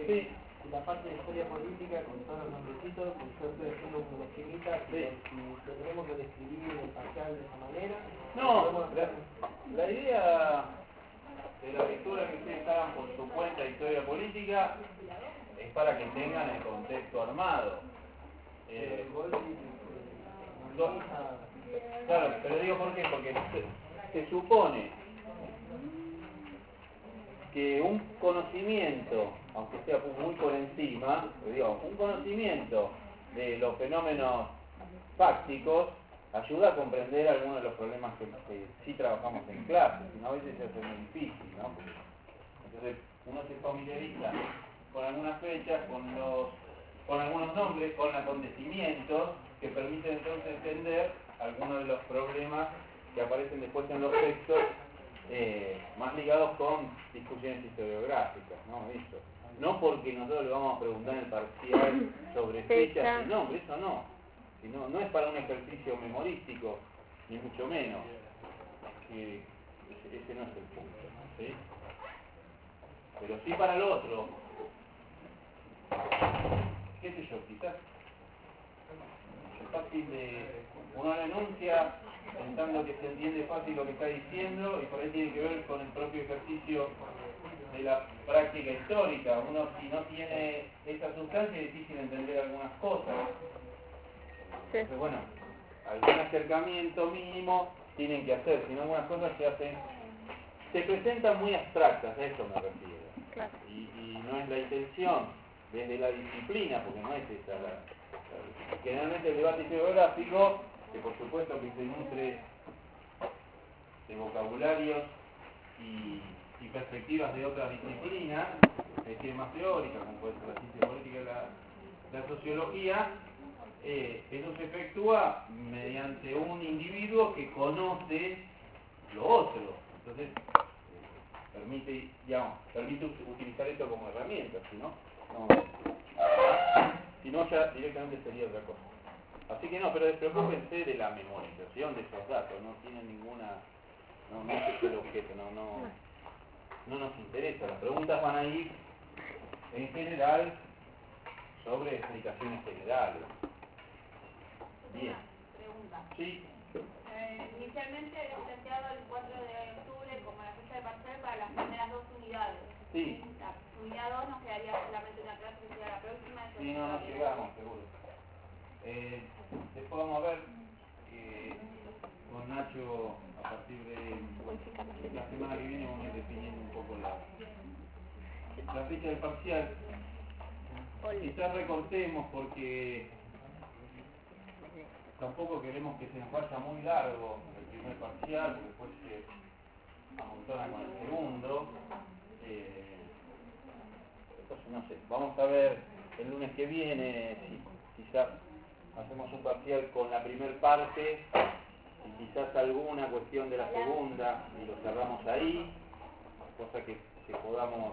Sí. La parte de historia política con todos los nombrecitos, pues yo estoy haciendo una esquemita, Sí. si tenemos que describir el parcial de esa manera. No, la idea de la lectura que ustedes hagan por su cuenta de historia política es para que tengan el contexto armado. Claro, pero digo por qué, porque se supone que un conocimiento, aunque sea muy por encima, digo, un conocimiento de los fenómenos fácticos ayuda a comprender algunos de los problemas que sí trabajamos en clase, sino a veces se hace muy difícil, ¿no? Entonces uno se familiariza con algunas fechas, con algunos nombres, con acontecimientos que permiten entonces entender algunos de los problemas que aparecen después en los textos, más ligados con discusiones historiográficas, ¿no? Eso. No porque nosotros le vamos a preguntar en el parcial sobre fechas y nombres, eso no. Sino, no es para un ejercicio memorístico, ni mucho menos. Que ese no es el punto, ¿sí? Pero sí para el otro. ¿Qué sé yo? Quizás es fácil de... Uno lo enuncia pensando que se entiende fácil lo que está diciendo y por ahí tiene que ver con el propio ejercicio de la práctica histórica. Uno, si no tiene esa sustancia, es difícil entender algunas cosas. Sí. Entonces, bueno, algún acercamiento mínimo tienen que hacer, si no algunas cosas se presentan muy abstractas, a eso me refiero. Claro. Y no es la intención desde la disciplina, porque no es esa generalmente el debate geográfico, que por supuesto que se nutre de vocabularios y perspectivas de otras disciplinas, es decir, más teóricas, como puede ser la ciencia política y la sociología, eso se efectúa mediante un individuo que conoce lo otro. Entonces, permite utilizar esto como herramienta, si no ya directamente sería otra cosa. Así que no, pero despreocúpense de la memorización de esos datos, no tiene ninguna, no es el objeto, no nos interesa. Las preguntas van a ir en general sobre explicaciones generales. Bien. Pregunta. Sí. Inicialmente había planteado el 4 de octubre como la fecha de parcial para las primeras dos unidades. Sí. La unidad 2 nos quedaría solamente una clase que sería la próxima. Sí, no llegamos, seguro. Después vamos a ver con Nacho, a partir de la semana que viene, vamos a ir definiendo un poco la fecha del parcial. Quizás recortemos porque tampoco queremos que se nos vaya muy largo el primer parcial, porque después se amontona con el segundo. Entonces, no sé, vamos a ver el lunes que viene si quizás hacemos un parcial con la primer parte y quizás alguna cuestión de la segunda y lo cerramos ahí, cosa que podamos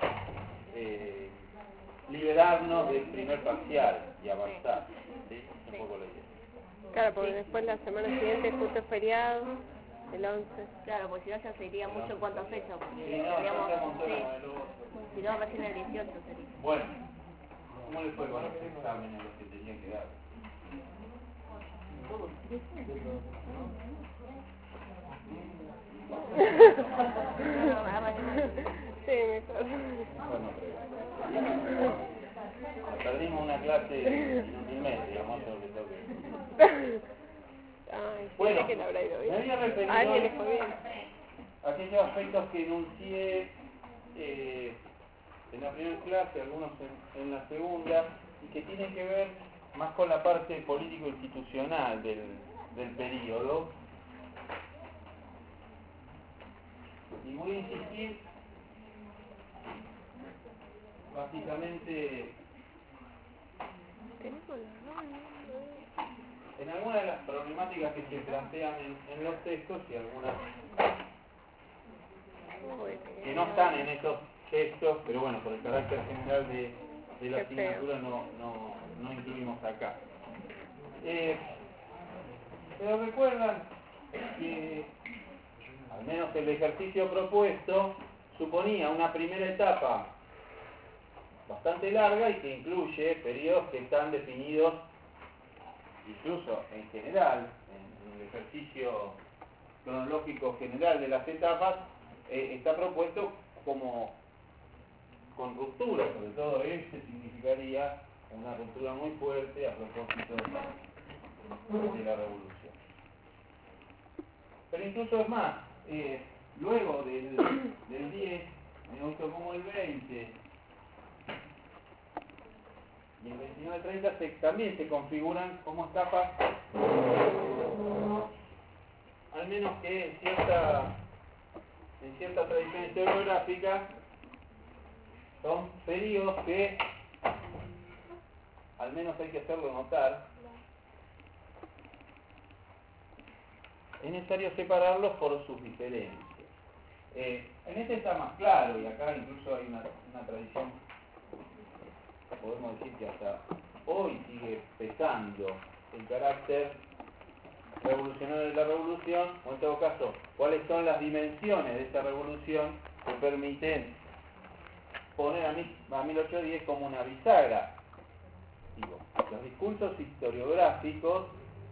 liberarnos del primer parcial y avanzar. ¿Sí? Un poco la idea. Claro, porque después la semana siguiente justo es feriado, el 11. Claro, porque si no ya sería mucho en cuanto a fecha, porque Sí, no, tendríamos, ya se amontona sí, con el otro. si no recién el 18 sería. Bueno, ¿cómo le fue con los exámenes los que tenían que dar? Sí, mejor. Mejor no creo. Perdimos una clase inútilmente, digamos, eso que toque. Ay, sí, Bueno, sé que le habrá ido me bien. había referido A alguien le fue bien. a aquellos aspectos que enuncié en la primera clase, algunos en la segunda, y que tienen que ver más con la parte político-institucional del periodo. Y voy a insistir básicamente en algunas de las problemáticas que se plantean en los textos y algunas que no están en esos textos, pero bueno, por el carácter general de la asignatura no incluimos acá. Pero recuerdan que al menos el ejercicio propuesto suponía una primera etapa bastante larga y que incluye periodos que están definidos incluso en general, en el ejercicio cronológico general de las etapas, está propuesto como con ruptura, sobre todo este significaría una ruptura muy fuerte a propósito de la revolución. Pero incluso es más, luego del 10, visto como el 20 y el 29-30 también se configuran como etapas, al menos que en cierta tradición historiográfica, son periodos que, al menos hay que hacerlo notar, es necesario separarlos por sus diferencias. En este está más claro, y acá incluso hay una tradición, podemos decir que hasta hoy sigue pesando el carácter revolucionario de la revolución, o en todo caso, cuáles son las dimensiones de esta revolución que permiten poner a 1810 como una bisagra. Digo, los discursos historiográficos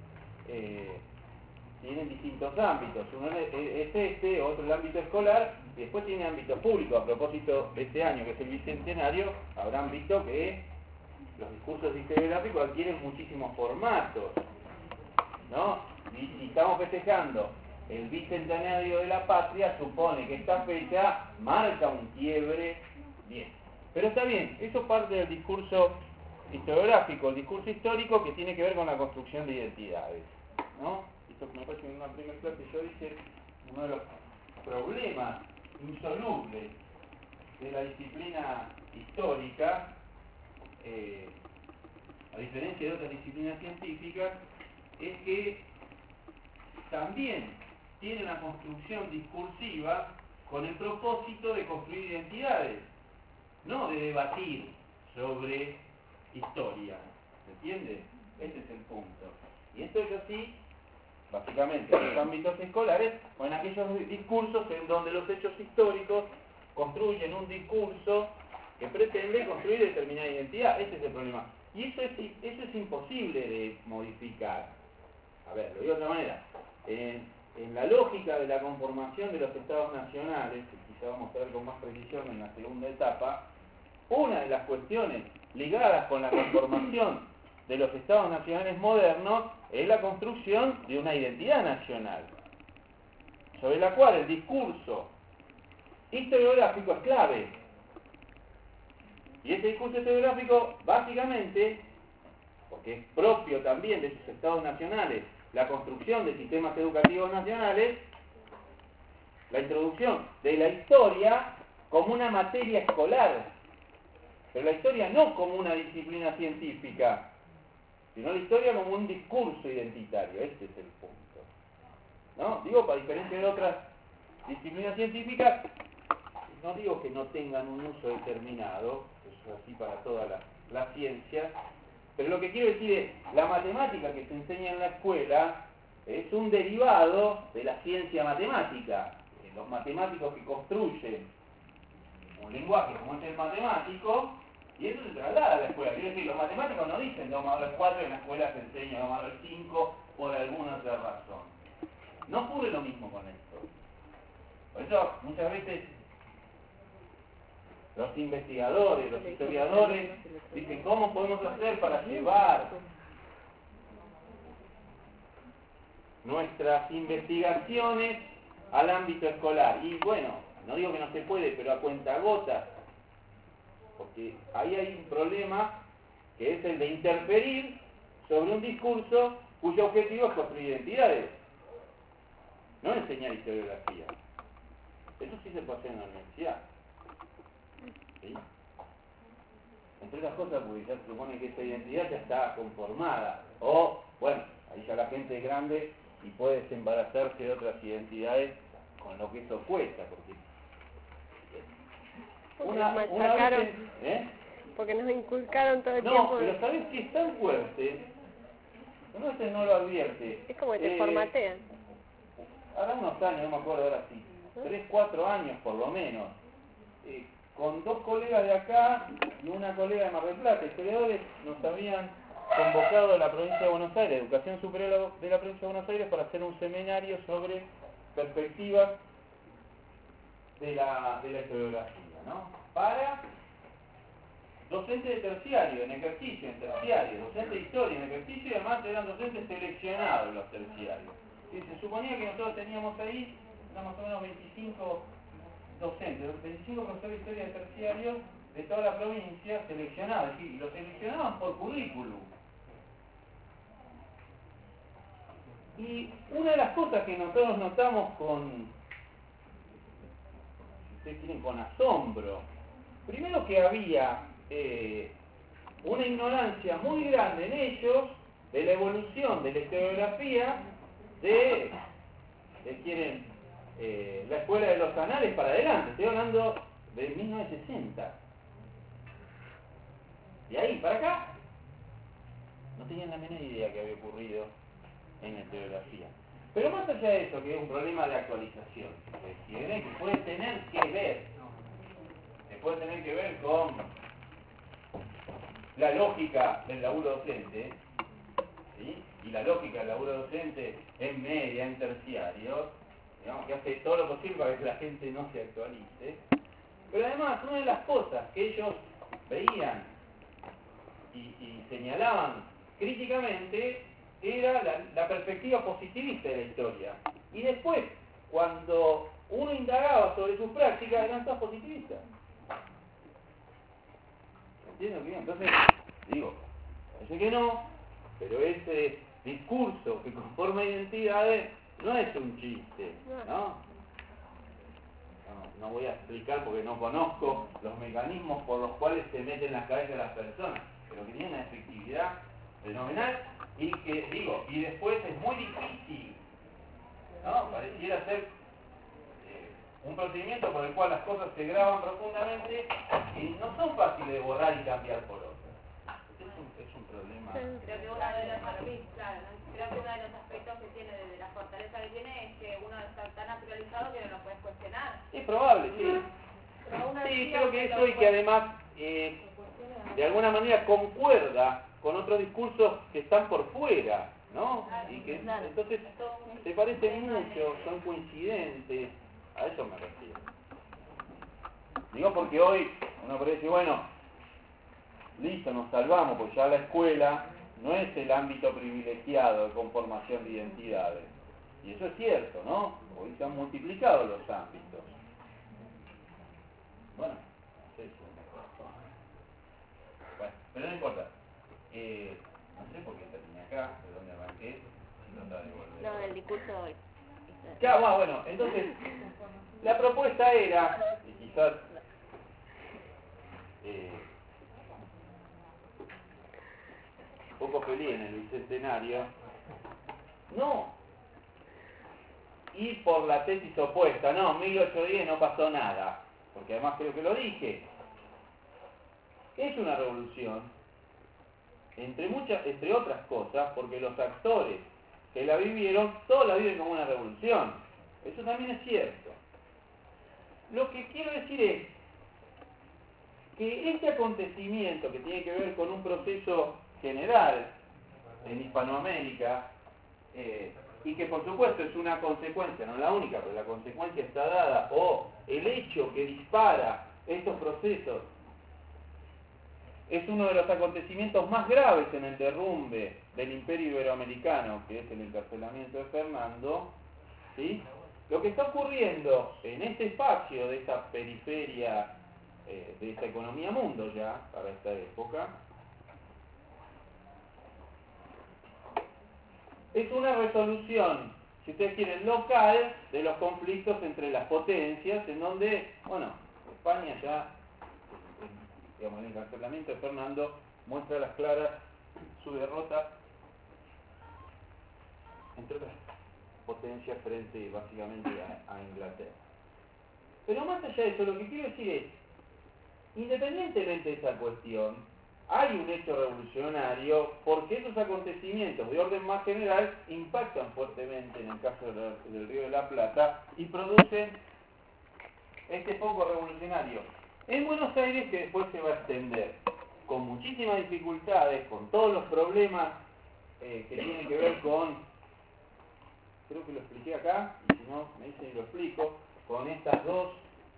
tienen distintos ámbitos. Uno es este, otro el ámbito escolar, y después tiene ámbito público. A propósito de este año, que es el bicentenario, habrán visto que los discursos historiográficos adquieren muchísimos formatos, ¿no? Y si estamos festejando el bicentenario de la patria, supone que esta fecha marca un quiebre, bien. Pero está bien, eso parte del discurso historiográfico, el discurso histórico que tiene que ver con la construcción de identidades, ¿no? Esto me parece que en una primera clase yo dije, uno de los problemas insolubles de la disciplina histórica, a diferencia de otras disciplinas científicas, es que también tiene una construcción discursiva con el propósito de construir identidades, no de debatir sobre historia. ¿Se entiende? Ese es el punto. Y esto es así, básicamente, en los ámbitos escolares o en aquellos discursos en donde los hechos históricos construyen un discurso que pretende construir determinada identidad. Ese es el problema. Y eso es imposible de modificar. A ver, lo digo de otra manera. En la lógica de la conformación de los estados nacionales, que quizá vamos a ver con más precisión en la segunda etapa, una de las cuestiones ligadas con la conformación de los estados nacionales modernos es la construcción de una identidad nacional, sobre la cual el discurso historiográfico es clave. Y ese discurso historiográfico, básicamente, porque es propio también de esos estados nacionales, la construcción de sistemas educativos nacionales, la introducción de la historia como una materia escolar, pero la historia no como una disciplina científica, sino la historia como un discurso identitario. Este es el punto, ¿no? Digo, para diferencia de otras disciplinas científicas, no digo que no tengan un uso determinado, eso es así para toda la ciencia, pero lo que quiero decir es, la matemática que se enseña en la escuela es un derivado de la ciencia matemática. Los matemáticos que construyen un lenguaje como es el matemático, y eso se traslada a la escuela. Quiero decir, los matemáticos no dicen 2 más 2 es 4, en la escuela se enseña 2 más 2 es 5 por alguna otra razón. No ocurre lo mismo con esto. Por eso, muchas veces, los investigadores, los historiadores, dicen, ¿cómo podemos hacer para llevar nuestras investigaciones al ámbito escolar? Y bueno, no digo que no se puede, pero a cuentagotas, porque ahí hay un problema que es el de interferir sobre un discurso cuyo objetivo es construir identidades, no enseñar historiografía. Eso sí se puede hacer en la universidad. ¿Sí? Entre otras cosas, porque ya se supone que esa identidad ya está conformada. O, bueno, ahí ya la gente es grande y puede desembarazarse de otras identidades con lo que eso cuesta, porque una vez porque nos inculcaron todo el no, tiempo. pero ¿sabes qué es tan fuerte? Uno a veces no lo advierte. Es como que te formatean. Hace unos años, no me acuerdo ahora sí, 3, 4 años por lo menos, con dos colegas de acá y una colega de Mar del Plata, historiadores, nos habían convocado a la provincia de Buenos Aires, Educación Superior de la provincia de Buenos Aires, para hacer un seminario sobre perspectivas de la historiografía, ¿no? Para docentes de terciario, en ejercicio, en terciario, docentes de historia, en ejercicio, y además eran docentes seleccionados los terciarios. Y se suponía que nosotros teníamos ahí, más o menos 25 docentes, 25 profesores de historia de terciario de toda la provincia seleccionados, y los seleccionaban por currículum. Y una de las cosas que nosotros notamos con, si ustedes quieren, con asombro, primero que había una ignorancia muy grande en ellos de la evolución de la historiografía de la escuela de los anales para adelante. Estoy hablando de 1960. De ahí para acá no tenían la menor idea que había ocurrido en la historiografía. Pero más allá de eso, que es un problema de actualización, que puede tener que ver con la lógica del laburo docente, ¿sí? Y la lógica del laburo docente en media, en terciario, digamos, que hace todo lo posible para que la gente no se actualice. Pero además, una de las cosas que ellos veían y señalaban críticamente era la perspectiva positivista de la historia. Y después, cuando uno indagaba sobre sus prácticas, eran todas positivistas. ¿Entienden bien? Entonces, digo, parece que no, pero ese discurso que conforma identidades no es un chiste, ¿no? No voy a explicar porque no conozco los mecanismos por los cuales se meten en las cabezas de las personas, pero que tienen una efectividad fenomenal y que, digo, y después es muy difícil, ¿no? Pareciera ser un procedimiento por el cual las cosas se graban profundamente y no son fáciles de borrar y cambiar por otras. Es un problema. Creo que uno de los aspectos que tiene, de la fortaleza que tiene, es que uno está tan naturalizado que no lo puedes cuestionar. Es probable, sí. Sí, creo que eso y que además de alguna manera concuerda con otros discursos que están por fuera, ¿no? Y que entonces se parecen mucho, son coincidentes. A eso me refiero. Digo porque hoy uno puede decir, bueno, listo, nos salvamos, pues ya la escuela no es el ámbito privilegiado de conformación de identidades. Y eso es cierto, ¿no? Hoy se han multiplicado los ámbitos. Bueno, no sé si bueno, pero no importa. No sé por qué terminé acá, de dónde arranqué, si trataba de volver. No, el discurso de hoy. Ya, bueno, entonces, la propuesta era, y quizás poco feliz en el bicentenario, no ir por la tesis opuesta, no, 1810 no pasó nada, porque además creo que lo dije, es una revolución, entre otras cosas, porque los actores que la vivieron, todos la viven como una revolución, eso también es cierto. Lo que quiero decir es que este acontecimiento que tiene que ver con un proceso general en Hispanoamérica, y que por supuesto es una consecuencia, no la única, pero la consecuencia está dada, o el hecho que dispara estos procesos, es uno de los acontecimientos más graves en el derrumbe del Imperio Iberoamericano, que es el encarcelamiento de Fernando, ¿sí? Lo que está ocurriendo en este espacio de esta periferia de esta economía mundo ya, para esta época, es una resolución, si ustedes quieren, local de los conflictos entre las potencias, en donde, bueno, España ya, digamos, el encarcelamiento de Fernando muestra a las claras su derrota entre otras potencias frente básicamente a Inglaterra. Pero más allá de eso, lo que quiero decir es, independientemente de esa cuestión, hay un hecho revolucionario porque esos acontecimientos de orden más general impactan fuertemente en el caso del Río de la Plata y producen este foco revolucionario en Buenos Aires, que después se va a extender con muchísimas dificultades, con todos los problemas que tienen que ver con, creo que lo expliqué acá, y si no me dicen y lo explico, con estas dos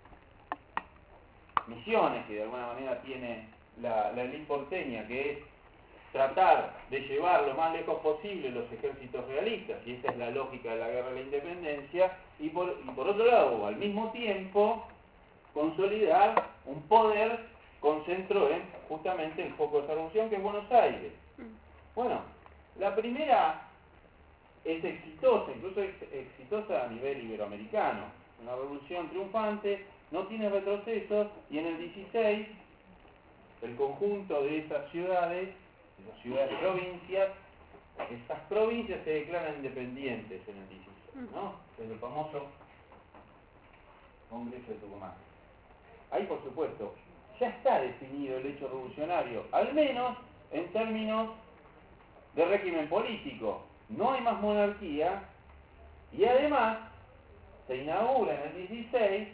misiones que de alguna manera tiene la élite porteña, que es tratar de llevar lo más lejos posible los ejércitos realistas, y esta es la lógica de la guerra de la independencia, y por otro lado, al mismo tiempo, consolidar un poder con centro en justamente el foco de esa revolución, que es Buenos Aires. Bueno, la primera es exitosa, incluso es exitosa a nivel iberoamericano, una revolución triunfante, no tiene retrocesos, y en el 16 el conjunto de esas ciudades provincias, estas provincias se declaran independientes en el 16, ¿no? Desde el famoso Congreso de Tucumán. Ahí, por supuesto, ya está definido el hecho revolucionario, al menos en términos de régimen político. No hay más monarquía, y además se inaugura en el 16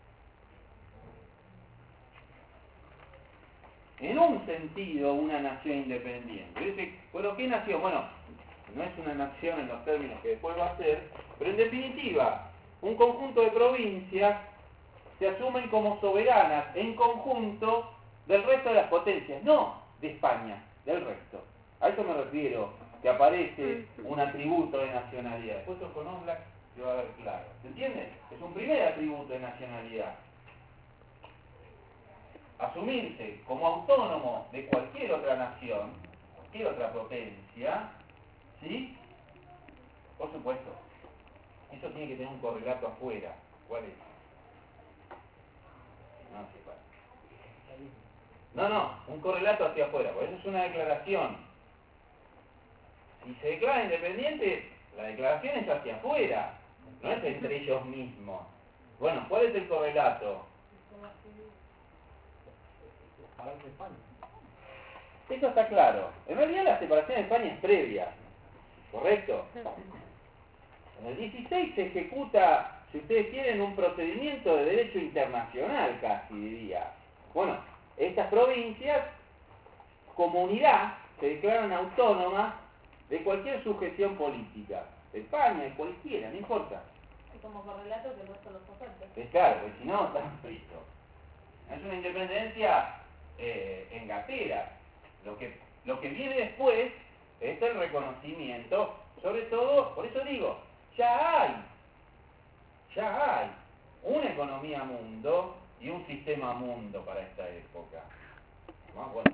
en un sentido una nación independiente. Dice, bueno, ¿qué nación? Bueno, no es una nación en los términos que después va a ser, pero en definitiva, un conjunto de provincias se asumen como soberanas en conjunto del resto de las potencias, no de España, del resto. A eso me refiero, que aparece un atributo de nacionalidad. Después con Oblak se va a ver claro. ¿Se entiende? Es un primer atributo de nacionalidad. Asumirse como autónomo de cualquier otra nación, cualquier otra potencia, ¿sí? Por supuesto, eso tiene que tener un correlato afuera. ¿Cuál es? No, un correlato hacia afuera, porque eso es una declaración. Si se declara independiente, la declaración es hacia afuera, no es entre ellos mismos. Bueno, ¿cuál es el correlato? Eso está claro. En realidad la separación de España es previa, ¿correcto? En el 16 se ejecuta, si ustedes quieren, un procedimiento de derecho internacional, casi diría. Bueno, estas provincias, como unidad, se declaran autónomas de cualquier sujeción política. De España, de cualquiera, no importa. Y como correlato que no son los ofertos. Es claro, porque si no, están fritos. Es una independencia engatera. Lo que viene después es el reconocimiento, sobre todo, por eso digo, ya hay una economía mundo y un sistema mundo para esta época. Bueno,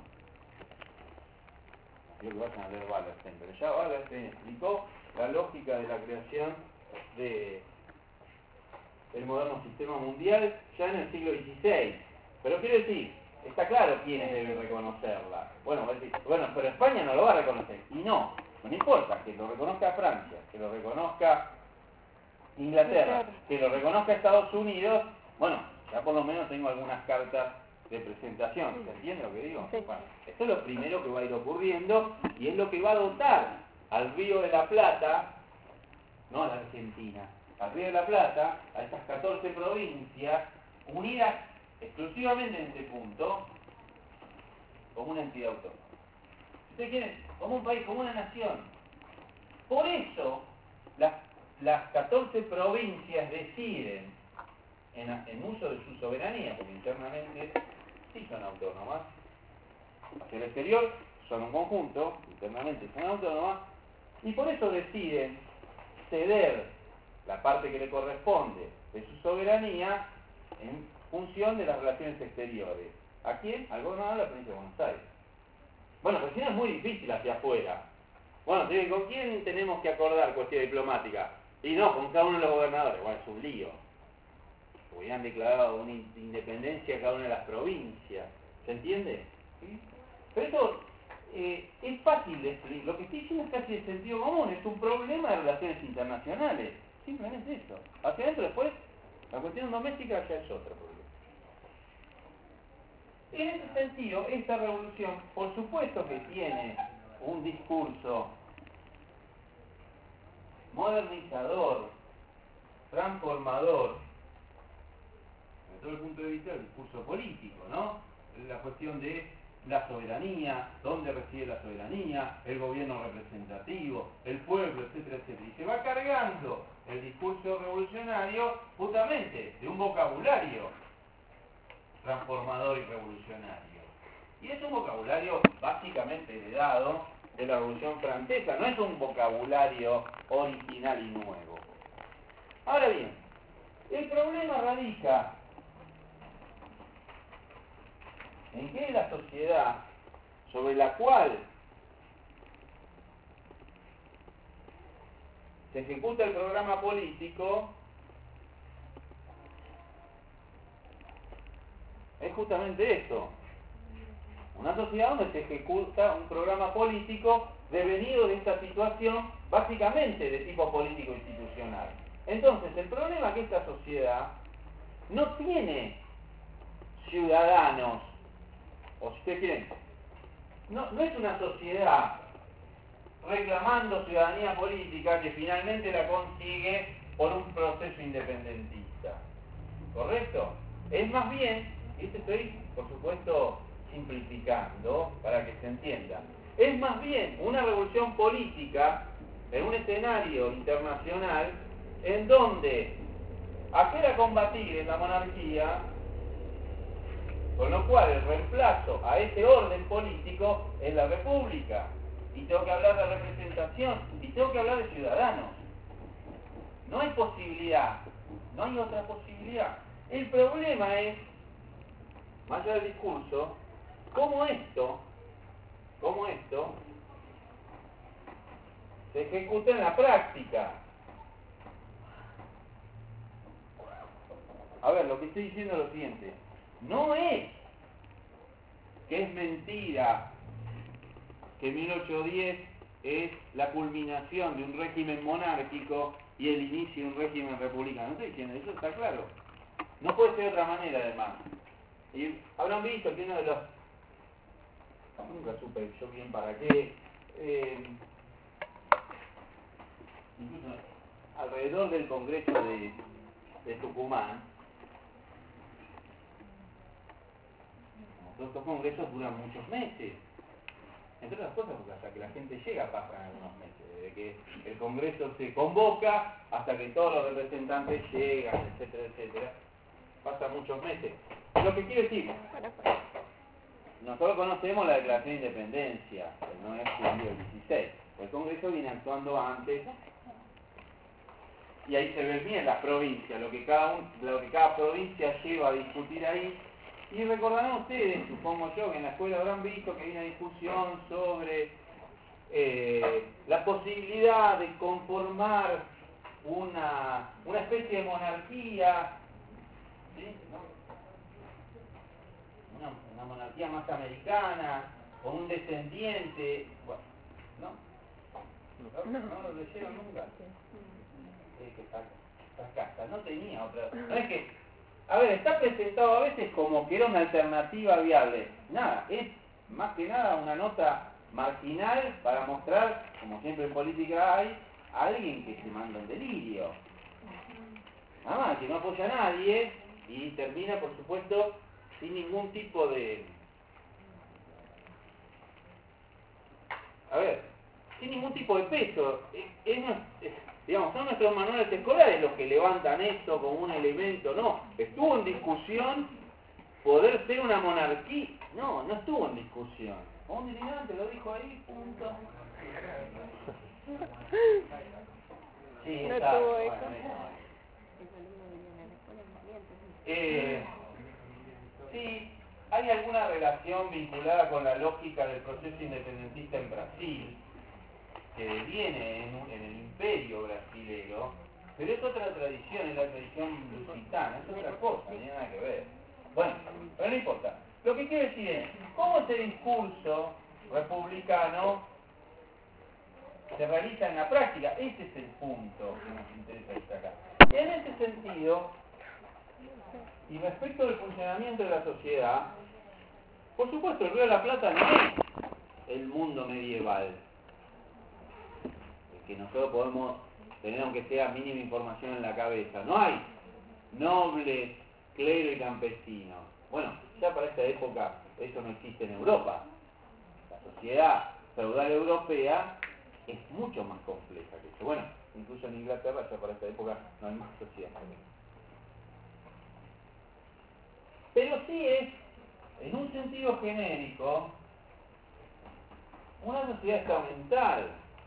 quiero que vayan a leer Wallerstein, pero ya Wallerstein explicó la lógica de la creación del moderno sistema mundial ya en el siglo XVI. Pero quiero decir, está claro quiénes deben reconocerla. Bueno, pero España no lo va a reconocer. Y no importa, que lo reconozca Francia, que lo reconozca Inglaterra, que lo reconozca Estados Unidos. Bueno, ya por lo menos tengo algunas cartas de presentación. ¿Se entiende lo que digo? Sí. Bueno, esto es lo primero que va a ir ocurriendo y es lo que va a dotar al Río de la Plata, no a la Argentina, al Río de la Plata, a estas 14 provincias unidas exclusivamente en este punto como una entidad autónoma. Si ustedes quieren, como un país, como una nación. Por eso las 14 provincias deciden en uso de su soberanía, porque internamente sí son autónomas, hacia el exterior son un conjunto, internamente son autónomas, y por eso deciden ceder la parte que le corresponde de su soberanía en función de las relaciones exteriores. ¿A quién? Al gobernador de la provincia de Buenos Aires. Bueno, pues si no es muy difícil hacia afuera. Bueno, ¿con quién tenemos que acordar cuestión diplomática? Y no, con cada uno de los gobernadores. Bueno, es un lío. Hubieran declarado una independencia cada una de las provincias. ¿Se entiende? ¿Sí? Pero eso es fácil de explicar. Lo que estoy diciendo es casi de sentido común. Es un problema de relaciones internacionales. Simplemente eso. Hacia adentro después, la cuestión doméstica ya es otro problema. En ese sentido, esta revolución, por supuesto que tiene un discurso modernizador, transformador, todo el punto de vista del discurso político, ¿no? La cuestión de la soberanía, dónde reside la soberanía, el gobierno representativo, el pueblo, etcétera, etcétera. Y se va cargando el discurso revolucionario justamente de un vocabulario transformador y revolucionario. Y es un vocabulario básicamente heredado de la Revolución Francesa, no es un vocabulario original y nuevo. Ahora bien, el problema radica en que la sociedad sobre la cual se ejecuta el programa político es justamente esto. Una sociedad donde se ejecuta un programa político devenido de esta situación básicamente de tipo político institucional. Entonces, el problema es que esta sociedad no tiene ciudadanos, o si ustedes quieren, no es una sociedad reclamando ciudadanía política que finalmente la consigue por un proceso independentista. ¿Correcto? Es más bien, y esto estoy, por supuesto, simplificando para que se entienda, es más bien una revolución política en un escenario internacional en donde aquel a combatir es la monarquía, con lo cual el reemplazo a ese orden político es la república. Y tengo que hablar de representación, y tengo que hablar de ciudadanos. No hay posibilidad, no hay otra posibilidad. El problema es, más allá del discurso, cómo esto se ejecuta en la práctica. A ver, lo que estoy diciendo es lo siguiente. No es que es mentira que 1810 es la culminación de un régimen monárquico y el inicio de un régimen republicano. No estoy diciendo eso, está claro. No puede ser de otra manera, además. Y habrán visto que uno de los... Nunca supe yo bien para qué. Incluso alrededor del Congreso de Tucumán, estos congresos duran muchos meses. Entre otras cosas, porque hasta que la gente llega pasan algunos meses. Desde que el Congreso se convoca hasta que todos los representantes llegan, etcétera, etcétera. Pasan muchos meses. Lo que quiero decir, nosotros conocemos la Declaración de Independencia, el 9 de julio del 16. El Congreso viene actuando antes y ahí se ve bien las provincias, lo que cada provincia lleva a discutir ahí. Y recordarán ustedes, supongo yo, que en la escuela habrán visto que hay una discusión sobre la posibilidad de conformar una especie de monarquía, ¿sí? Una monarquía más americana, con un descendiente, bueno, ¿no lo leyeron nunca? Casa, no tenía otra, no es que, a ver, está presentado a veces como que era una alternativa viable. Nada, es más que nada una nota marginal para mostrar, como siempre en política hay, a alguien que se manda un delirio. Nada más, que no apoya a nadie y termina, por supuesto, sin ningún tipo de... A ver, sin ningún tipo de peso. Digamos, son nuestros manuales escolares los que levantan esto como un elemento. No, estuvo en discusión poder ser una monarquía. No estuvo en discusión. Un dirigente lo dijo ahí, punto. Sí, No exacto. tuvo eso. Sí, hay alguna relación vinculada con la lógica del proceso independentista en Brasil, que viene en el imperio brasilero, pero es otra tradición, es la tradición lusitana, es otra cosa, no tiene nada que ver. Bueno, pero no importa. Lo que quiero decir es, ¿cómo ese discurso republicano se realiza en la práctica? Ese es el punto que nos interesa destacar. En ese sentido, y respecto del funcionamiento de la sociedad, por supuesto, el Río de la Plata no es el mundo medieval, el que nosotros podemos tener aunque sea mínima información en la cabeza. No hay nobles clero y campesino. Bueno, ya para esta época eso no existe en Europa. La sociedad feudal europea es mucho más compleja que eso. Bueno, incluso en Inglaterra ya para esta época no hay más sociedad. Pero sí es, en un sentido genérico, una sociedad estamental.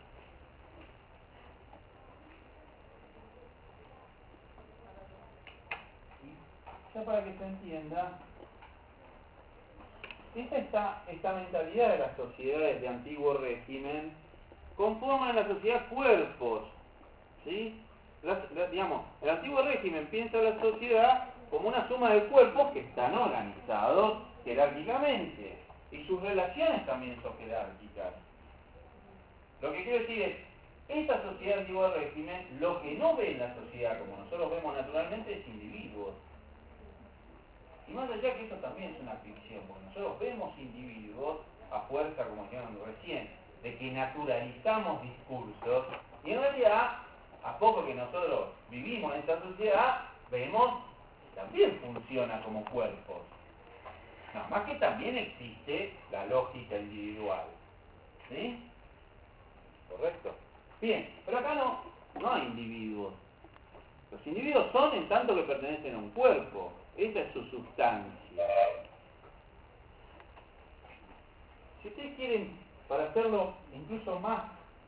Y ya para que se entienda, esta mentalidad de las sociedades de antiguo régimen conforman la sociedad cuerpos, ¿sí? Digamos, el antiguo régimen piensa la sociedad como una suma de cuerpos que están organizados jerárquicamente y sus relaciones también son jerárquicas. Lo que quiero decir es, esta sociedad antiguo régimen, lo que no ve en la sociedad como nosotros vemos naturalmente es individuos. Y más allá que eso también es una ficción, porque nosotros vemos individuos a fuerza, como dijeron recién, de que naturalizamos discursos, y en realidad, a poco que nosotros vivimos en esta sociedad, vemos que también funciona como cuerpos. Nada más que también existe la lógica individual. ¿Sí? ¿Correcto? Bien, pero acá no hay individuos. Los individuos son en tanto que pertenecen a un cuerpo. Esa es su sustancia. Si ustedes quieren, para hacerlo incluso más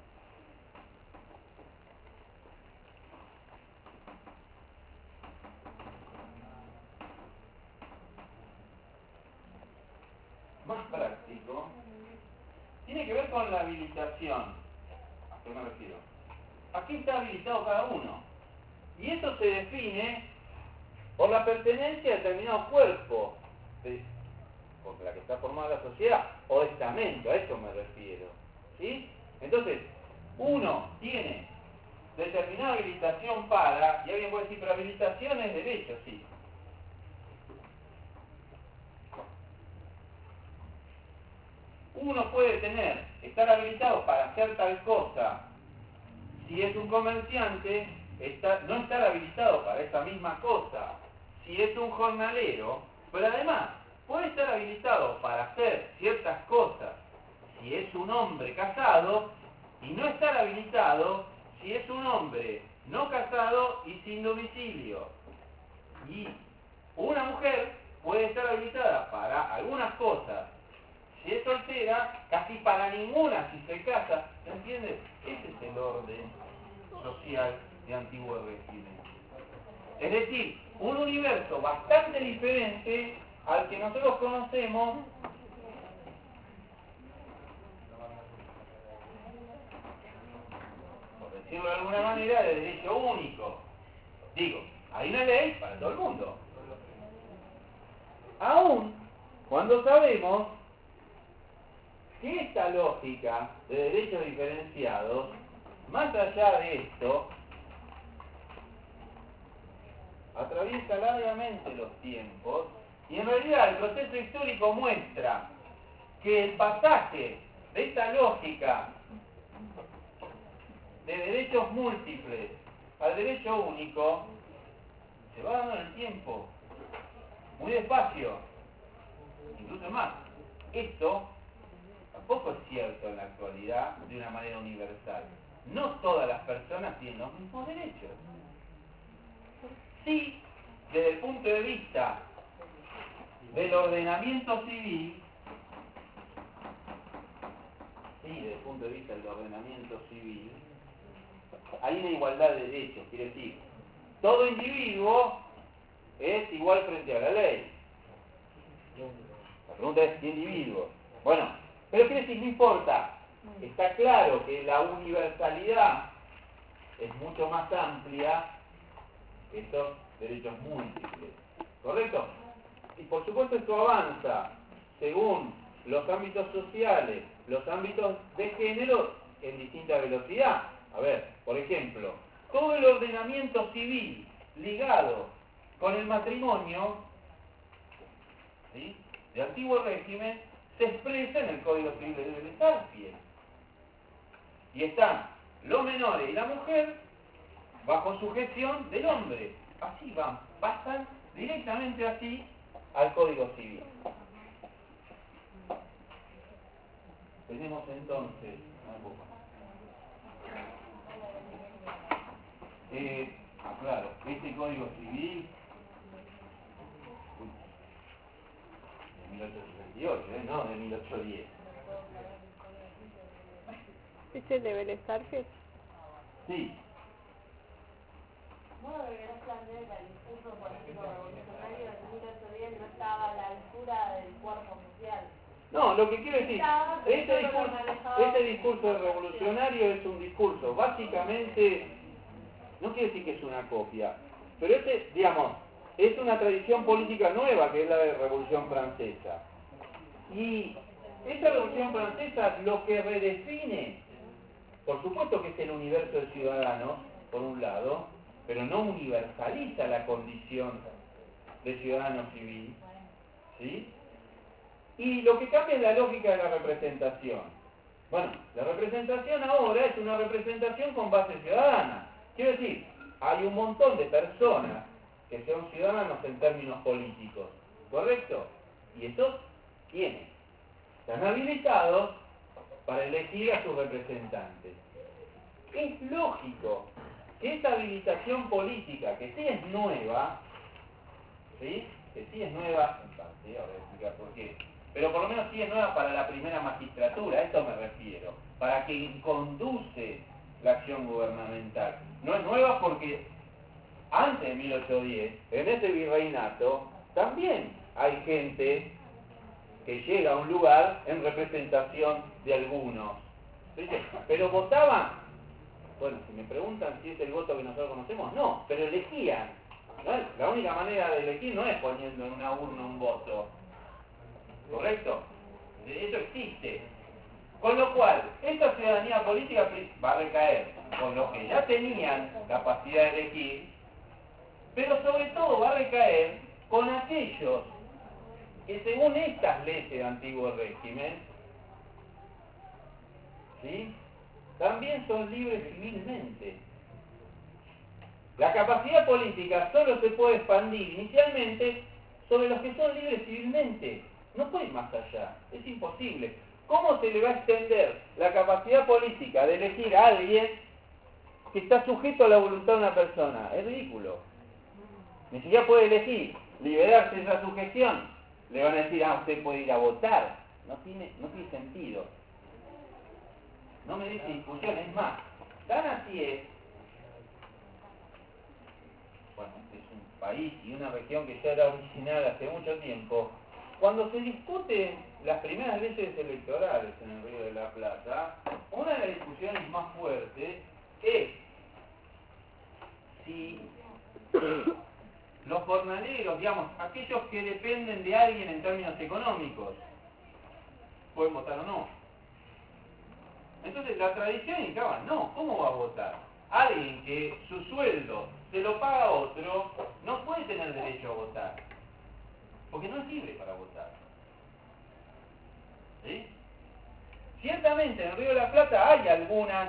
práctico, tiene que ver con la habilitación. ¿A qué me refiero? ¿A qué está habilitado cada uno? Y eso se define por la pertenencia a determinado cuerpo, por la que está formada la sociedad, o estamento, a eso me refiero. ¿Sí? Entonces, uno tiene determinada habilitación para, y alguien puede decir, pero habilitación es derecho, sí. Uno puede estar habilitado para hacer tal cosa, si es un comerciante, no estar habilitado para esa misma cosa, si es un jornalero, pero además puede estar habilitado para hacer ciertas cosas, si es un hombre casado, y no estar habilitado si es un hombre no casado y sin domicilio. Y una mujer puede estar habilitada para algunas cosas, si es soltera, casi para ninguna si se casa. ¿Se entiende? Ese es el orden social de antiguo régimen. Es decir, un universo bastante diferente al que nosotros conocemos, por decirlo de alguna manera, de derecho único. Digo, hay una ley para todo el mundo. Aún cuando sabemos que esta lógica de derechos diferenciados, más allá de esto, atraviesa largamente los tiempos y en realidad el proceso histórico muestra que el pasaje de esta lógica de derechos múltiples al derecho único se va dando en el tiempo, muy despacio, incluso más. Esto tampoco es cierto en la actualidad de una manera universal. No todas las personas tienen los mismos derechos. Sí, desde el punto de vista del ordenamiento civil, hay una igualdad de derechos, quiere decir, todo individuo es igual frente a la ley. La pregunta es, ¿qué individuo? Bueno, pero quiere decir, no importa. Está claro que la universalidad es mucho más amplia que estos derechos múltiples. ¿Correcto? Y por supuesto esto avanza según los ámbitos sociales, los ámbitos de género en distinta velocidad. A ver, por ejemplo, todo el ordenamiento civil ligado con el matrimonio, ¿sí?, de antiguo régimen, se expresa en el Código Civil de Beltrán. Y están los menores y la mujer bajo sujeción del hombre. Así pasan directamente así al Código Civil. Tenemos entonces, claro, este Código Civil de 1868, no de 1810. ¿Es el de Vélez Arfield? Sí. ¿Puedo deberás plantear que el discurso político revolucionario en 1810 no estaba a la altura del cuerpo social? No, lo que quiero decir, este discurso revolucionario es un discurso, básicamente, no quiere decir que es una copia, pero digamos, es una tradición política nueva, que es la de la Revolución Francesa. Y esa Revolución Francesa lo que redefine, por supuesto que es el universo de ciudadanos, por un lado, pero no universaliza la condición de ciudadano civil, ¿sí? Y lo que cambia es la lógica de la representación. Bueno, la representación ahora es una representación con base ciudadana. Quiero decir, hay un montón de personas que son ciudadanos en términos políticos, ¿correcto? Y estos, ¿quiénes? Están habilitados para elegir a sus representantes. Es lógico que esta habilitación política, que sí es nueva, ¿sí? Que sí es nueva, en parte, ahora voy a explicar por qué, pero por lo menos sí es nueva para la primera magistratura, a esto me refiero, para quien conduce la acción gubernamental. No es nueva porque antes de 1810, en ese virreinato, también hay gente que llega a un lugar en representación de algunos. ¿Viste? Pero votaban, bueno, si me preguntan si es el voto que nosotros conocemos, no, pero elegían. ¿No? La única manera de elegir no es poniendo en una urna un voto. ¿Correcto? Eso existe. Con lo cual, esta ciudadanía política va a recaer con los que ya tenían capacidad de elegir, pero sobre todo va a recaer con aquellos que según estas leyes de antiguo régimen, ¿sí?, también son libres civilmente. La capacidad política solo se puede expandir inicialmente sobre los que son libres civilmente. No puede ir más allá, es imposible. ¿Cómo se le va a extender la capacidad política de elegir a alguien que está sujeto a la voluntad de una persona? Es ridículo. Ni siquiera puede elegir, liberarse de esa sujeción. Le van a decir, usted puede ir a votar. No tiene sentido. No me dice discusión, es más. Tan así es, bueno, este es un país y una región que ya era original hace mucho tiempo. Cuando se discuten las primeras leyes electorales en el Río de la Plata, una de las discusiones más fuertes es si los jornaleros, digamos, aquellos que dependen de alguien en términos económicos, pueden votar o no. Entonces la tradición indicaba, no, ¿cómo va a votar? Alguien que su sueldo se lo paga a otro, no puede tener derecho a votar, porque no es libre para votar. ¿Sí? Ciertamente en el Río de la Plata hay algunas,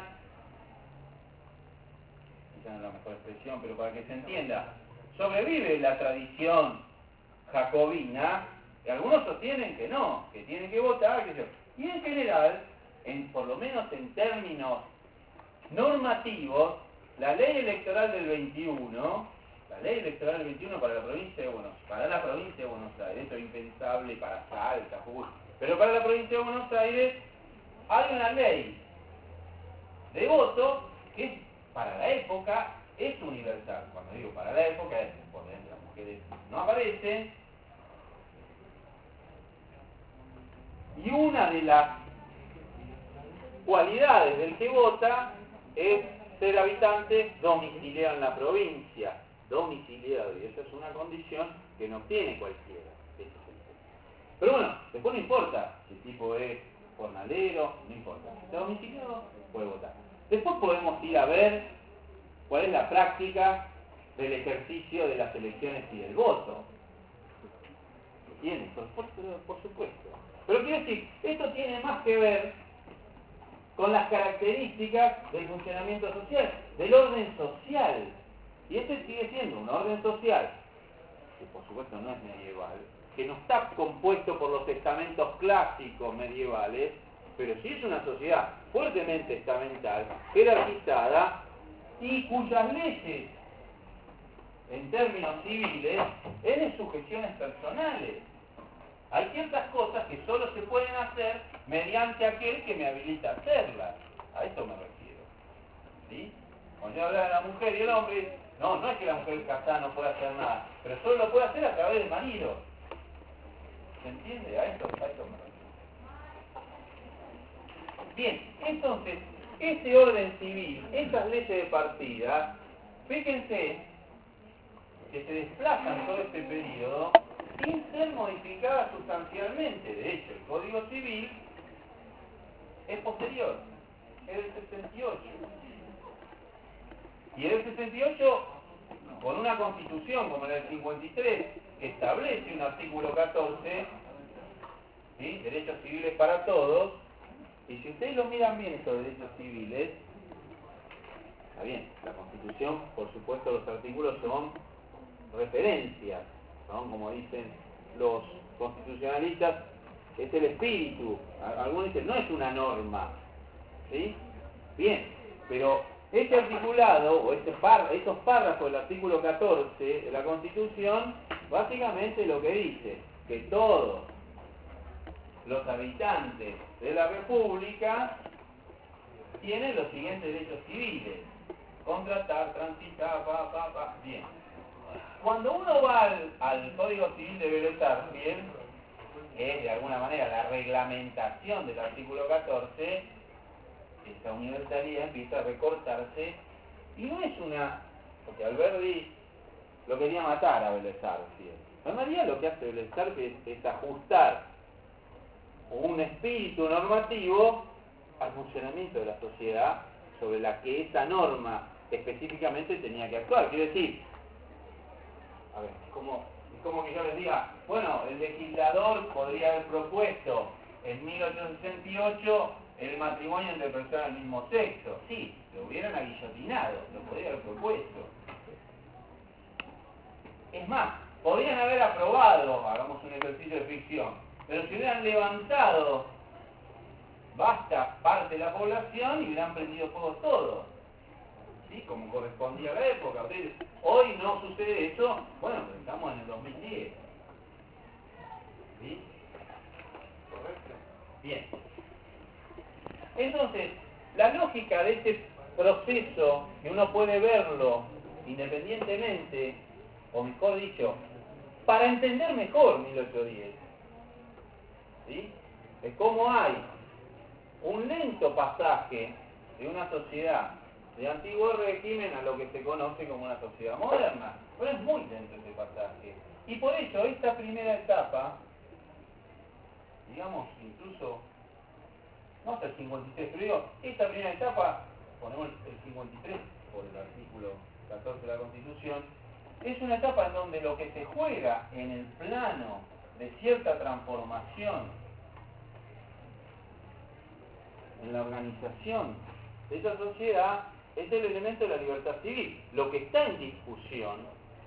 quizá no es la mejor expresión, pero para que se entienda, sobrevive la tradición jacobina, y algunos sostienen que no, que tienen que votar, y en general, por lo menos en términos normativos, la ley electoral del 21, para la provincia de Buenos Aires, esto es impensable para Salta, Jujuy, pero para la provincia de Buenos Aires hay una ley de voto que para la época es universal. Cuando digo para la época es porque las mujeres no aparecen, y una de las cualidades del que vota es ser habitante domiciliado en la provincia. Domiciliado, y esa es una condición que no tiene cualquiera. Pero bueno, después no importa si el tipo es jornalero, no importa. Si está domiciliado, puede votar. Después podemos ir a ver cuál es la práctica del ejercicio de las elecciones y del voto. ¿Lo tiene? Por supuesto. Pero quiero decir, esto tiene más que ver con las características del funcionamiento social, del orden social. Y este sigue siendo un orden social que por supuesto no es medieval, que no está compuesto por los estamentos clásicos medievales, pero sí es una sociedad fuertemente estamental, jerarquizada, y cuyas leyes, en términos civiles, es de sujeciones personales. Hay ciertas cosas que solo se pueden hacer mediante aquel que me habilita a hacerlas. A esto me refiero. ¿Sí? Cuando yo hablo de la mujer y el hombre, no es que la mujer casada no pueda hacer nada, pero solo lo puede hacer a través del marido. ¿Se entiende? A esto me refiero. Bien, entonces, este orden civil, estas leyes de partida, fíjense que se desplazan todo este periodo sin ser modificadas sustancialmente. De hecho, el Código Civil es posterior, es del 68. Y es del 68 con una constitución como la del 53, que establece un artículo 14, ¿sí? Derechos civiles para todos. Y si ustedes lo miran bien, estos derechos civiles, está bien, la Constitución, por supuesto, los artículos son referencias, ¿no? Como dicen los constitucionalistas, es el espíritu. Algunos dicen, no es una norma, ¿sí? Bien, pero este articulado, o estos párrafos del artículo 14 de la Constitución, básicamente lo que dice, que todos los habitantes de la República tienen los siguientes derechos civiles: contratar, transitar, bien. Cuando uno va al Código Civil de Belezar, bien, que es de alguna manera la reglamentación del artículo 14, esta universalidad empieza a recortarse, y no es una, porque Alberdi lo quería matar a Belezar, ¿sí? En realidad lo que hace Belezar es ajustar un espíritu normativo al funcionamiento de la sociedad sobre la que esa norma específicamente tenía que actuar. Quiero decir, a ver, es como que yo les diga, bueno, el legislador podría haber propuesto en 1868 el matrimonio entre personas del mismo sexo. Sí, lo hubieran aguillotinado, lo podría haber propuesto. Es más, podrían haber aprobado, hagamos un ejercicio de ficción, pero si hubieran levantado vasta parte de la población y hubieran prendido fuego todo, ¿sí? Como correspondía a la época. Ustedes, hoy no sucede eso, bueno, pero estamos en el 2010. ¿Sí? ¿Correcto? Bien. Entonces, la lógica de este proceso, que uno puede verlo independientemente, o mejor dicho, para entender mejor 1810, ¿sí? Es como hay un lento pasaje de una sociedad de antiguo régimen a lo que se conoce como una sociedad moderna. Pero es muy lento ese pasaje. Y por eso esta primera etapa, digamos, incluso, no hasta el 53, pero digo, esta primera etapa, ponemos el 53 por el artículo 14 de la Constitución, es una etapa en donde lo que se juega en el plano de cierta transformación en la organización de esa sociedad es el elemento de la libertad civil. Lo que está en discusión,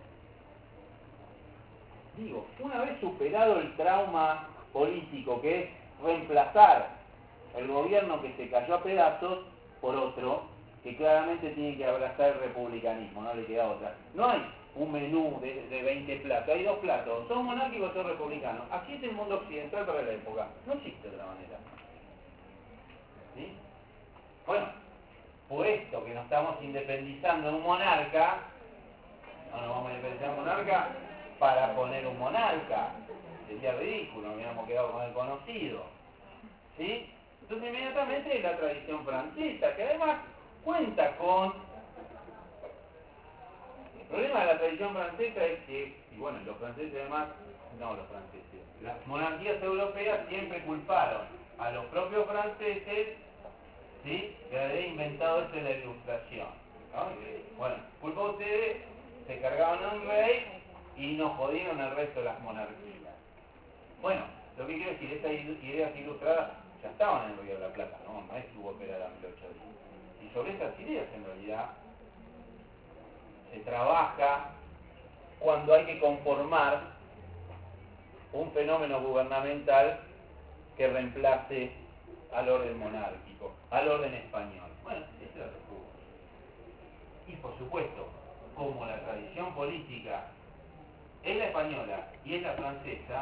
digo, una vez superado el trauma político, que es reemplazar el gobierno que se cayó a pedazos por otro que claramente tiene que abrazar el republicanismo, no le queda otra. No hay un menú de 20 platos, hay 2 platos, son monárquicos o son republicanos. Así es el mundo occidental para la época, no existe otra manera. ¿Sí? Bueno, puesto que nos estamos independizando de un monarca, no nos vamos a independizar de un monarca para poner un monarca. Sería ridículo, nos hubiéramos quedado con el conocido. ¿Sí? Entonces inmediatamente la tradición francesa, que además cuenta con... El problema de la tradición francesa es que, y bueno, los franceses además, no los franceses, las monarquías europeas siempre culparon a los propios franceses, ¿sí?, de haber inventado esto de la ilustración, ¿no? Bueno, culpa a ustedes, se cargaron a un rey y nos jodieron el resto de las monarquías. Bueno, lo que quiero decir, estas ideas ilustradas ya estaban en el Río de la Plata, no es que hubo que esperar a 1810. Y sobre estas ideas en realidad se trabaja cuando hay que conformar un fenómeno gubernamental que reemplace al orden monárquico, al orden español. Bueno, esa es la república. Y por supuesto, como la tradición política es la española y es la francesa,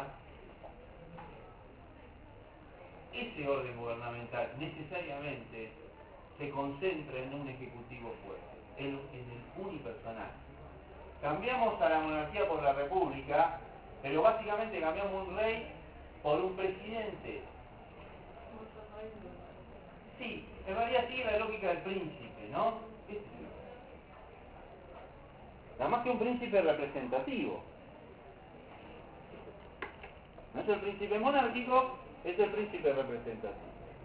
ese orden gubernamental necesariamente se concentra en un ejecutivo fuerte, en el unipersonal. Cambiamos a la monarquía por la república, pero básicamente cambiamos un rey por un presidente. Sí, en realidad sigue la lógica del príncipe, ¿no? Nada más que un príncipe representativo. No es el príncipe monárquico, es el príncipe representativo.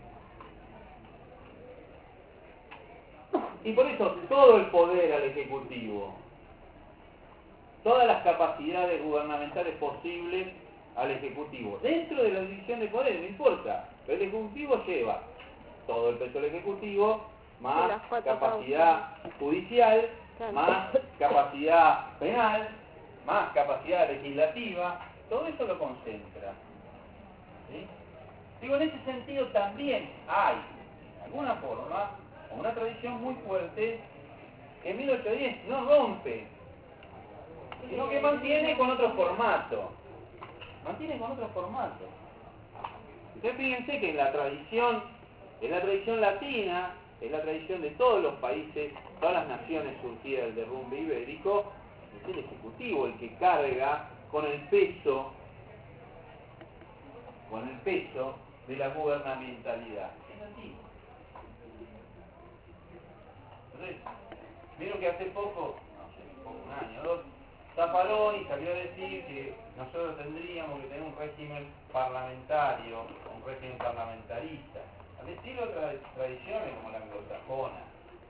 Y por eso todo el poder al Ejecutivo, todas las capacidades gubernamentales posibles al Ejecutivo, dentro de la división de poder, no importa, pero el Ejecutivo lleva todo el peso del Ejecutivo, más capacidad judicial, más capacidad penal, más capacidad legislativa, todo eso lo concentra. ¿Sí? Digo, en ese sentido también hay, de alguna forma, una tradición muy fuerte que en 1810 no rompe, sino que mantiene con otro formato. Mantiene con otro formato. Ustedes fíjense que en la tradición latina, es la tradición de todos los países, todas las naciones surgidas del derrumbe ibérico, es el Ejecutivo el que carga con el peso de la gubernamentalidad. Es así. Entonces, vieron que hace poco, no sé, un año o dos, Zaffaroni salió a decir que nosotros tendríamos que tener un régimen parlamentario, un régimen parlamentarista, al estilo de otras tradiciones como la anglosajona.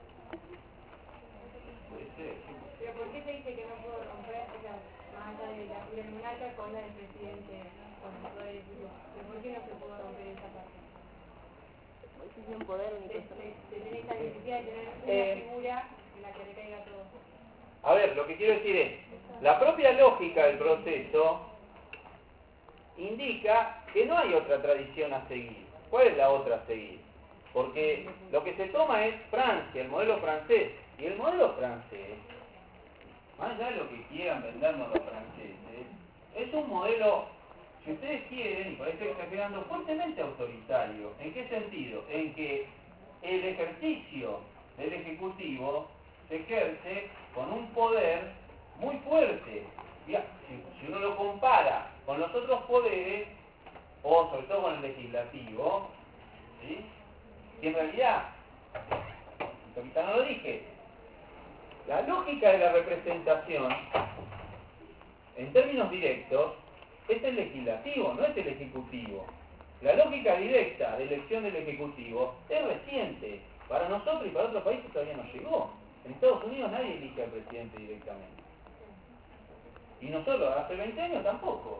Puede ser. Pero ¿por qué se dice que no puedo romper, o sea, más allá de la del monarca con la del presidente, con el poder ejecutivo? ¿Pero por qué no se pudo romper esa parte? Porque es un poder unipersonal. Se tiene esa necesidad de tener una figura en la que recaiga todo. A ver, lo que quiero decir es, la propia lógica del proceso indica que no hay otra tradición a seguir. ¿Cuál es la otra a seguir? Porque lo que se toma es Francia, el modelo francés. Y el modelo francés, más allá de lo que quieran vendernos los franceses, es un modelo, si ustedes quieren, y parece que está quedando fuertemente autoritario. ¿En qué sentido? En que el ejercicio del Ejecutivo se ejerce con un poder muy fuerte. Si uno lo compara con los otros poderes, o sobre todo con el legislativo, ¿sí? Y en realidad, ahorita no lo dije, la lógica de la representación, en términos directos, es el legislativo, no es el ejecutivo. La lógica directa de elección del ejecutivo es reciente. Para nosotros y para otros países todavía no llegó. En Estados Unidos nadie elige al presidente directamente. Y nosotros hace 20 años tampoco.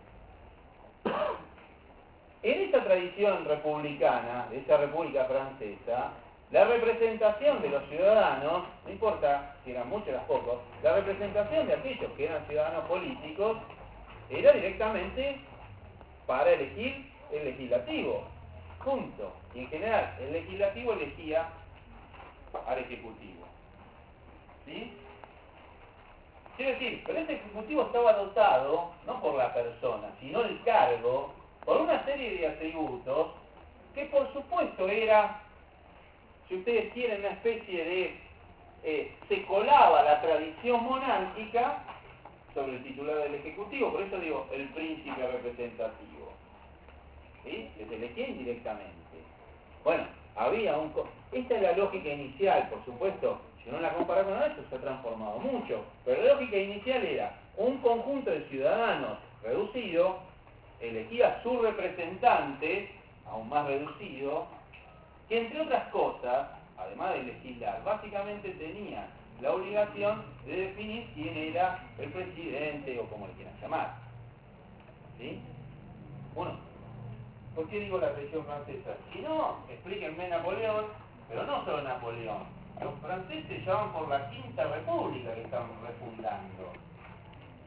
En esta tradición republicana, de esa república francesa, la representación de los ciudadanos, no importa si eran muchos o eran pocos, la representación de aquellos que eran ciudadanos políticos era directamente para elegir el legislativo. Punto. Y en general, el legislativo elegía al ejecutivo. ¿Sí? Quiero decir, pero ese ejecutivo estaba dotado, no por la persona, sino el cargo, por una serie de atributos que por supuesto era, si ustedes quieren, una especie de, se colaba la tradición monárquica sobre el titular del Ejecutivo, por eso digo, el príncipe representativo, ¿sí? Que se elegía indirectamente. Bueno, había esta es la lógica inicial, por supuesto, si uno la compara con esto se ha transformado mucho, pero la lógica inicial era un conjunto de ciudadanos reducido, elegía a su representante, aún más reducido, que entre otras cosas, además de legislar, básicamente tenía la obligación de definir quién era el presidente o como le quieran llamar. ¿Sí? Bueno, ¿por qué digo la tradición francesa? Si no, explíquenme Napoleón, pero no solo Napoleón. Los franceses ya van por la Quinta República que están refundando.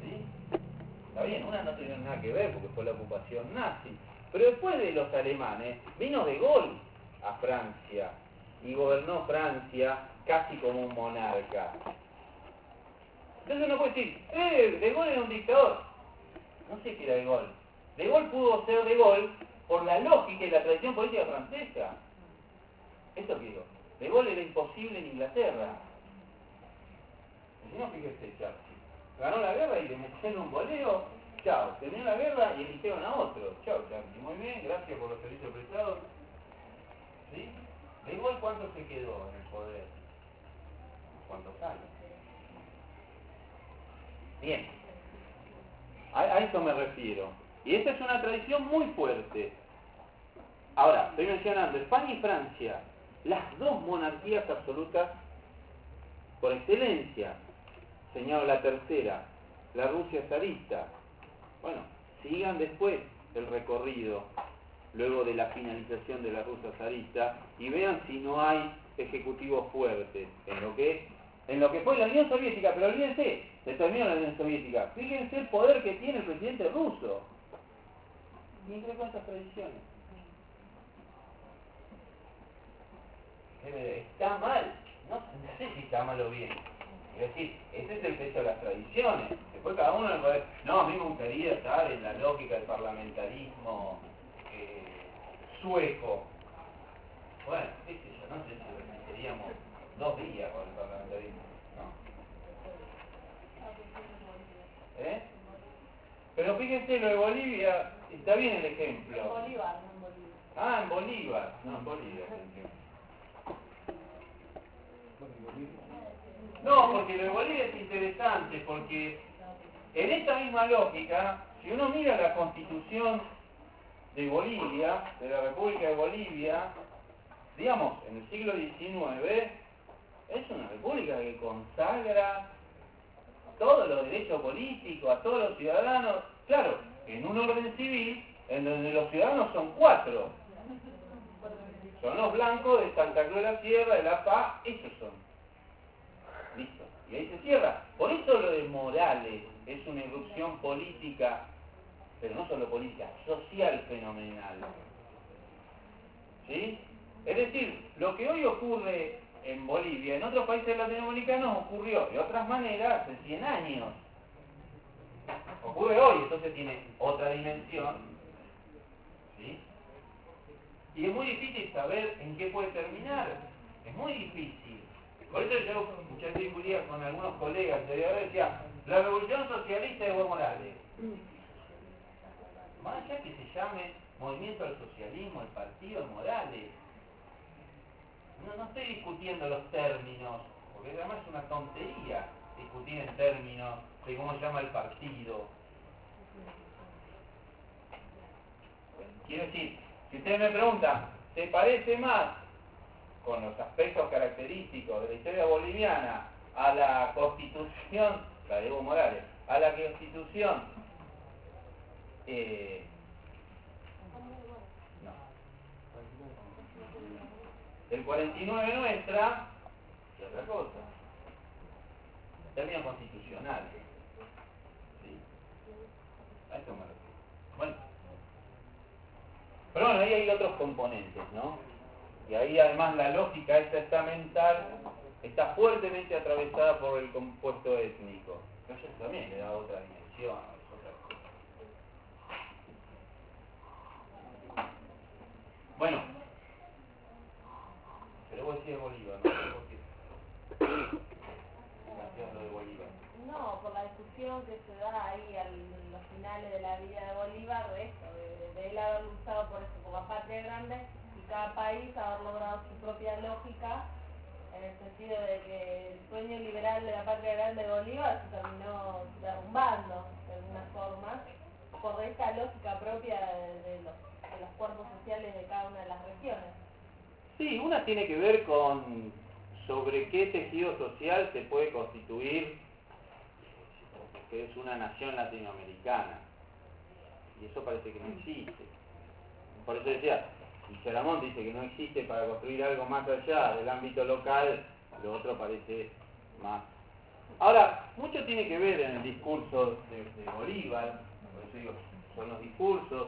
¿Sí? Está bien, una no tiene nada que ver porque fue la ocupación nazi. Pero después de los alemanes, vino De Gaulle a Francia y gobernó Francia casi como un monarca. Entonces uno puede decir, De Gaulle era un dictador. No sé qué era De Gaulle. De Gaulle pudo ser De Gaulle por la lógica y la tradición política francesa. Esto que digo, De Gaulle era imposible en Inglaterra. Y si no, fíjese, Churchill. Ganó la guerra y le metieron un boleo. Chao, terminó la guerra y eligieron a otro. Chao, Churchill. Muy bien, gracias por los servicios prestados. ¿Sí? De igual cuánto se quedó en el poder. ¿Cuántos años? Bien. A eso me refiero. Y esta es una tradición muy fuerte. Ahora, estoy mencionando España y Francia, las dos monarquías absolutas por excelencia. Señalo la tercera, la Rusia zarista. Bueno, sigan después el recorrido, luego de la finalización de la Rusia zarista, y vean si no hay ejecutivos fuertes en lo que fue la Unión Soviética. Pero olvídense, se terminó la Unión Soviética. Fíjense el poder que tiene el presidente ruso. Y entre cuántas tradiciones. Está mal, no sé si está mal o bien. Es decir, ese es el peso de las tradiciones. Después cada uno le puede... No, a mí me gustaría estar en la lógica del parlamentarismo sueco. Bueno, qué sé yo, no sé si seríamos 2 días con el parlamentarismo. No. ¿Eh? Pero fíjense, lo de Bolivia, está bien el ejemplo. En Bolívar, no en Bolivia. Ah, en Bolívar. No, en Bolivia. No, porque lo de Bolivia es interesante, porque en esta misma lógica, si uno mira la constitución de Bolivia, de la República de Bolivia, digamos, en el siglo XIX, es una república que consagra todos los derechos políticos a todos los ciudadanos, claro, en un orden civil en donde los ciudadanos son 4. Son los blancos de Santa Cruz de la Sierra, de La Paz, esos son. Listo. Y ahí se cierra. Por eso lo de Morales es una irrupción política, pero no solo política, social fenomenal. ¿Sí? Es decir, lo que hoy ocurre en Bolivia, en otros países latinoamericanos ocurrió de otras maneras hace 100 años. Ocurre hoy, entonces tiene otra dimensión. ¿Sí? Y es muy difícil saber en qué puede terminar. Es muy difícil. Por eso yo muchas veces discutía con algunos colegas de ahora, decía, la revolución socialista de Evo Morales. Más allá que se llame Movimiento al Socialismo, el partido de Morales. No estoy discutiendo los términos, porque además es una tontería discutir en términos de cómo se llama el partido. Quiero decir, si ustedes me preguntan, ¿se parece más con los aspectos característicos de la historia boliviana a la Constitución, la de Evo Morales, a la Constitución no, del 49 nuestra, y otra cosa, términos constitucionales? ¿Sí? A eso me refiero. Bueno, pero bueno, ahí hay otros componentes, ¿no? Y ahí además la lógica esta estamental está fuertemente atravesada por el compuesto étnico. Eso también le da otra dimensión, es otra cosa. Bueno, pero vos decís de Bolívar, ¿no? ¿Por qué? Lo de Bolívar. No, por la discusión que se da ahí a los finales de la vida de Bolívar, de esto, de él haber luchado por eso, por la patria grande, y cada país haber logrado su propia lógica, en el sentido de que el sueño liberal de la patria grande de Bolívar se terminó derrumbando de alguna forma, por esta lógica propia de los cuerpos sociales de cada una de las regiones. Sí, una tiene que ver con sobre qué tejido social se puede constituir que es una nación latinoamericana. Y eso parece que no existe. Por eso decía, Michel dice que no existe para construir algo más allá del ámbito local, lo otro parece más Ahora, mucho tiene que ver en el discurso de Bolívar, por eso digo, son los discursos,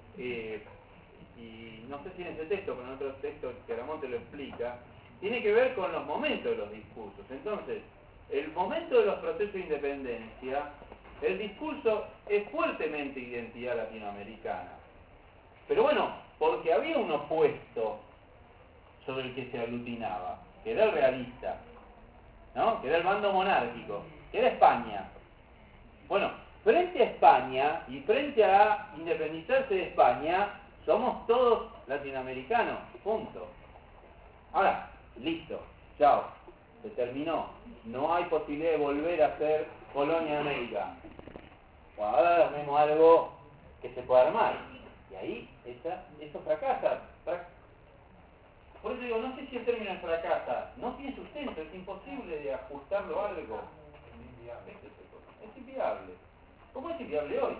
y no sé si en ese texto, pero en otro texto Chiaramonte lo explica, tiene que ver con los momentos de los discursos. Entonces, el momento de los procesos de independencia, el discurso es fuertemente identidad latinoamericana. Pero bueno, porque había un opuesto sobre el que se aglutinaba, que era el realista, ¿no? Que era el bando monárquico, que era España. Bueno, frente a España y frente a independizarse de España, somos todos latinoamericanos, punto. Ahora, listo, chao, se terminó. No hay posibilidad de volver a ser colonia de América. Bueno, ahora armemos algo que se pueda armar. Y ahí eso fracasa. Por eso digo, no sé si el término es fracasa, no tiene sustento, es imposible de ajustarlo a algo. Es inviable. ¿Cómo es inviable hoy?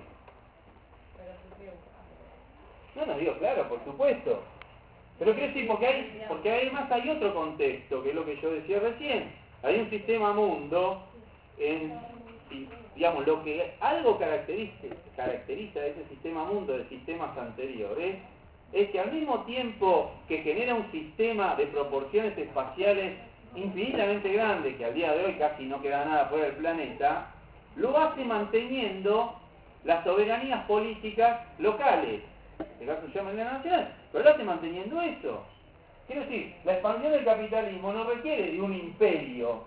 No digo, claro, por supuesto. Pero quiero decir, porque además hay otro contexto, que es lo que yo decía recién. Hay un sistema mundo, digamos, lo que algo caracteriza a ese sistema mundo de sistemas anteriores, es que al mismo tiempo que genera un sistema de proporciones espaciales infinitamente grande, que al día de hoy casi no queda nada fuera del planeta, lo hace manteniendo las soberanías políticas locales. En este caso se llama la nacional, pero lo hace manteniendo eso. Quiero decir, la expansión del capitalismo no requiere de un imperio.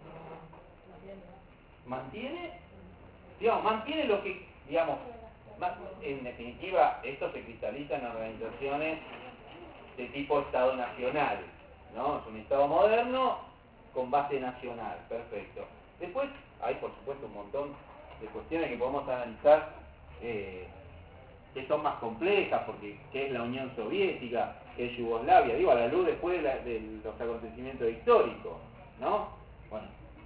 Mantiene lo que, digamos, en definitiva, esto se cristaliza en organizaciones de tipo Estado nacional, ¿no? Es un Estado moderno con base nacional, perfecto. Después hay, por supuesto, un montón de cuestiones que podemos analizar que son más complejas, porque ¿qué es la Unión Soviética? ¿Qué es Yugoslavia? Digo, a la luz después de los acontecimientos históricos, ¿no? Bueno,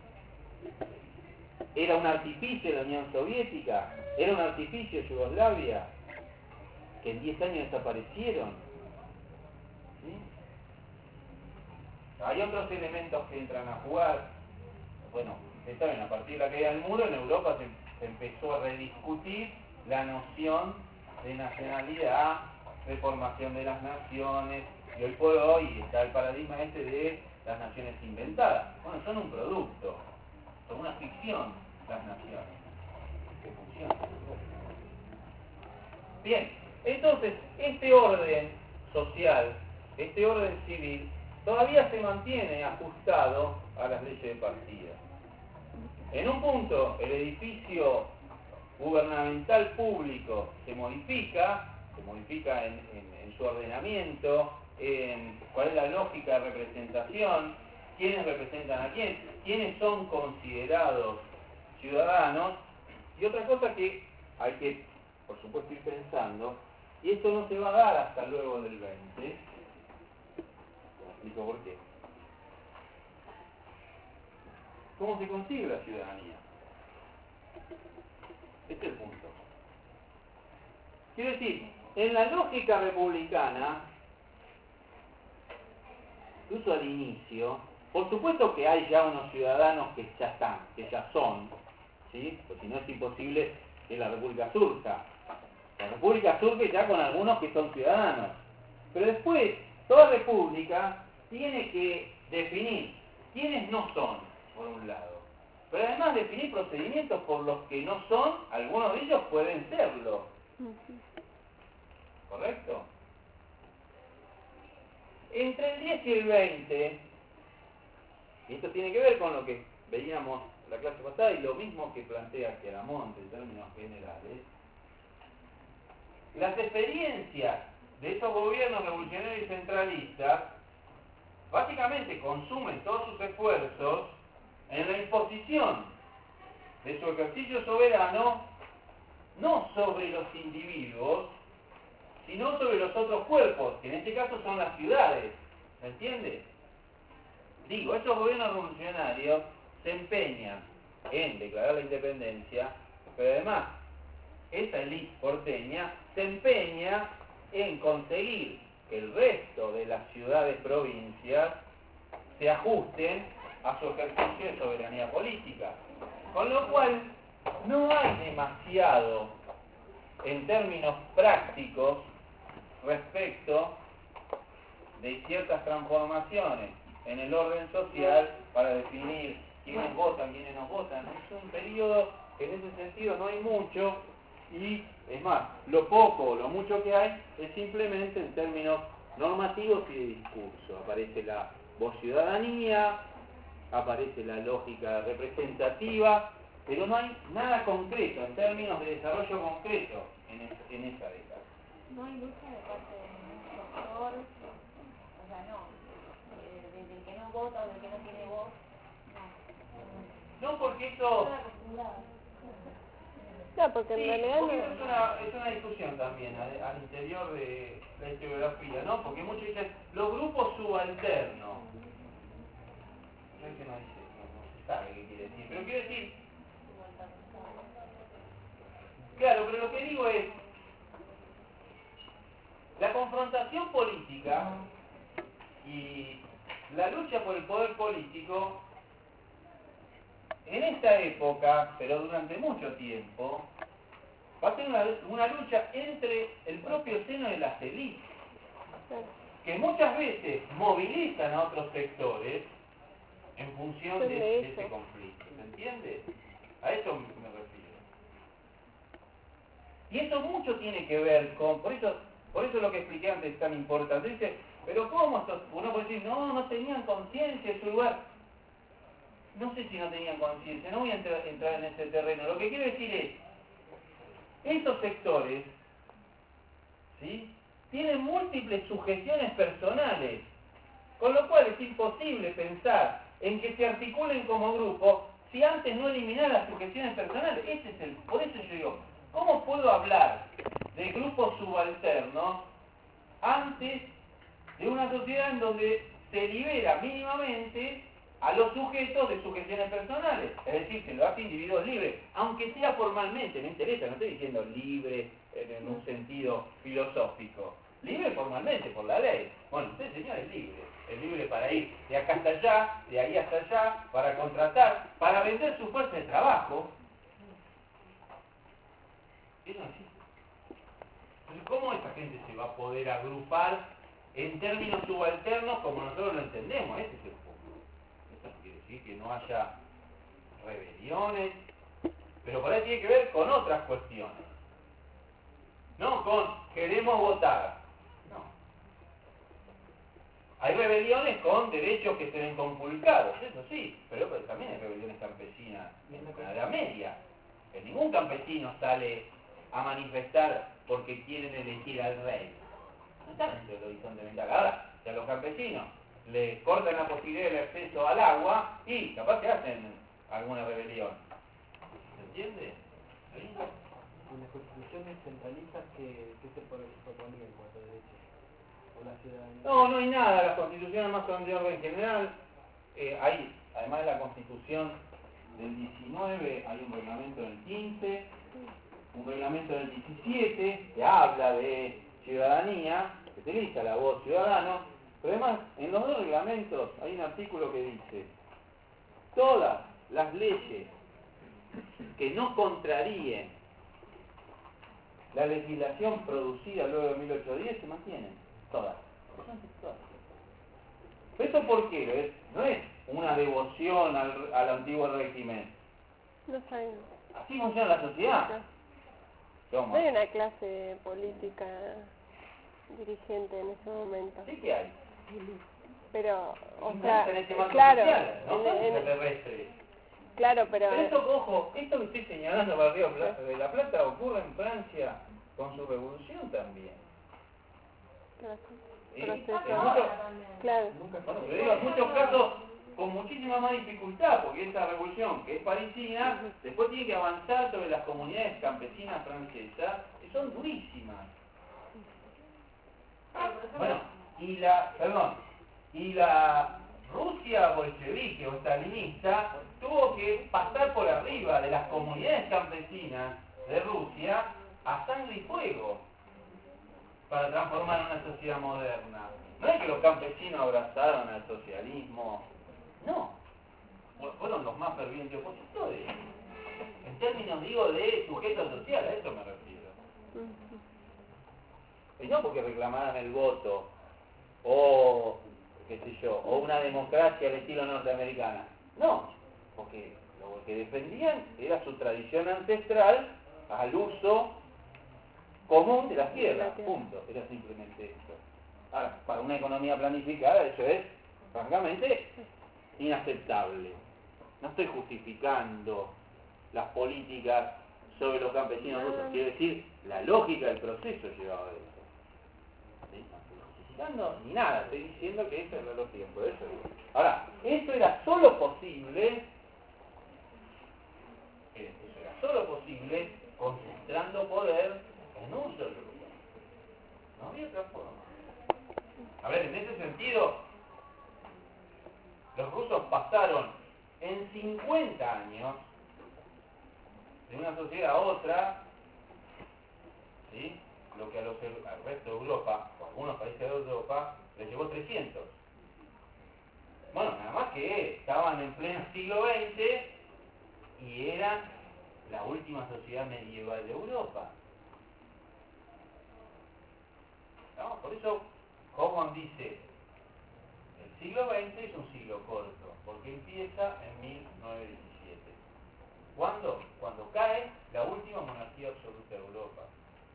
¿era un artificio la Unión Soviética? ¿Era un artificio Yugoslavia? Que en 10 años desaparecieron. ¿Sí? Hay otros elementos que entran a jugar. Bueno, está bien, a partir de la caída del muro en Europa se empezó a rediscutir la noción de nacionalidad, de formación de las naciones, y hoy por hoy está el paradigma de las naciones inventadas. Bueno, son un producto, son una ficción las naciones, que funcionan. Bien, entonces, este orden social, este orden civil, todavía se mantiene ajustado a las leyes de partida. En un punto, el edificio gubernamental público se modifica en su ordenamiento, en cuál es la lógica de representación, quiénes representan a quiénes son considerados ciudadanos, y otra cosa que hay que, por supuesto, ir pensando, y esto no se va a dar hasta luego del 20. Explico por qué. ¿Cómo se consigue la ciudadanía? Este es el punto. Quiero decir, en la lógica republicana, incluso al inicio, por supuesto que hay ya unos ciudadanos que ya están, que ya son, ¿sí? Pues si no es imposible que la república surja. La república surge ya con algunos que son ciudadanos. Pero después, toda república tiene que definir quiénes no son, por un lado. Pero además definir procedimientos por los que no son, algunos de ellos pueden serlo. ¿Correcto? Entre el 10 y el 20, y esto tiene que ver con lo que veíamos la clase pasada y lo mismo que plantea Chiaramonte en términos generales, las experiencias de estos gobiernos revolucionarios y centralistas básicamente consumen todos sus esfuerzos en la imposición de su ejercicio soberano no sobre los individuos, sino sobre los otros cuerpos, que en este caso son las ciudades. ¿Se entiende? Digo, estos gobiernos revolucionarios se empeñan en declarar la independencia, pero además esa élite porteña se empeña en conseguir que el resto de las ciudades provincias se ajusten a su ejercicio de soberanía política. Con lo cual, no hay demasiado en términos prácticos respecto de ciertas transformaciones en el orden social para definir quiénes votan, quiénes no votan. Es un periodo que en ese sentido no hay mucho, y es más, lo poco o lo mucho que hay es simplemente en términos normativos y de discurso. Aparece la voz ciudadanía, aparece la lógica representativa, pero no hay nada concreto en términos de desarrollo concreto en esa década. No hay lucha de parte de un sector, o sea, no, del que no vota o del que no tiene voz, No, porque eso... estoy acostumbrada. No, porque en Sí, realidad porque no... es una discusión también al interior de la historiografía, ¿no? Porque muchos dicen, los grupos subalternos. No es que no dice, no se sabe qué quiere decir, pero quiere decir, claro, pero lo que digo es, la confrontación política y la lucha por el poder político, en esta época, pero durante mucho tiempo, va a ser una lucha entre el propio seno de las élites, que muchas veces movilizan a otros sectores en función de ese conflicto. ¿Se entiende? A eso me refiero. Y eso mucho tiene que ver con, por eso lo que expliqué antes es tan importante. Dice, pero ¿cómo estos? Uno puede decir, no tenían conciencia de su lugar. No sé si no tenían conciencia, no voy a entrar en ese terreno. Lo que quiero decir es, estos sectores, ¿sí?, tienen múltiples sujeciones personales, con lo cual es imposible pensar en que se articulen como grupo si antes no eliminan las sujeciones personales. Por eso yo digo, ¿cómo puedo hablar de grupos subalternos antes de una sociedad en donde se libera mínimamente a los sujetos de sujeciones personales? Es decir, se lo hace individuos libres, aunque sea formalmente, me interesa, no estoy diciendo libre en un sentido filosófico, libre formalmente por la ley. Bueno, usted, señor, es libre para ir de acá hasta allá, de ahí hasta allá, para contratar, para vender su fuerza de trabajo. Eso no existe. Entonces, ¿cómo esa gente se va a poder agrupar en términos subalternos como nosotros lo entendemos? Ese es el punto. Esto no quiere decir que no haya rebeliones, pero por ahí tiene que ver con otras cuestiones. No con queremos votar. No. Hay rebeliones con derechos que se ven conculcados, eso sí, pero también hay rebeliones campesinas en la Edad Media. Que ningún campesino sale a manifestar porque quieren elegir al rey. No están en el horizonte mental. Ahora, si a los campesinos les cortan la posibilidad del acceso al agua, y capaz que hacen alguna rebelión. ¿Se entiende? ¿Sí? En las constituciones centralistas que se proponía en cuanto a derechos o la ciudadanía. No hay nada. Las constituciones más son de orden general. Hay, además de la constitución del 19, hay un reglamento del 15, un reglamento del 17 que habla de ciudadanía, que utiliza la voz ciudadano, pero además en los dos reglamentos hay un artículo que dice, todas las leyes que no contraríen la legislación producida luego de 1810 se mantienen, todas. ¿Eso por qué? No es una devoción al antiguo régimen. No sabemos. Así funciona la sociedad. No hay una clase política dirigente en ese momento. Sí que hay. Pero, o Interesa sea, en este marco claro, social, no son extraterrestres. claro, pero Pero esto, ojo, esto que estoy señalando para Río de la Plata ocurre en Francia con su revolución también. ¿Sí? proceso, En muchos, claro, bueno, pero digo, en muchos casos con muchísima más dificultad, porque esta revolución, que es parisina, después tiene que avanzar sobre las comunidades campesinas francesas, que son durísimas. Bueno, y la Rusia bolchevique o stalinista tuvo que pasar por arriba de las comunidades campesinas de Rusia a sangre y fuego para transformar una sociedad moderna. No es que los campesinos abrazaron al socialismo, no. fueron los más fervientes opositores. En términos, digo, de sujeto social, a eso me refiero. Y no porque reclamaran el voto, o, qué sé yo, o una democracia al estilo norteamericana. No, porque lo que defendían era su tradición ancestral al uso común de las tierras, punto. Era simplemente esto. Ahora, para una economía planificada eso es, francamente, inaceptable. No estoy justificando las políticas sobre los campesinos rusos, quiero decir, la lógica del proceso llevaba a eso. ¿Sí? No estoy justificando ni nada, estoy diciendo que esa es la lógica del proceso. Ahora, esto era solo posible concentrando poder en un solo lugar. No había otra forma. A ver, en ese sentido, los rusos pasaron en 50 años de una sociedad a otra, ¿sí? Lo que al resto de Europa, o a algunos países de Europa, les llevó 300. Bueno, nada más que estaban en pleno siglo XX y eran la última sociedad medieval de Europa. ¿No? Por eso, Hoffman dice, el siglo XX es un siglo corto, porque empieza en 1917. ¿Cuándo? Cuando cae la última monarquía absoluta de Europa.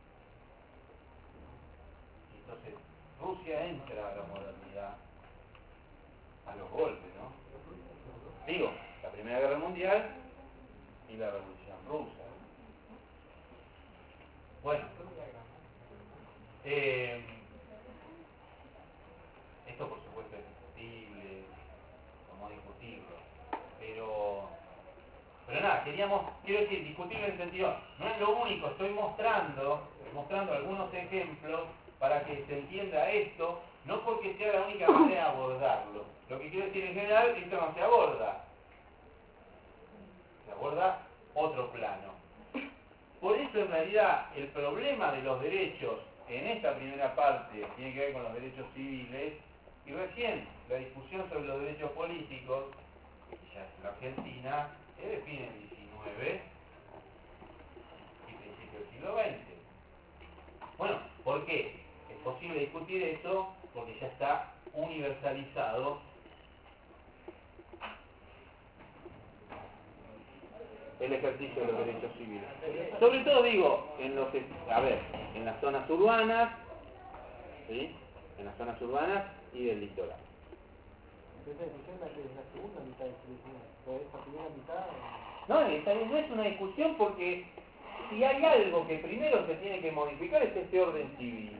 Y entonces Rusia entra a la modernidad a los golpes, ¿no? Digo, la Primera Guerra Mundial y la Revolución Rusa. Bueno, esto por supuesto es discutible, como discutirlo, pero nada, quiero decir, discutirlo en el sentido, no es lo único, estoy mostrando algunos ejemplos para que se entienda esto, no porque sea la única manera de abordarlo. Lo que quiero decir en general, esto no se aborda otro plano. Por eso en realidad el problema de los derechos en esta primera parte tiene que ver con los derechos civiles y recién la discusión sobre los derechos políticos, ya en la Argentina, se define en el XIX y principios del siglo XX. Bueno, ¿por qué? Es posible discutir eso porque ya está universalizado el ejercicio de los derechos civiles. Sobre todo digo, en las zonas urbanas, ¿sí? En las zonas urbanas y del litoral. Esa discusión es la segunda mitad del siglo XIX. Esa primera mitad... No, esta no es una discusión porque si hay algo que primero se tiene que modificar es este orden civil.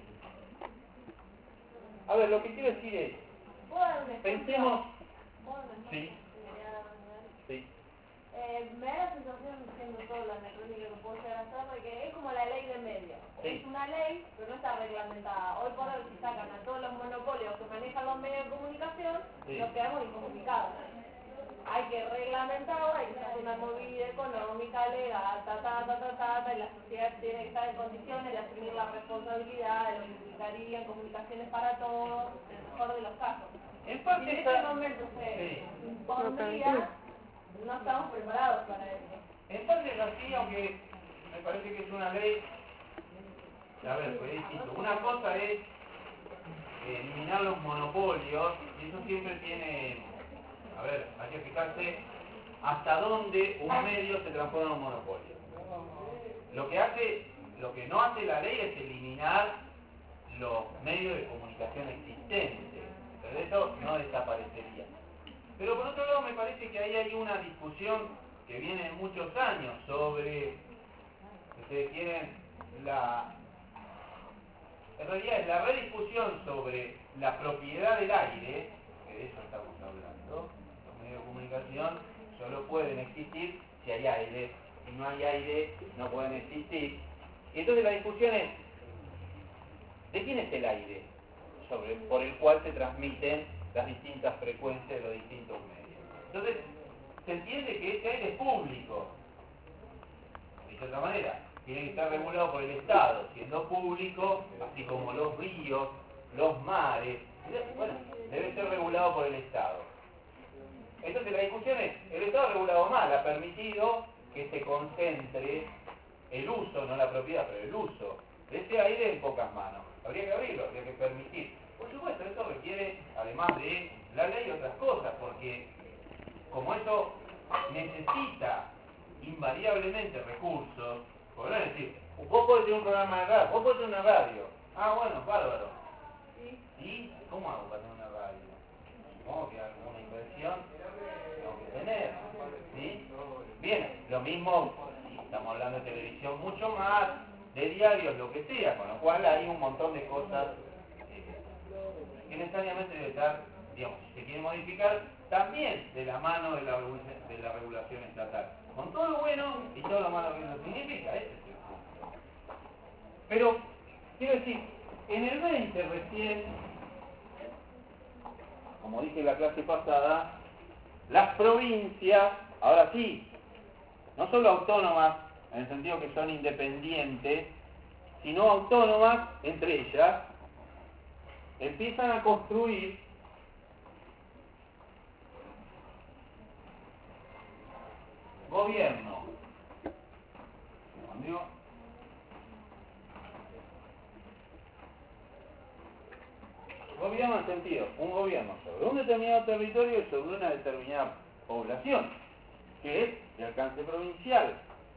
A ver, lo que quiero decir es, pensemos... Sí. Sí. Me da la sensación, siendo todo la anacrónica que puedo llegar a hacer, de que es como la ley de medios. Sí. Es una ley, pero no está reglamentada. Hoy por hoy, si sacan a todos los monopolios que manejan los medios de comunicación, Sí. nos quedamos incomunicados. Hay que reglamentarlo, hay que hacer una movida económica, legal, y la sociedad tiene que estar en condiciones de asumir la responsabilidad de lo que implicaría en comunicaciones para todos, en el mejor de los casos. En parte Si en está... este momento se Sí. impondría, no estamos preparados para eso. En parte es así, aunque me parece que es una ley... A ver, pues distinto. Una cosa es eliminar los monopolios, y eso siempre tiene... A ver, hay que fijarse hasta dónde un medio se transforma en un monopolio. Lo que no hace la ley es eliminar los medios de comunicación existentes, pero eso no desaparecería. Pero por otro lado me parece que ahí hay una discusión que viene de muchos años sobre, si ustedes quieren, en realidad es la rediscusión sobre la propiedad del aire, que de eso estamos hablando. Los medios de comunicación solo pueden existir si hay aire, si no hay aire no pueden existir. Y entonces la discusión es, ¿de quién es el aire por el cual se transmiten las distintas frecuencias de los distintos medios? Entonces, se entiende que ese aire es público. De otra manera, tiene que estar regulado por el Estado, siendo público, así como los ríos, los mares. Bueno, debe ser regulado por el Estado. Entonces la discusión es, el Estado ha regulado mal, ha permitido que se concentre el uso, no la propiedad, pero el uso de ese aire en pocas manos. Habría que abrirlo, habría que permitir. Por supuesto, esto requiere, además de la ley, otras cosas, porque como eso necesita invariablemente recursos, podrán decir, vos podés tener un programa de radio, vos podés tener una radio. Ah, bueno, bárbaro. ¿Y cómo hago para tener una radio? Supongo que alguna inversión tengo que tener, ¿sí? Bien, lo mismo, si estamos hablando de televisión, mucho más, de diarios, lo que sea, con lo cual hay un montón de cosas que necesariamente debe estar, digamos, si se quiere modificar, también de la mano de la regulación estatal. Con todo lo bueno y todo lo malo que eso significa, ese es el punto. Pero, quiero decir, en el 20 recién, como dije en la clase pasada, las provincias, ahora sí, no solo autónomas, en el sentido que son independientes, sino autónomas entre ellas, empiezan a construir gobierno. Digo, gobierno en sentido, un gobierno sobre un determinado territorio y sobre una determinada población, que es de alcance provincial.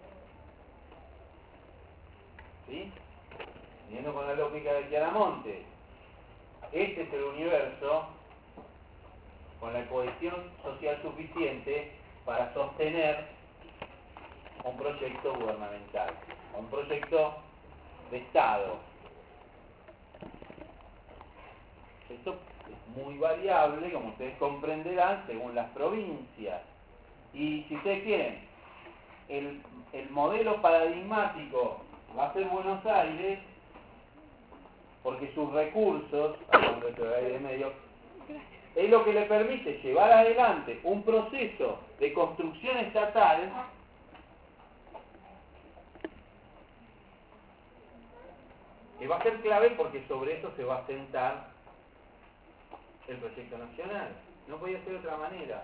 ¿Sí? Siguiendo con la lógica de Chiaramonte, este es el universo con la cohesión social suficiente para sostener un proyecto gubernamental, un proyecto de Estado. Esto es muy variable, como ustedes comprenderán, según las provincias. Y si ustedes quieren, el modelo paradigmático va a ser Buenos Aires, porque sus recursos, hablando de esto de medio, es lo que le permite llevar adelante un proceso de construcción estatal que va a ser clave porque sobre eso se va a sentar el proyecto nacional. No podía ser de otra manera.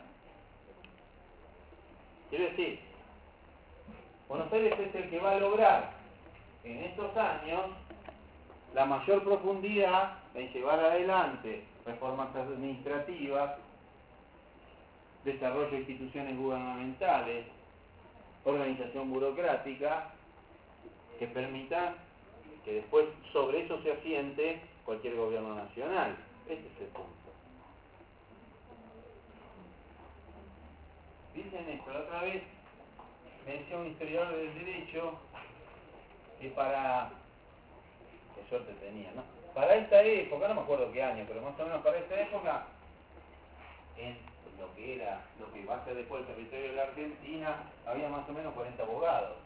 Quiero decir, Buenos Aires es el que va a lograr en estos años la mayor profundidad en llevar adelante reformas administrativas, desarrollo de instituciones gubernamentales, organización burocrática, que permita que después sobre eso se asiente cualquier gobierno nacional. Ese es el punto. Dicen esto, la otra vez me decía un historiador del derecho que qué suerte tenía, ¿no? Para esta época, no me acuerdo qué año, pero más o menos para esta época, en lo que va a ser después el territorio de la Argentina, había más o menos 40 abogados.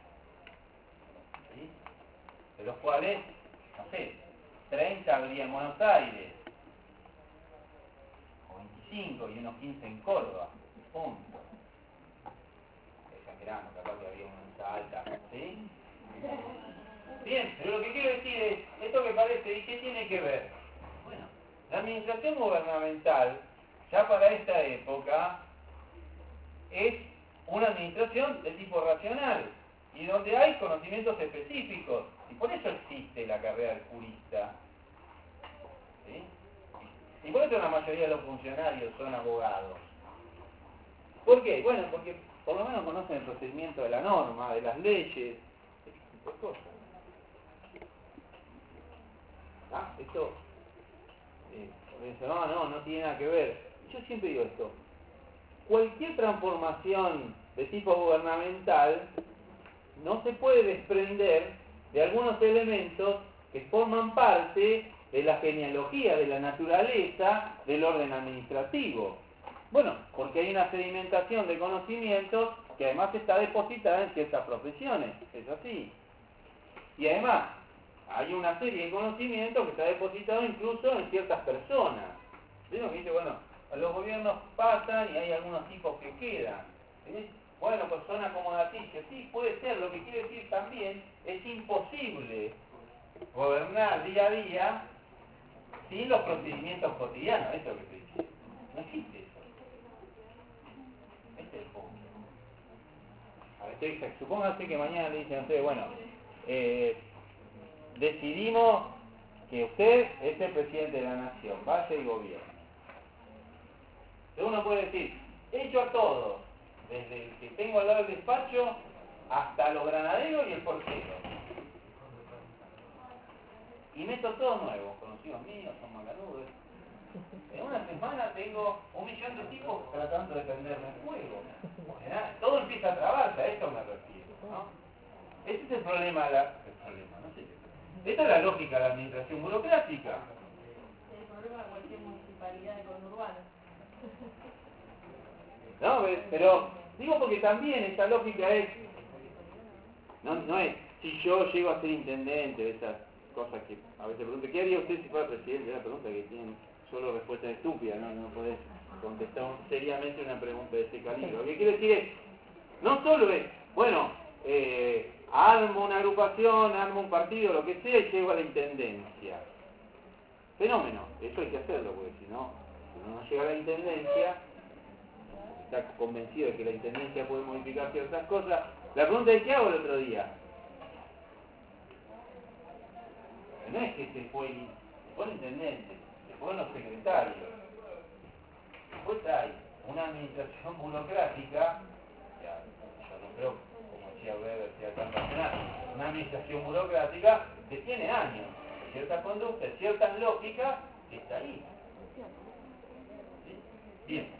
¿Sí? De los cuales, no sé, 30 habría en Buenos Aires, o 25 y unos 15 en Córdoba, punto. Exagerando, capaz que había una en Salta, ¿sí? Bien, pero lo que quiero decir es, esto que parece, ¿y qué tiene que ver? Bueno, la administración gubernamental, ya para esta época, es una administración de tipo racional, y donde hay conocimientos específicos, y por eso existe la carrera del jurista. ¿Sí? Y por eso la mayoría de los funcionarios son abogados. ¿Por qué? Bueno, porque por lo menos conocen el procedimiento de la norma, de las leyes, ese tipo de cosas. ¿Ah? Esto, no tiene nada que ver. Yo siempre digo esto. Cualquier transformación de tipo gubernamental no se puede desprender de algunos elementos que forman parte de la genealogía, de la naturaleza del orden administrativo. Bueno, porque hay una sedimentación de conocimientos que además está depositada en ciertas profesiones, es así. Y además, hay una serie de conocimientos que está depositado incluso en ciertas personas. ¿Vieron que dice, bueno, los gobiernos pasan y hay algunos tipos que quedan? ¿Sí? Bueno, pues son acomodaticios. Sí, puede ser. Lo que quiere decir también es imposible gobernar día a día sin los procedimientos cotidianos. Eso es lo que estoy diciendo. No existe eso. es el punto. Supónganse que mañana le dicen a ustedes, bueno, decidimos que usted es el presidente de la nación, vaya y gobierne. Uno puede decir, echo a todos, desde el que tengo al lado del despacho hasta los granaderos y el portero. Y meto todos nuevos, conocidos míos, son macanudos. En una semana tengo 1 millón de tipos tratando de prenderme el fuego. Todo empieza a trabarse, a esto me refiero, ¿no? Ese es el problema no sé. Esta es la lógica de la administración burocrática. El problema de cualquier municipalidad de conurbano. No, pero digo porque también esta lógica es, no es, si yo llego a ser intendente, de esas cosas que a veces pregunto, ¿qué haría usted si fuera presidente? Es una pregunta que tienen solo respuestas estúpidas, no podés contestar seriamente una pregunta de ese calibre. Lo que quiero decir es, no solo es, bueno, armo una agrupación, armo un partido, lo que sea, y llego a la intendencia. Fenómeno, eso hay que hacerlo, porque si uno no llega a la intendencia, está convencido de que la intendencia puede modificar ciertas cosas. La pregunta es, ¿qué hago el otro día? No es que se fue el intendente, se fueron los secretarios. Después hay una administración burocrática, ya, yo no creo, como decía Weber, sea tan racional, una administración burocrática que tiene años, ciertas conductas, ciertas lógicas, que está ahí. ¿Sí? Bien.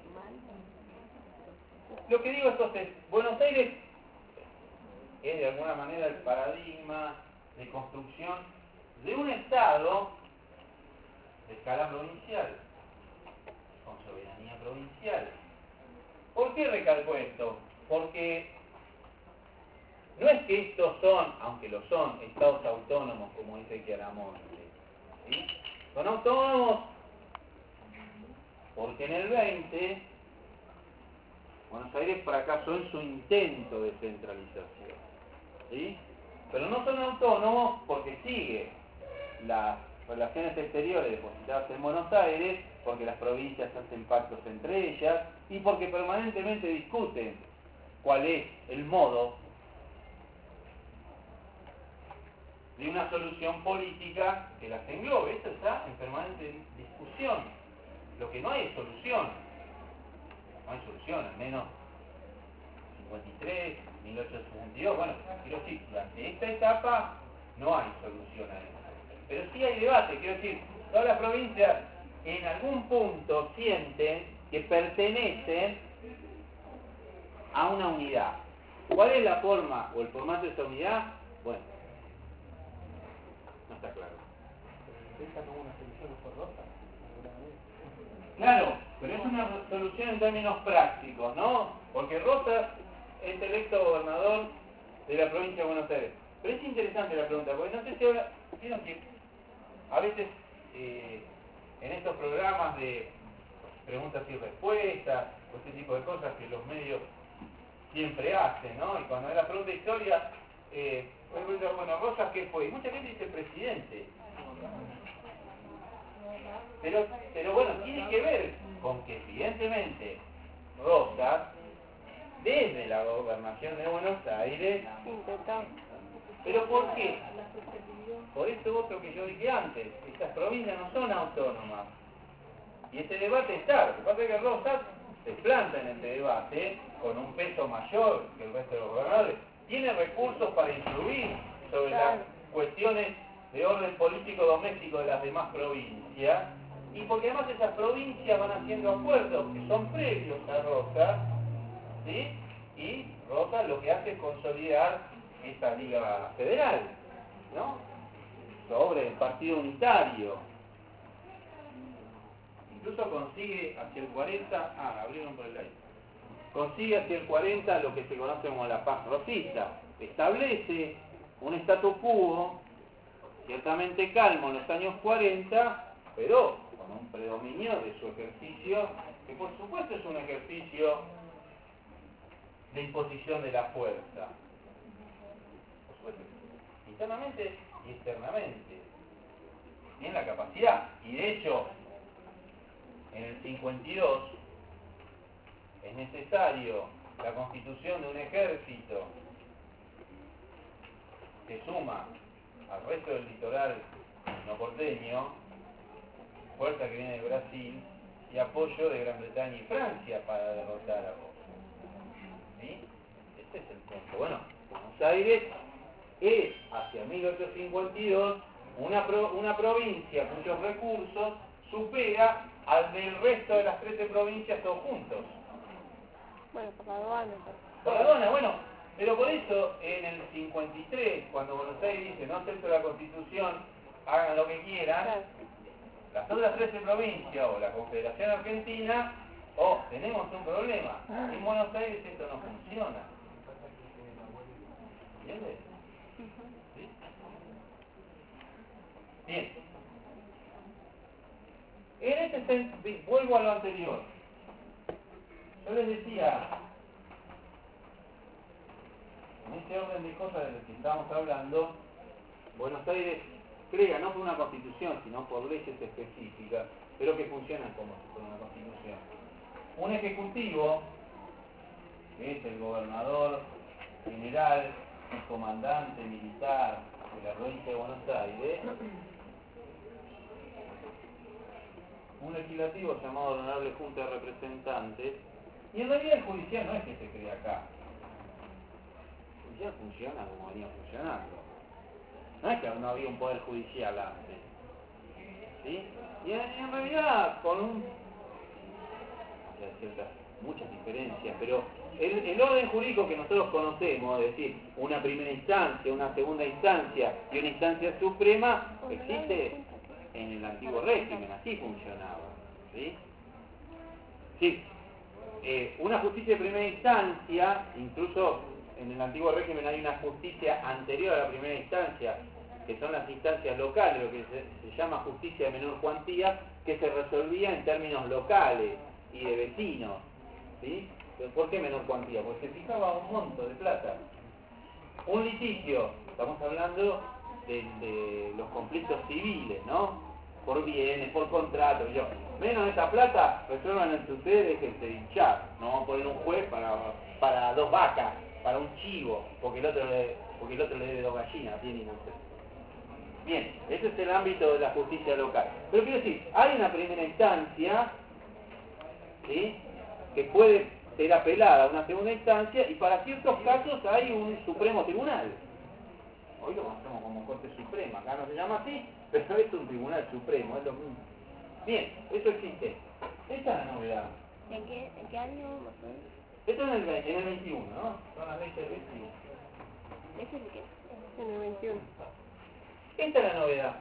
Lo que digo entonces, Buenos Aires es de alguna manera el paradigma de construcción de un Estado de escala provincial, con soberanía provincial. ¿Por qué recalco esto? Porque no es que estos son, aunque lo son, estados autónomos, como dice Chiaramonte, ¿sí? Son autónomos porque en el 20 Buenos Aires fracasó en su intento de centralización, ¿sí? Pero no son autónomos porque sigue las relaciones exteriores depositadas en Buenos Aires, porque las provincias hacen pactos entre ellas y porque permanentemente discuten cuál es el modo de una solución política que las englobe. Esto está en permanente discusión. Lo que no hay es solución. No hay solución, al menos 53, 1862. Bueno, quiero decir, durante esta etapa no hay solución a eso. Pero sí hay debate, quiero decir, todas las provincias en algún punto sienten que pertenecen a una unidad. ¿Cuál es la forma o el formato de esa unidad? Bueno, no está claro. ¿Esta como una solución por Rosa? Claro, pero es una solución en términos prácticos, ¿no? Porque Rosas es electo gobernador de la provincia de Buenos Aires. Pero es interesante la pregunta, porque no sé si ahora, vieron que a veces en estos programas de preguntas y respuestas, o este tipo de cosas que los medios siempre hacen, ¿no? Y cuando hay la pregunta de historia, bueno, Rosas, ¿qué fue? Y mucha gente dice presidente. Pero bueno, tiene que ver con que evidentemente Rosas, desde la gobernación de Buenos Aires, ¿pero por qué? Por esto otro que yo dije antes, estas provincias no son autónomas. Y ese debate está, lo que pasa es que Rosas se planta en este debate con un peso mayor que el resto de los gobernadores. Tiene recursos para influir sobre las cuestiones de orden político doméstico de las demás provincias, y porque además esas provincias van haciendo acuerdos que son previos a Rosas, ¿sí? Y Rosas lo que hace es consolidar esta liga federal, ¿no? Sobre el partido unitario. Incluso consigue hacia el 40, abrieron por el aire, consigue hacia el 40 lo que se conoce como la paz rosista. Establece un statu quo ciertamente calmo en los años 40, pero con un predominio de su ejercicio, que por supuesto es un ejercicio de imposición de la fuerza. Por supuesto, internamente y externamente. Tiene la capacidad. Y de hecho, en el 52 es necesario la constitución de un ejército que suma al resto del litoral no porteño, fuerza que viene de Brasil y apoyo de Gran Bretaña y Francia para derrotar a Roma. ¿Sí? Este es el punto. Bueno, Buenos Aires es hacia 1852 una provincia cuyos recursos supera al del resto de las 13 provincias todos juntos. Bueno, por la aduana. Por la aduana, bueno, pero por eso en el 53, cuando Buenos Aires dice no acepto la Constitución, hagan lo que quieran, Claro. las otras 13 provincias o la Confederación Argentina, tenemos un problema. En Buenos Aires esto no funciona. ¿Entiendes? ¿Sí? Bien. En este sentido, vuelvo a lo anterior. Yo les decía, en este orden de cosas de las que estamos hablando, Buenos Aires crea no por una constitución, sino por leyes específicas, pero que funcionan como si fuera una constitución. Un ejecutivo, que es el gobernador general, el comandante militar de la provincia de Buenos Aires, un legislativo llamado Honorable Junta de Representantes, y en realidad el judicial no es que se crea acá. El judicial funciona como venía funcionando. No es que no había un poder judicial antes. ¿Sí? Y en realidad, con muchas diferencias, pero el orden jurídico que nosotros conocemos, es decir, una primera instancia, una segunda instancia y una instancia suprema, existe en el antiguo régimen, así funcionaba. ¿Sí? Sí. Una justicia de primera instancia, incluso en el antiguo régimen hay una justicia anterior a la primera instancia, que son las instancias locales, lo que se llama justicia de menor cuantía, que se resolvía en términos locales y de vecinos. ¿Sí? ¿Por qué menor cuantía? Porque se fijaba un monto de plata. Un litigio, estamos hablando de los conflictos civiles, ¿no? Por bienes, por contrato, menos esa plata, resuelvan entre ustedes, déjense de hinchar. No vamos a poner un juez para 2 vacas, para un chivo, porque el otro le debe 2 gallinas, bien inocente. Bien, ese es el ámbito de la justicia local. Pero quiero decir, hay una primera instancia, ¿sí?, que puede ser apelada a una segunda instancia, y para ciertos casos hay un Supremo Tribunal. Hoy lo conocemos como Corte Suprema, acá no se llama así, pero es un Tribunal Supremo, es lo mismo. Bien, eso existe. Esta es la novedad. ¿En qué año más o menos? Esto es en el 21, ¿no? Son las leyes del 21. ¿Ese es de qué? En el 21. Esta es la novedad.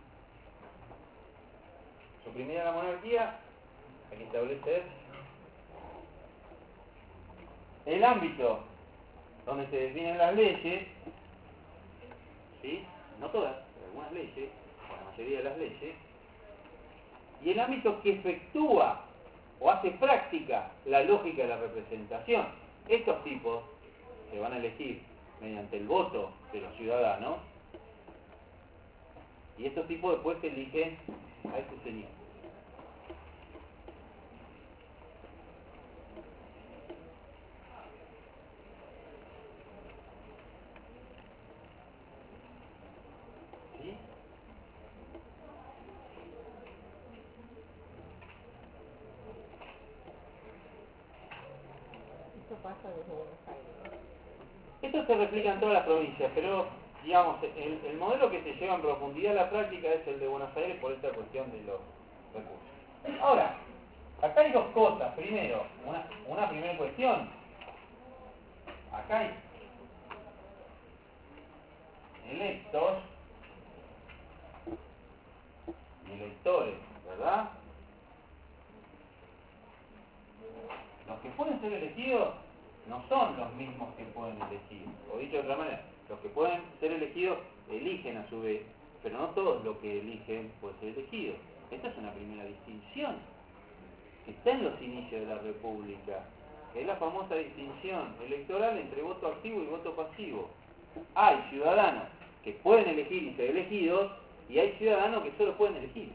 Suprimida la monarquía, hay que establecer el ámbito donde se definen las leyes, ¿sí? No todas, pero algunas leyes, o la mayoría de las leyes, y el ámbito que efectúa o hace práctica la lógica de la representación. Estos tipos se van a elegir mediante el voto de los ciudadanos, y estos tipos después eligen a este señor. ¿Sí? Esto pasa desde Buenos Aires. Esto se replica en todas las provincias, pero digamos, el modelo que se lleva en profundidad a la práctica es el de Buenos Aires por esta cuestión de los recursos. Ahora, acá hay 2 cosas. Primero, una primera cuestión. Acá hay electos y electores, ¿verdad? Los que pueden ser elegidos no son los mismos que pueden elegir. O dicho de otra manera, los que pueden ser elegidos eligen a su vez, pero no todos los que eligen pueden ser elegidos. Esta es una primera distinción que está en los inicios de la República, que es la famosa distinción electoral entre voto activo y voto pasivo. Hay ciudadanos que pueden elegir y ser elegidos, y hay ciudadanos que solo pueden elegir.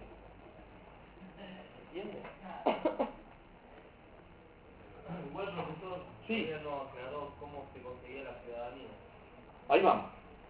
¿Entiendes? Igual, profesor, Sí. Todavía no aclaró cómo se conseguía la ciudadanía. Ahí vamos.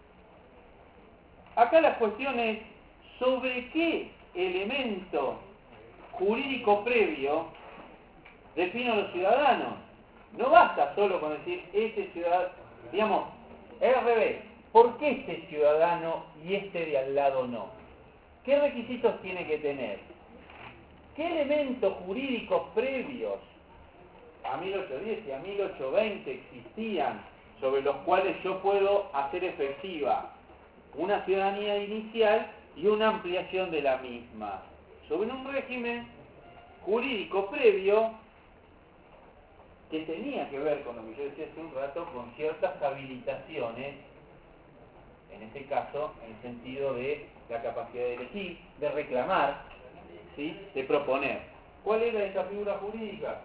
Acá la cuestión es sobre qué elemento jurídico previo defino a los ciudadanos. No basta solo con decir este ciudadano, digamos, es al revés. ¿Por qué este ciudadano y este de al lado no? ¿Qué requisitos tiene que tener? ¿Qué elementos jurídicos previos a 1810 y a 1820 existían sobre los cuales yo puedo hacer efectiva una ciudadanía inicial y una ampliación de la misma? Sobre un régimen jurídico previo que tenía que ver con lo que yo decía hace un rato, con ciertas habilitaciones, en este caso, en el sentido de la capacidad de elegir, de reclamar, ¿sí?, de proponer. ¿Cuál era esa figura jurídica?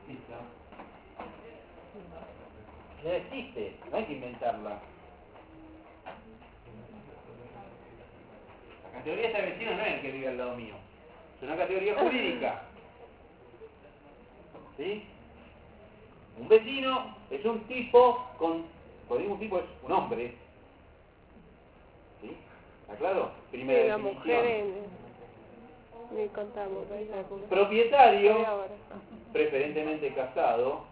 Ya existe, no hay que inventarla. La categoría de este vecino no es el que vive al lado mío, es una categoría jurídica. ¿Sí? Un vecino es un tipo cuando digo un tipo es un hombre. ¿Sí? ¿Está claro? Primera Sí, la definición. mujer ni contamos de esa época. Propietario, Ahí ahora. preferentemente casado.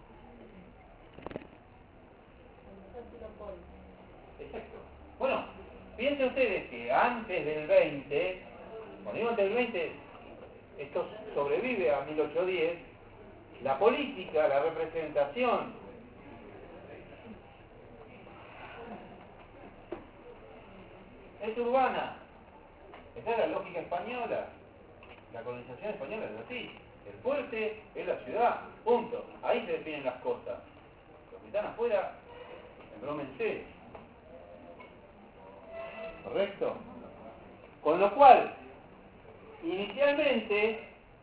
Exacto. Bueno, piensen ustedes que antes del 20, cuando digo antes del 20, esto sobrevive a 1810, la política, la representación es urbana. Esa es la lógica española. La colonización española es así. El fuerte es la ciudad. Punto. Ahí se definen las cosas. Los que están afuera, embrómense. ¿Correcto? Con lo cual, inicialmente,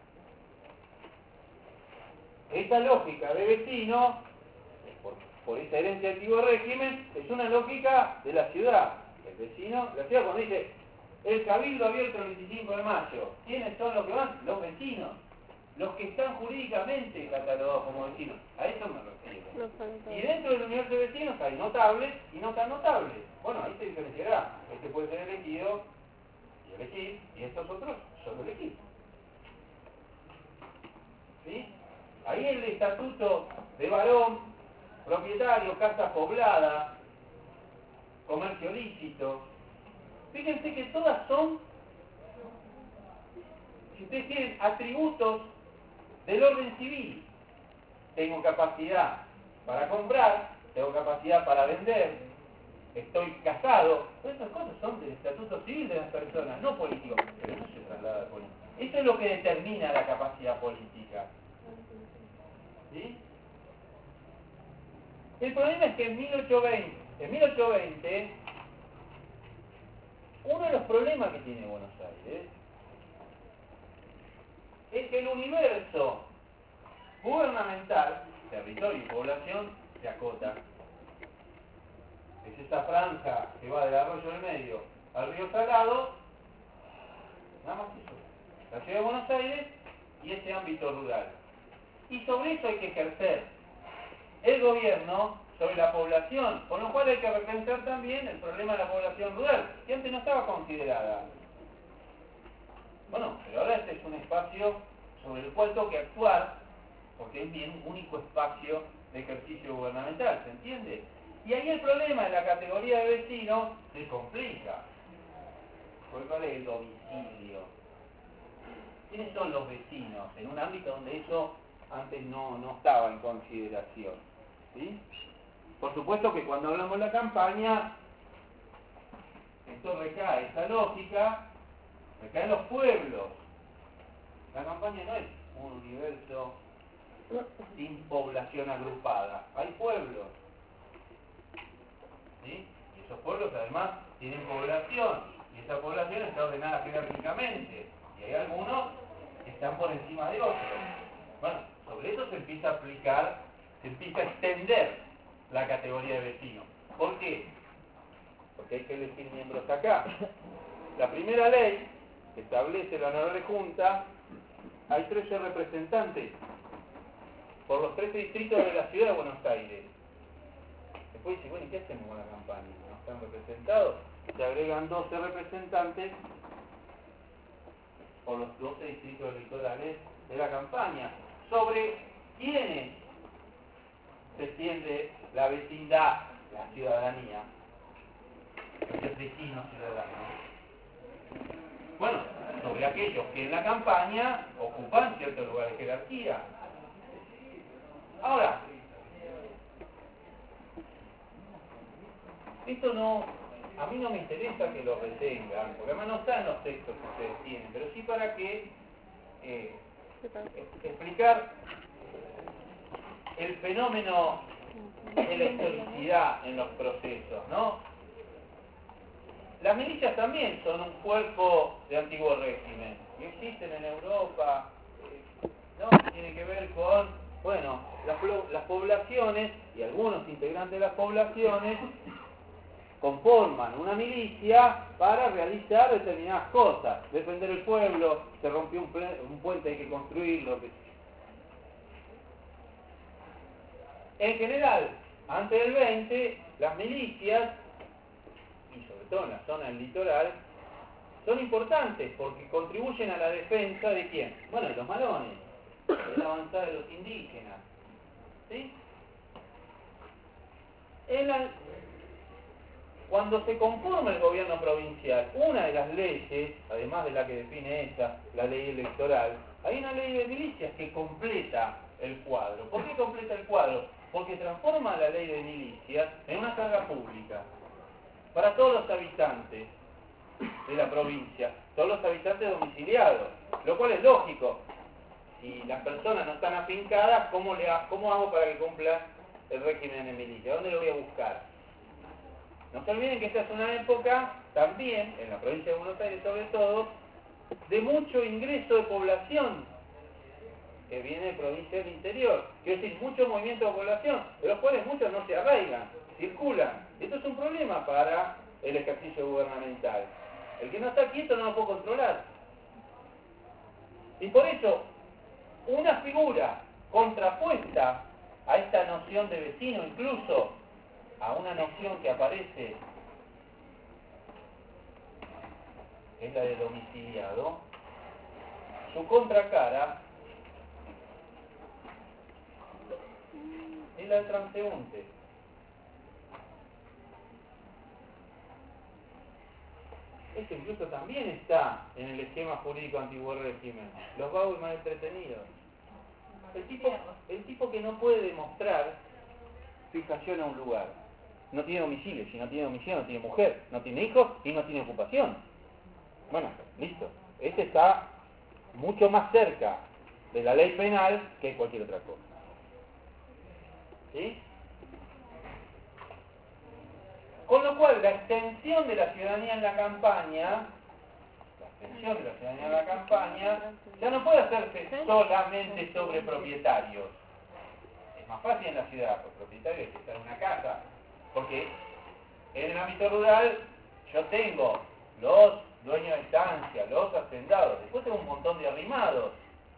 esta lógica de vecino, por esa herencia del antiguo régimen, es una lógica de la ciudad. El vecino, la ciudad cuando dice el cabildo abierto el 25 de mayo, ¿quiénes son los que van? Los vecinos, los que están jurídicamente catalogados como vecinos. A eso me refiero. Y dentro del universo de vecinos hay notables y no tan notables. Bueno, ahí se diferenciará. Este puede ser elegido y elegir, y estos otros solo elegir. ¿Sí? Ahí el estatuto de varón, propietario, casa poblada, comercio lícito. Fíjense que todas son, si ustedes quieren, atributos del orden civil. Tengo capacidad para comprar, tengo capacidad para vender, estoy casado. Todas estas cosas son del estatuto civil de las personas, no político, pero no se traslada a político. Eso es lo que determina la capacidad política. ¿Sí? El problema es que en 1820, uno de los problemas que tiene Buenos Aires es que el universo gubernamental, territorio y población, se acota. Es esa franja que va del Arroyo del Medio al Río Salado, nada más que eso. La ciudad de Buenos Aires y ese ámbito rural. Y sobre eso hay que ejercer el gobierno sobre la población, con lo cual hay que repensar también el problema de la población rural, que antes no estaba considerada. Bueno, pero ahora este es un espacio sobre el cual tengo que actuar, porque es mi único espacio de ejercicio gubernamental, ¿se entiende? Y ahí el problema de la categoría de vecino se complica. ¿Cuál es el domicilio? ¿Quiénes son los vecinos? En un ámbito donde eso antes no estaba en consideración. ¿Sí? Por supuesto que cuando hablamos de la campaña, esto recae, esa lógica, recae en los pueblos. La campaña no es un universo sin población agrupada. Hay pueblos. ¿Sí? Y esos pueblos además tienen población. Y esa población está ordenada jerárquicamente. Y hay algunos que están por encima de otros. Bueno, sobre eso se empieza a aplicar, se empieza a extender la categoría de vecino. ¿Por qué? Porque hay que elegir miembros acá. La primera ley que establece la honorable junta, hay 13 representantes por los 13 distritos de la ciudad de Buenos Aires. Después dice, bueno, ¿y qué hacemos con la campaña? ¿No están representados? Se agregan 12 representantes por los 12 distritos electorales de la campaña. ¿Sobre quiénes se extiende la vecindad, la ciudadanía? Los vecinos ciudadanos. Bueno, sobre aquellos que en la campaña ocupan cierto lugar de jerarquía. Ahora, esto a mí no me interesa que lo retengan, porque además no están los textos que ustedes tienen, pero sí para que explicar el fenómeno de la historicidad en los procesos, ¿no? Las milicias también son un cuerpo de antiguo régimen y existen en Europa, ¿no? Tiene que ver con, bueno, las poblaciones y algunos integrantes de las poblaciones conforman una milicia para realizar determinadas cosas, defender el pueblo, se rompió un puente, hay que construirlo. En general, antes del 20, las milicias, y sobre todo en la zona del litoral, son importantes porque contribuyen a la defensa de ¿quién? Bueno, de los malones, de la avanzada de los indígenas. ¿Sí? Cuando se conforma el gobierno provincial, una de las leyes, además de la que define esta, la ley electoral, hay una ley de milicias que completa el cuadro. ¿Por qué completa el cuadro? Porque transforma la ley de milicias en una carga pública para todos los habitantes de la provincia, todos los habitantes domiciliados, lo cual es lógico. Si las personas no están afincadas, ¿cómo hago para que cumpla el régimen de milicia? ¿Dónde lo voy a buscar? No se olviden que esta es una época también, en la provincia de Buenos Aires sobre todo, de mucho ingreso de población que viene de provincias del interior. Quiero decir, mucho movimiento de población, de los cuales muchos no se arraigan, circulan. Esto es un problema para el ejercicio gubernamental. El que no está quieto no lo puede controlar. Y por eso, una figura contrapuesta a esta noción de vecino, incluso a una noción que aparece, es la de domiciliado, su contracara es la del transeúnte. Esto incluso también está en el esquema jurídico antiguo régimen, los vagos y mal entretenidos. El tipo que no puede demostrar fijación a un lugar. No tiene domicilio, si no tiene domicilio no tiene mujer, no tiene hijos y no tiene ocupación. Bueno, listo. Este está mucho más cerca de la ley penal que cualquier otra cosa. ¿Sí? Con lo cual, la extensión de la ciudadanía en la campaña, ya no puede hacerse solamente sobre propietarios. Es más fácil en la ciudad, por propietarios que está en una casa, porque en el ámbito rural yo tengo los dueños de estancia, los hacendados, después tengo un montón de arrimados.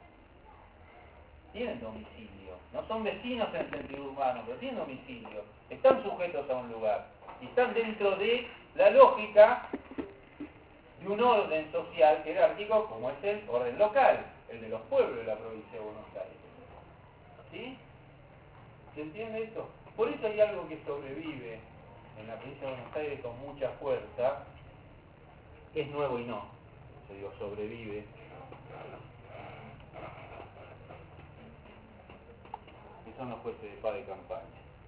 Tienen domicilio, no son vecinos en el sentido urbano, pero tienen domicilio, están sujetos a un lugar y están dentro de la lógica de un orden social jerárquico como es el orden local, el de los pueblos de la provincia de Buenos Aires. ¿Sí? ¿Se entiende esto? Por eso hay algo que sobrevive en la provincia de Buenos Aires con mucha fuerza, que es nuevo y no. Yo digo, sobrevive. Que son los jueces de paz de campaña.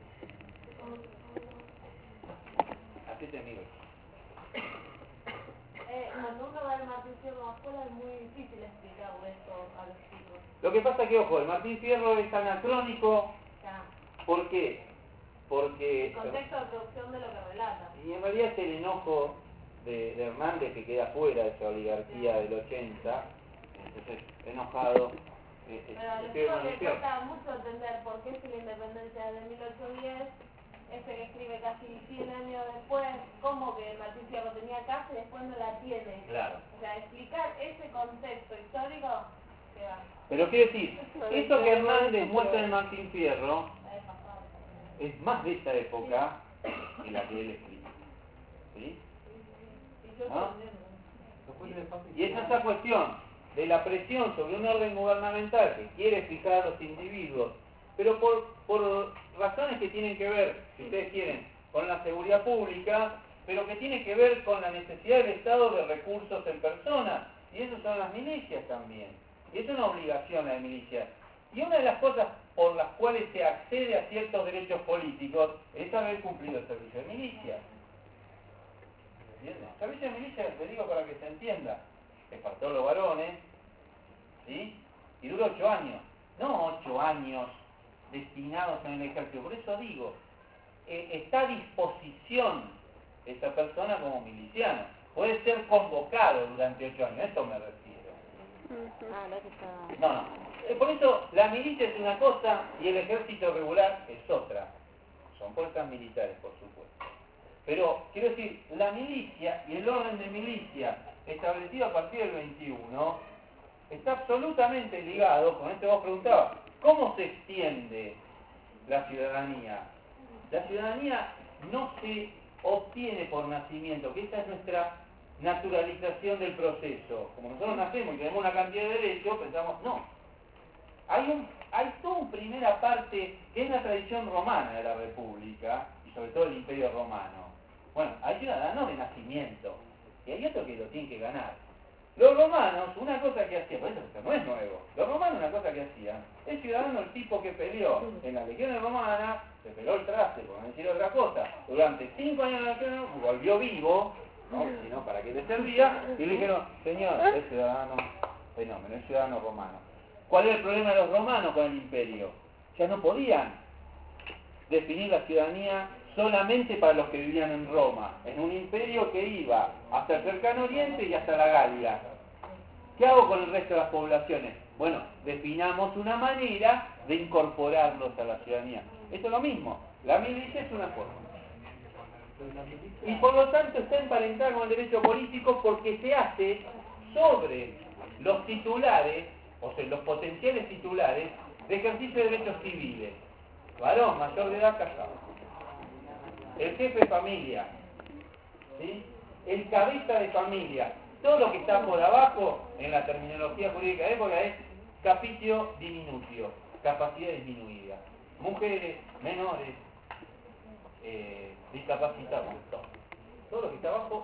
Así te amigo. Cuando uno va al Martín Fierro afuera es muy difícil explicar esto a los chicos. Lo que pasa es que, ojo, el Martín Fierro es anacrónico. Ya. ¿Por qué? Porque... El contexto de producción de lo que relata. Y en realidad es el enojo de Hernández que queda fuera de esa oligarquía del 80, entonces enojado. Pero a los chicos les cuesta mucho entender por qué si la independencia de 1810, este que escribe casi 100 años después, cómo que Martín Fierro tenía casa y después no la tiene. Claro. O sea, explicar ese contexto histórico, que va. Pero quiero decir, esto que Hernández muestra en Martín Fierro es más de esa época que la que él escribe. ¿Sí? ¿No? Y es esa cuestión de la presión sobre un orden gubernamental que quiere fijar a los individuos, pero por razones que tienen que ver, si ustedes quieren, con la seguridad pública, pero que tiene que ver con la necesidad del Estado de recursos en persona. Y eso son las milicias también. Y es una obligación la de milicias. Y una de las cosas por las cuales se accede a ciertos derechos políticos es haber cumplido el servicio de milicias. ¿Entiendes? El servicio de milicias, te digo para que se entienda, es para todos los varones, ¿sí? Y dura 8 años. No 8 años destinados en el ejército. Por eso digo, está a disposición esa persona como miliciano. Puede ser convocado durante 8 años, a esto me refiero. No. Por eso la milicia es una cosa y el ejército regular es otra. Son fuerzas militares, por supuesto. Pero, quiero decir, la milicia y el orden de milicia establecido a partir del 21 está absolutamente ligado, con esto vos preguntabas, ¿cómo se extiende la ciudadanía? La ciudadanía no se obtiene por nacimiento, que esa es nuestra naturalización del proceso. Como nosotros nacemos y tenemos una cantidad de derechos, pensamos, no. Hay toda una primera parte que es la tradición romana de la República, y sobre todo el Imperio Romano. Bueno, hay ciudadanos de nacimiento, y hay otros que lo tienen que ganar. Los romanos, una cosa que hacían, por eso esto no es nuevo, los romanos una cosa que hacían, el ciudadano, el tipo que peleó en las legiones romanas, se peló el traste, por no decir otra cosa, durante 5 años en la legión, volvió vivo, ¿no? Si no, ¿para qué le servía? Y le dijeron, señor, es ciudadano fenómeno, es ciudadano romano. ¿Cuál era el problema de los romanos con el imperio? Ya no podían definir la ciudadanía solamente para los que vivían en Roma, en un imperio que iba hasta el cercano oriente y hasta la Galia. ¿Qué hago con el resto de las poblaciones? Bueno, definamos una manera de incorporarlos a la ciudadanía. Esto es lo mismo, la milicia es una forma. Y por lo tanto está emparentada con el derecho político porque se hace sobre los titulares, o sea, los potenciales titulares de ejercicio de derechos civiles. Varón, mayor de edad, casado. El jefe de familia, ¿sí? El cabeza de familia. Todo lo que está por abajo, en la terminología jurídica de época, es capitio diminutio, capacidad disminuida. Mujeres, menores, discapacitados, todo lo que está abajo.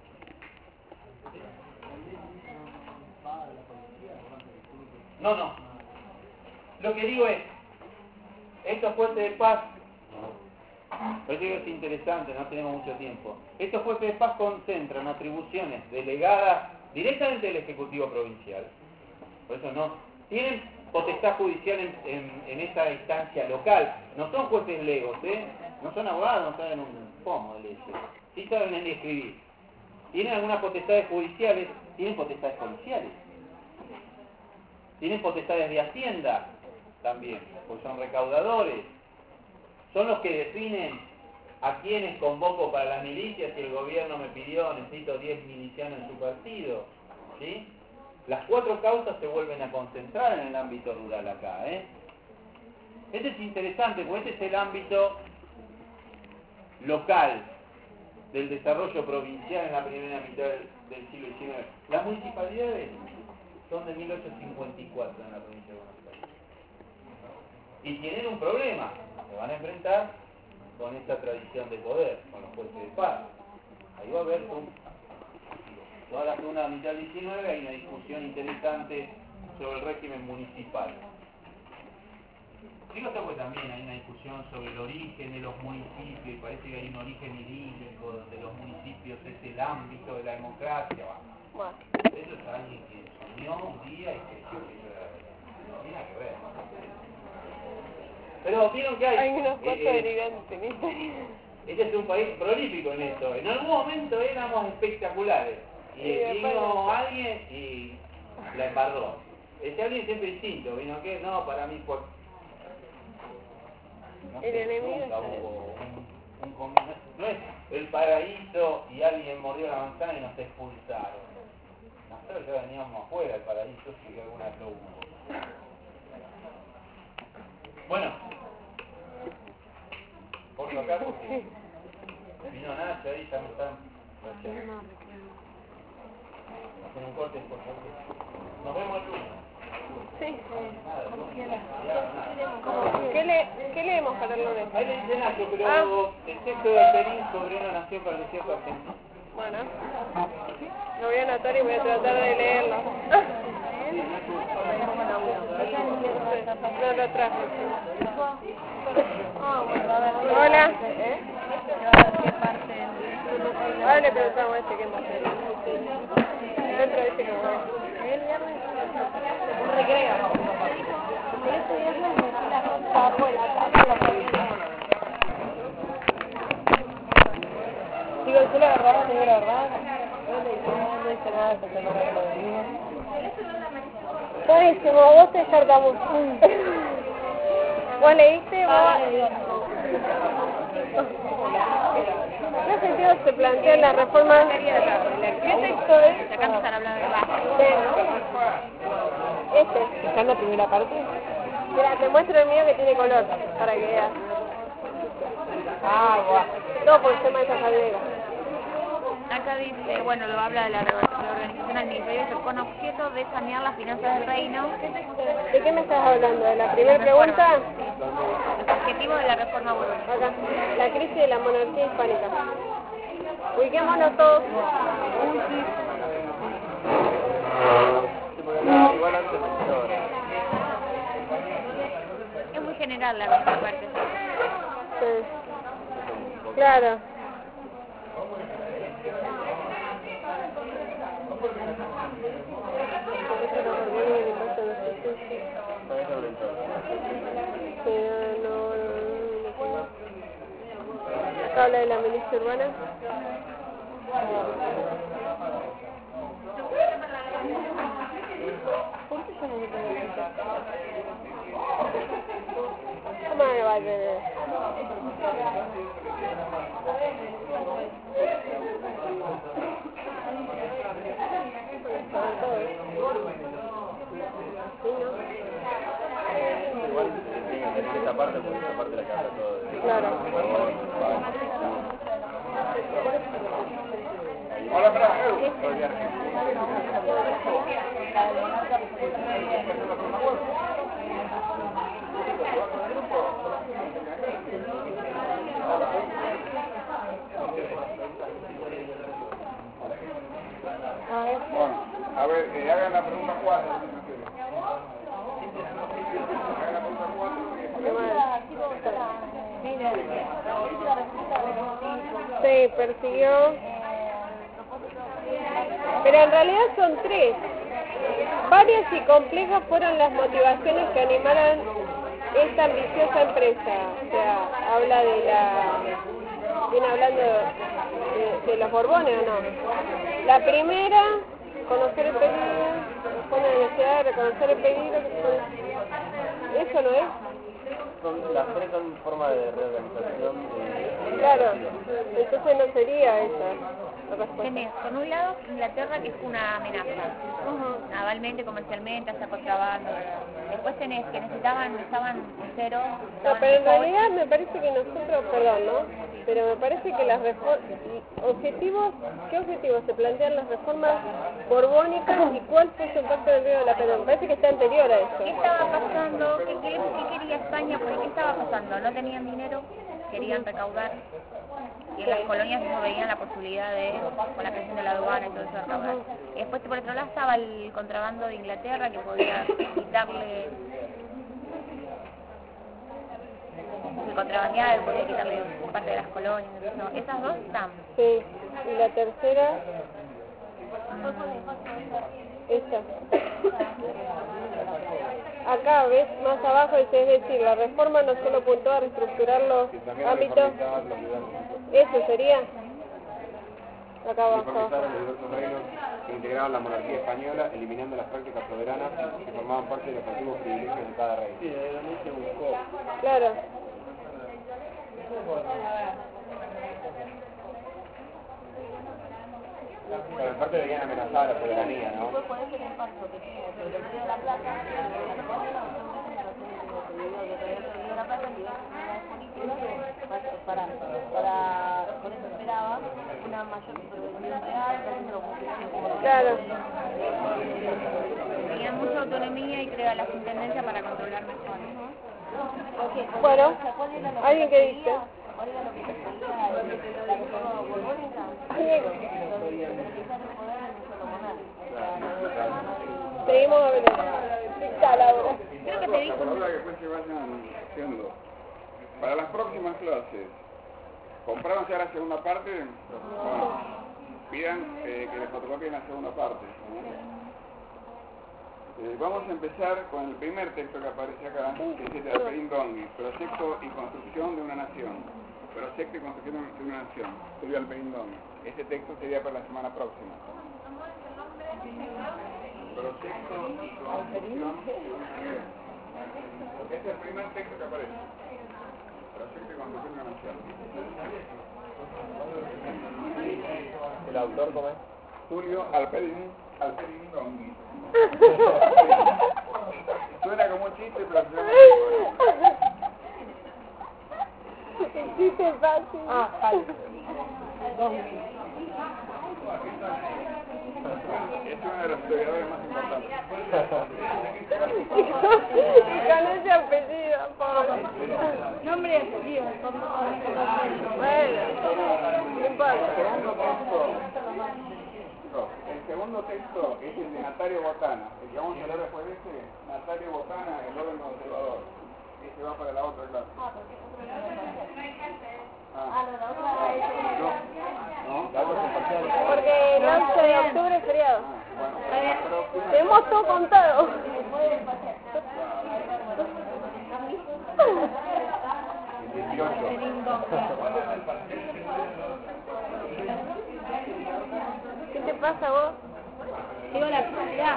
No. Lo que digo es, estos jueces de paz, por eso es interesante, no tenemos mucho tiempo. Estos jueces de paz concentran atribuciones delegadas directamente del Ejecutivo Provincial. Por eso no tienen potestad judicial en esa instancia local. No son jueces legos, no son abogados, no saben un pomo de leyes. Sí saben leer y escribir. Tienen algunas potestades judiciales, tienen potestades policiales. Tienen potestades de hacienda también, porque son recaudadores. Son los que definen a quienes convoco para las milicias. Si el gobierno me pidió, necesito 10 milicianos en su partido, ¿sí? Las 4 causas se vuelven a concentrar en el ámbito rural acá, Este es interesante, porque este es el ámbito local del desarrollo provincial en la primera mitad del siglo XIX. Las municipalidades son de 1854 en la provincia de Buenos Aires. Y tienen un problema, se van a enfrentar con esta tradición de poder, con los jueces de paz. Ahí va a haber toda la segunda mitad del 19 hay una discusión interesante sobre el régimen municipal. Digo esto porque también hay una discusión sobre el origen de los municipios, y parece que hay un origen idílico donde los municipios es el ámbito de la democracia. Bueno, eso es alguien que se unió un día y que no tiene nada que ver. Pero vieron que hay unos cuantos derivantes. Este es un país prolífico en esto. En algún momento éramos espectaculares. Y vino alguien y la embarró. Ese alguien siempre distinto. Vino que no, para mí fue... No el sé, enemigo nunca hubo no es el paraíso y alguien mordió la manzana y nos expulsaron. Nosotros ya veníamos afuera del paraíso, si alguna vez lo hubo. Vino Nacho ahí, ya me están haciendo un corte por favor. Nos vemos el lunes. Sí. Nada, ¿Qué leemos para el lunes? ahí le dice Nacho, pero el texto de Perín sobre una nación para el desierto argentino. Bueno, lo voy a anotar y voy a tratar de leerlo. No lo traje. Hola. Ahora le preguntamos a este qué más hace. Dentro dice que no. ¿El viernes? Un recreo. Este viernes me fui la ropa afuera. Digo, yo la verdad, te digo la verdad. No hice nada esta semana que lo venía. Buenísimo, vos te descartamos. ¿Vos leíste? ¿Qué sentido se plantea la reforma? ¿Qué texto es? Acá empezar a hablar de Este. ¿Está en la primera parte? Mira, te muestro el mío que tiene color, para que veas. Ah, guau. No, por el tema de esa caldera. Acá dice, bueno, lo habla de la organización administrativa con objeto de sanear las finanzas del reino. ¿De qué me estás hablando? ¿De la primera pregunta? Los objetivos de la reforma borbónica. Acá, la crisis de la monarquía hispánica. Ubiquémonos todos. Igual antes Es muy general la primera parte. Sí. Claro. Acá habla de la milicia urbana. ¿Por qué yo no me tengo que hacer? ¿Cómo me va a tener? igual esta parte, porque esta parte la que habla todo de... Claro. Hola, Fran. A ver, hagan la pregunta 4. Hagan la pregunta 4. Sí, persiguió. Pero en realidad son 3. Varias y complejas fueron las motivaciones que animaron esta ambiciosa empresa. O sea, habla de la... Viene hablando de los Borbones, ¿o no? La primera, conocer el peligro, pone la necesidad de reconocer el peligro. ¿Eso no es? Las 3 son formas de reorganización. Claro, entonces no sería esa la respuesta. Tenés, por un lado, Inglaterra, que es una amenaza, navalmente, comercialmente, hasta contrabando. Después tenés que estaban en cero. No, pero en realidad me parece que nosotros, perdón, ¿no? Pero me parece que las ¿qué objetivos se plantean las reformas borbónicas y cuál fue su impacto en el Río de la Plata? Me parece que está anterior a eso. ¿Qué estaba pasando? ¿Qué quería España? Porque ¿qué estaba pasando? No tenían dinero, querían recaudar. Y en las colonias no veían la posibilidad de, con la creación de la aduana y todo eso, de recaudar. Y después, por otro lado, estaba el contrabando de Inglaterra, que podía quitarle... El contrabandear podía quitarle parte de las colonias. No, esas dos están. Sí, y la tercera... Esta. Acá, ¿ves? Más abajo dice, es decir, la reforma no solo apuntó a reestructurar los ámbitos... ¿Eso sería? Acá abajo. Los diversos reinos que integraban la monarquía española, eliminando las prácticas soberanas que formaban parte de los antiguos privilegios de cada rey. Sí, de donde se buscó. Claro. Pero en parte veían amenazada la soberanía, ¿no? por eso esperaba una mayor supervisión real, Claro. Tenían mucha autonomía y creó las intendencias para controlar mejor. Bueno, ¿alguien que dice? ¿Cuál era lo que se pedía la reforma borbónica? Centralizar el poder en un solo monarca. Seguimos hablando. Dicta, Laura. Creo que te dijo La palabra que después se vayan haciendo. Para las próximas clases, ¿compraron ya la segunda parte? Bueno, pidan que les fotocopien la segunda parte. Vamos a empezar con el primer texto que aparece acá, que dice Alperín Dongui, Proyecto y Construcción de una Nación. Proyecto y Construcción de una Nación, Tulio Alperín Dongui. Este texto sería para la semana próxima. Proyecto y Construcción de una Nación. Este es el primer texto que aparece. Proyecto y Construcción de una Nación. ¿El autor cómo es? Tulio Alperín Dongui. Suena como un chiste, pero se llama Un chiste fácil. es uno de los historiadores más importantes. Y con ese apellido, pobre. Nombre y apellido. Bueno, no importa. El segundo texto es el de Natario Botana. El que vamos a hablar después de este, Natario Botana, el orden conservador. Ese va para la otra clase. La otra es... ¿No? Porque el 11 de octubre es feriado. Bueno, Tenemos todo contado. el 18. ¿Qué te pasa vos? Digo la actualidad.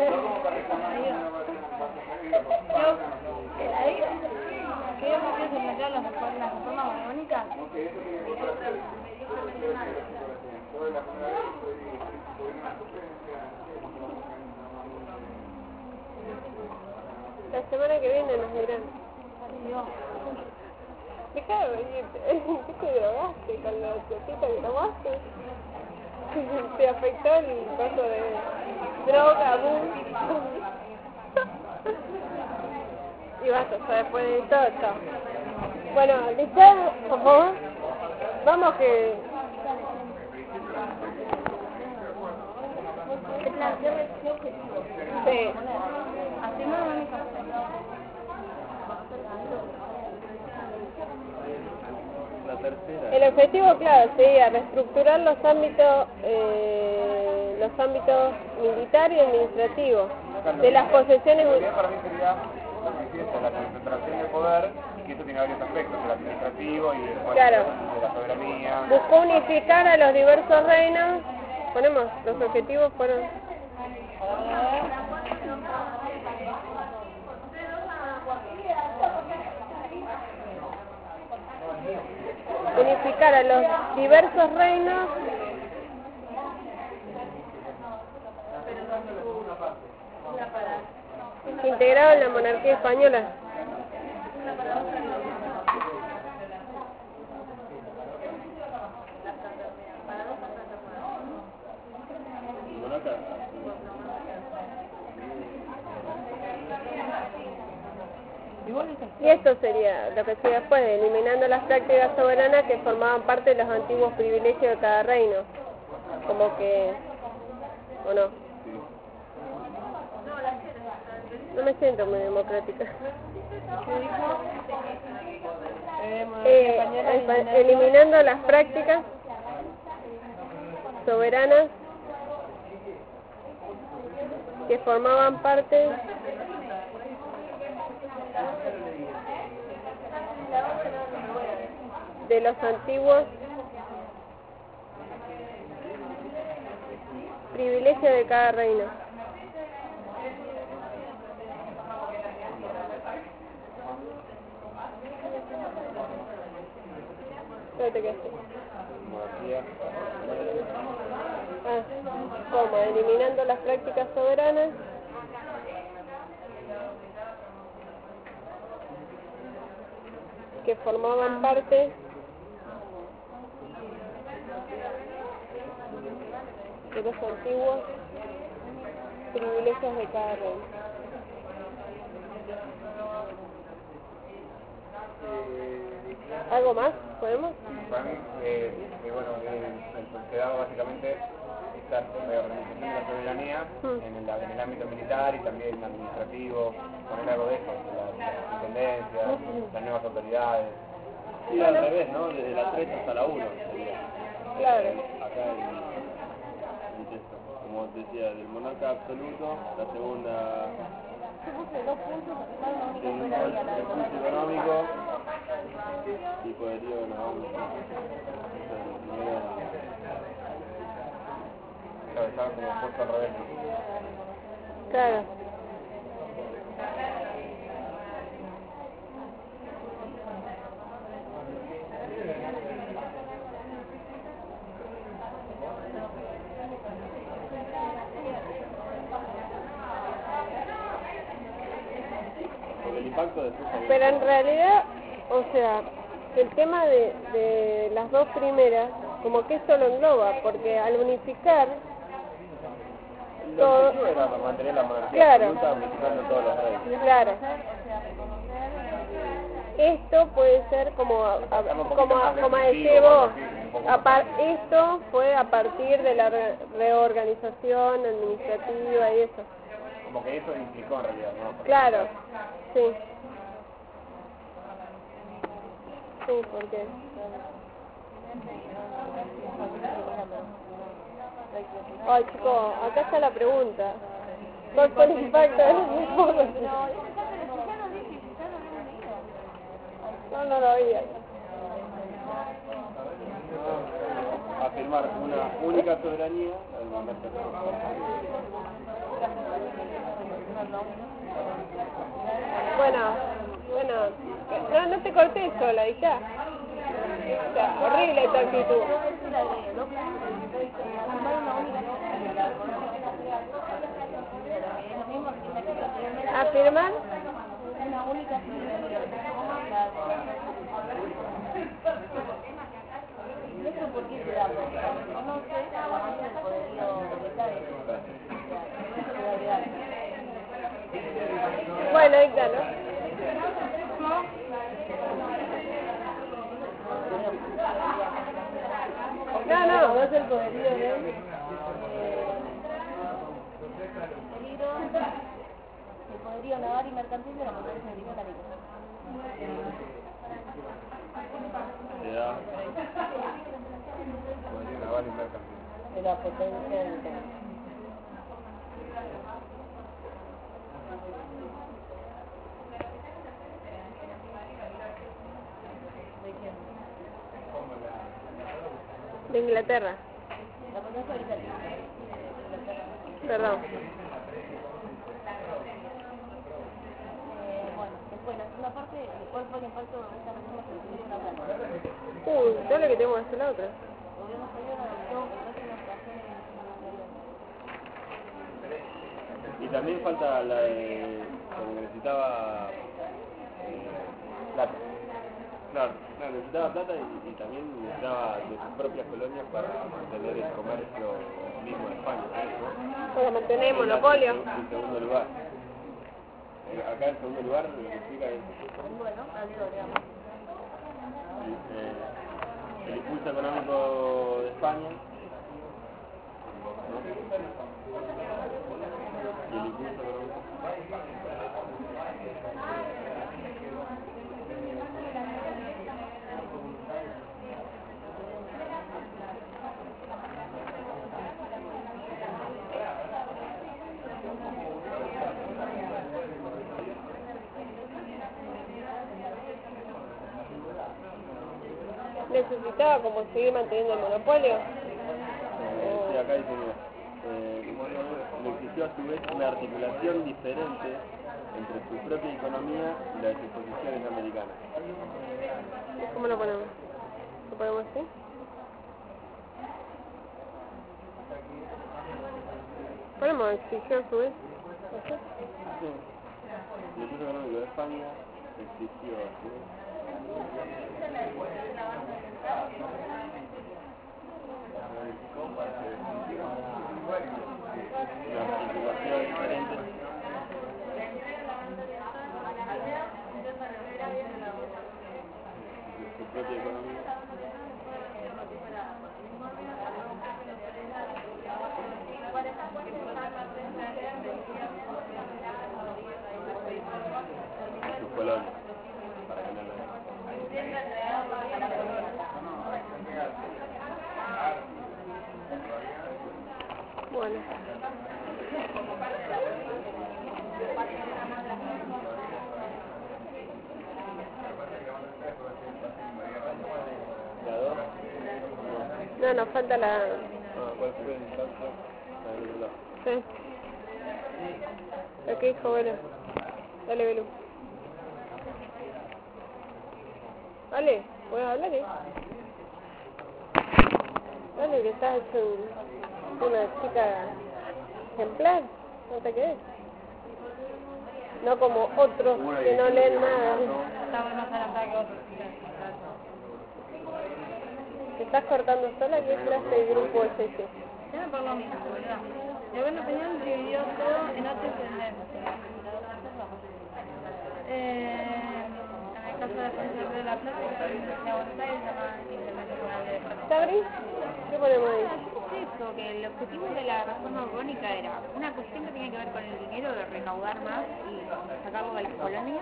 ¿Qué se plantean las reformas borbónicas? La semana que viene nos dirán. Deja de venirte. ¿Qué te drogaste con la cosita que tomaste? ¿Te afectó el caso de droga, boom? Y basta, o sea, después de todo, chao. Bueno, ¿listo? Por favor. Vamos que... ¿Qué plan? ¿Qué objetivo? Sí. Así no lo único. La tercera. El objetivo, claro, sería reestructurar los ámbitos militar y administrativo de las posesiones. La idea para mí sería lo que empieza la concentración de poder, y que eso tiene varios aspectos, el administrativo y el Claro. de la soberanía. Buscó unificar a los diversos reinos. Ponemos, los objetivos fueron... Unificar a los diversos reinos integrados en la monarquía española. Y esto sería lo que sigue después, eliminando las prácticas soberanas que formaban parte de los antiguos privilegios de cada reino. Como que... ¿o no? No me siento muy democrática. Eliminando las prácticas soberanas que formaban parte de los antiguos privilegios de cada reino. ¿Dónde te quedaste? ¿Cómo? Eliminando las prácticas soberanas que formaban parte de los antiguos privilegios de cada rey. ¿Algo más? ¿Podemos? Para mí, bueno, quedaba básicamente esta reorganización de la soberanía en el ámbito militar y también administrativo, poner algo de eso, las intendencias, las nuevas autoridades. Y al revés, ¿no? Desde la 3 hasta la 1 sería. Claro. Acá el texto, como te decía, del monarca absoluto, la segunda... recurso económico y poderío Claro, estaba como puesto al revés. Claro. el impacto de Pero en realidad, o sea, el tema de las dos primeras, como que esto lo engloba, porque al unificar todo, objetivo era mantener la monarquía claro, absoluta unificando todos los reyes. claro, esto puede ser como decís vos, esto fue a partir de la reorganización administrativa y eso. Como que eso implicó en realidad, ¿no? Claro, sí. Sí, porque... Ay, chicos, acá está la pregunta. ¿Cuál fue el impacto de los informes? No lo oía. Afirmar una única soberanía al monarca absoluto. Bueno, no te cortes sola, y ya. O sea, horrible tu actitud. ¿Afirmar? Una única ¿eso por qué se da? No sé, el poderío Bueno, ahí está, ¿no? No es el poderío de... el poderío naval y mercantil de la potencia británica. Se da Poderío naval y mercantil. De la potencia británica. De Inglaterra. La potencia británica. Perdón. Bueno, después la segunda parte, ¿cuál fue el impacto de esta reforma que se hizo acá? Dale que tengo que hacer la otra. El gobierno español adoptó el régimen nacional y también falta la de como que necesitaba plata. Claro, necesitaba plata y también necesitaba de sus propias colonias para mantener el comercio mismo de España, ¿no? Para mantener monopolio. En segundo lugar. Acá en segundo lugar lo que explica es bueno, adiós, digamos. el impulso económico de España, ¿no? Y el impulso económico. Necesitaba como seguir manteniendo el monopolio. Sí, acá dice, le exigió a su vez una articulación diferente entre su propia economía y la de sus posiciones americanas. ¿Cómo lo ponemos? ¿Lo ponemos así? Ponemos exigió a su vez. Sí. El impulso económico de España exigió a su vez amplificación diferente. De su propia economía. Sus colonias, para tenerlo ahí. Bueno. ¿La dos? No, nos falta la... Ah, ¿cuál fue el impacto? Ah, el otro lado. Sí. Lo que dijo, bueno. Dale, Belú. Dale, ¿puedes hablar, Dale, que estás hecho una chica ejemplar, no te quedes. No como otros que no leen nada. Estamos más adelantados que otros. ¿Te estás cortando sola? ¿Qué clase de grupo es ese? Ya por lo mismo, ¿verdad? Yo en opinión dividió todo en 8 tendencias. En el caso de Defensor de la Plata, de Buenos Aires, llama Internacional de Defensa. ¿Sabri? ¿Qué ponemos ahí? Eso, que el objetivo de la reforma orgánica era una cuestión que tenía que ver con el dinero, de recaudar más y sacarlo de las colonias.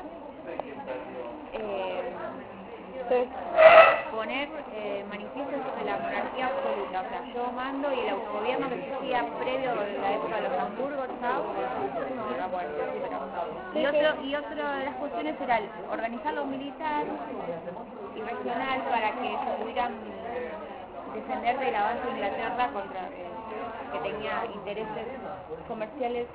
Sí. Poner manifiestos de la monarquía absoluta, o sea, yo mando y el autogobierno que existía previo a la época de los Hamburgos, chao, no era bueno, pero... Y otra de las cuestiones era organizar lo militar y regional para que se pudieran defender del avance de Inglaterra contra que tenía intereses comerciales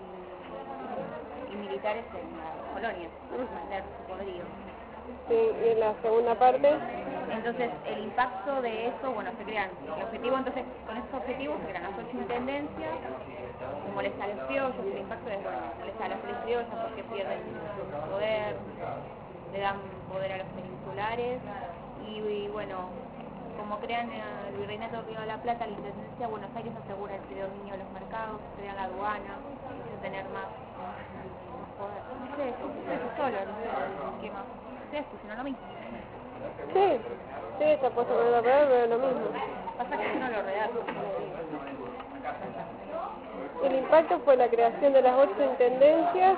y militares en la colonia, defender su poderío. Sí, y en la segunda parte... Entonces, el impacto de eso, bueno, se crean el objetivo, entonces, con esos objetivos se crean las 8 intendencias, que molesta a los criollos, el impacto es, bueno, molesta a las criollas porque pierden poder, le dan poder a los peninsulares, y bueno, como crean el Virreinato de Río de la Plata, la intendencia de Buenos Aires asegura el predominio de los mercados, crean la aduana, tener más poder. No sé, eso solo, no sé, ¿qué más? Ustedes pusieron lo mismo. Sí, se ha puesto con la palabra, pero lo mismo. Pasa que uno lo redacta. El impacto fue la creación de las 8 intendencias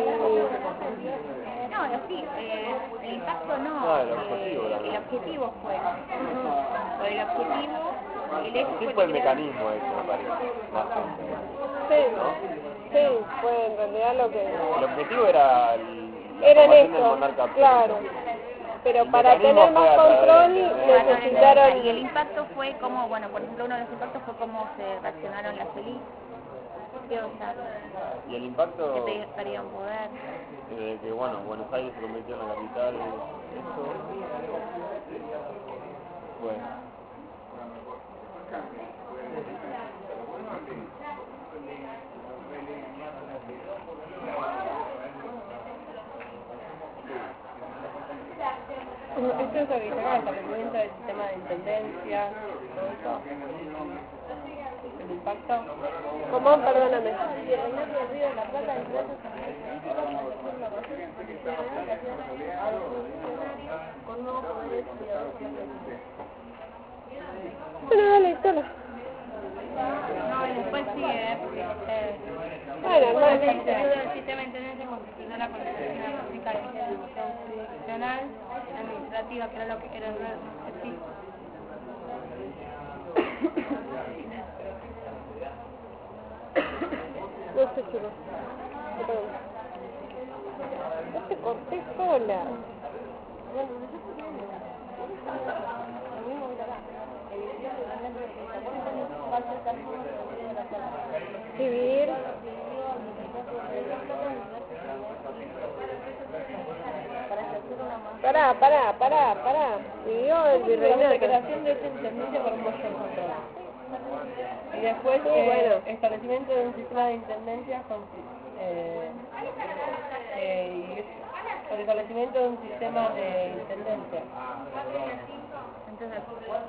No, sí, el impacto no. No, el objetivo, el objetivo fue. Por el objetivo, el hecho Sí fue fue el que mecanismo ese, me parece. Más sí, fue en realidad lo que... el objetivo era la Eran formación del esto, monarca absoluto. claro. Pero El para mecanismo tener fue más a través control de- necesitaron... Y el impacto fue como, bueno, por ejemplo, uno de los impactos fue cómo se reaccionaron las élites, Y el impacto que perdieron poder. de que, bueno, Buenos Aires se convirtió en la capital, eso, bueno, Esto es lo que saca el establecimiento del sistema de intendencia, todo eso. El impacto. ¿Cómo? Perdóname. Y el Reinato del Río de la Plata, entre otros con nuevos poderes Bueno, dale, solo. No, y después sigue, Bueno, hermano. el periodo del sistema de intendencia constituyó la Constitución de la República Jurisdiccional, administrativa, que era lo que era el No sé, chicos. No te corté sola. Vivir. Pará. Vivió el virreinato. La creación de esta intendencia para un puesto de control. Y después, bueno. establecimiento de un sistema de intendencias con, el establecimiento de un sistema de intendencia. Entonces,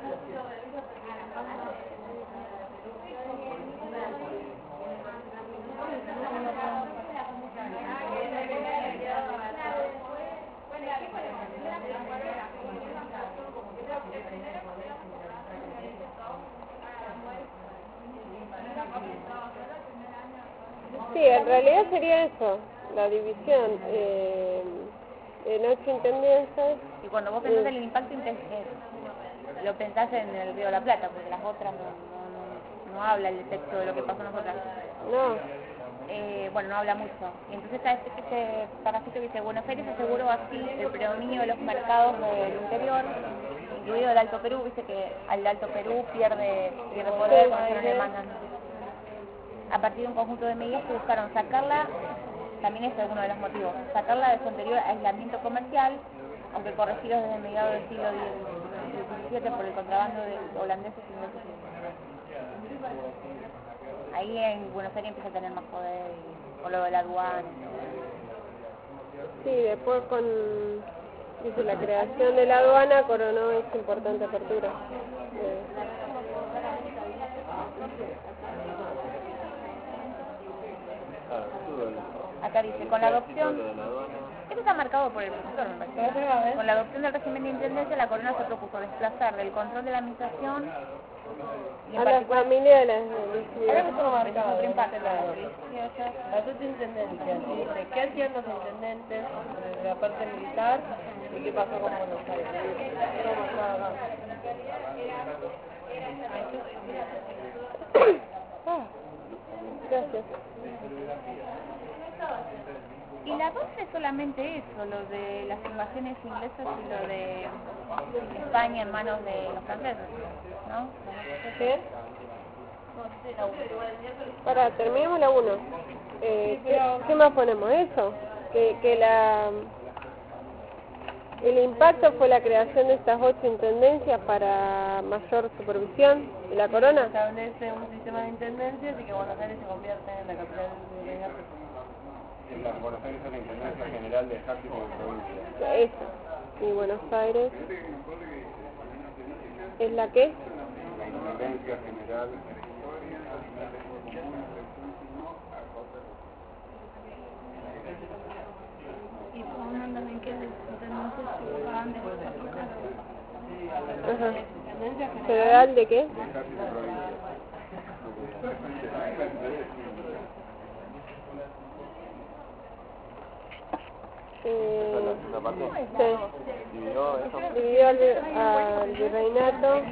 Sí, en realidad sería eso, la división en 8 intendencias. y cuando vos pensás en el impacto, lo pensás en el Río de la Plata, porque las otras no habla el texto de lo que pasó nosotras. No. Bueno, no habla mucho. Y entonces está este parrafito que dice: Buenos Aires aseguró así el predominio de los mercados del interior, incluido el Alto Perú. Viste que al Alto Perú pierde poder cuando se lo demandan. A partir de un conjunto de medidas que buscaron sacarla, también este es uno de los motivos, sacarla de su anterior aislamiento comercial, aunque corregidos desde mediados del siglo XVII por el contrabando de holandeses y ingleses. Ahí en Buenos Aires empieza a tener más poder por lo de la aduana. Sí, después dice, la creación de la aduana coronó esta importante apertura. Acá dice, con la adopción, esto está marcado por el profesor, me parece. Con la adopción del régimen de intendencia, la corona se propuso desplazar del control de la administración y en a las particular... familias de las Ahora que estamos marcados otro en impacto. este lado, las 8 intendencias, dice qué hacían los intendentes desde la parte militar y qué pasó con Buenos Aires. Todo marcado acá. Gracias. Y la 12 es solamente eso, lo de las invasiones inglesas y lo de España en manos de los franceses, ¿no? ¿Qué? Para, terminemos la 1. ¿Qué más ponemos? Eso. El impacto fue la creación de estas 8 intendencias para mayor supervisión de la corona. Establece un sistema de intendencias y que Buenos Aires se convierte en la capital del reinato. Buenos Aires es la Intendencia General de Ejército de Provincia. Eso. Y Buenos Aires es la que La Intendencia General. Y pongan también que los intendentes se ocupaban de cosas Ajá. ¿Federal de qué? Ejército de Provincia. ¿La parte? Sí. ¿Dividió eso? Dividió al virreinato.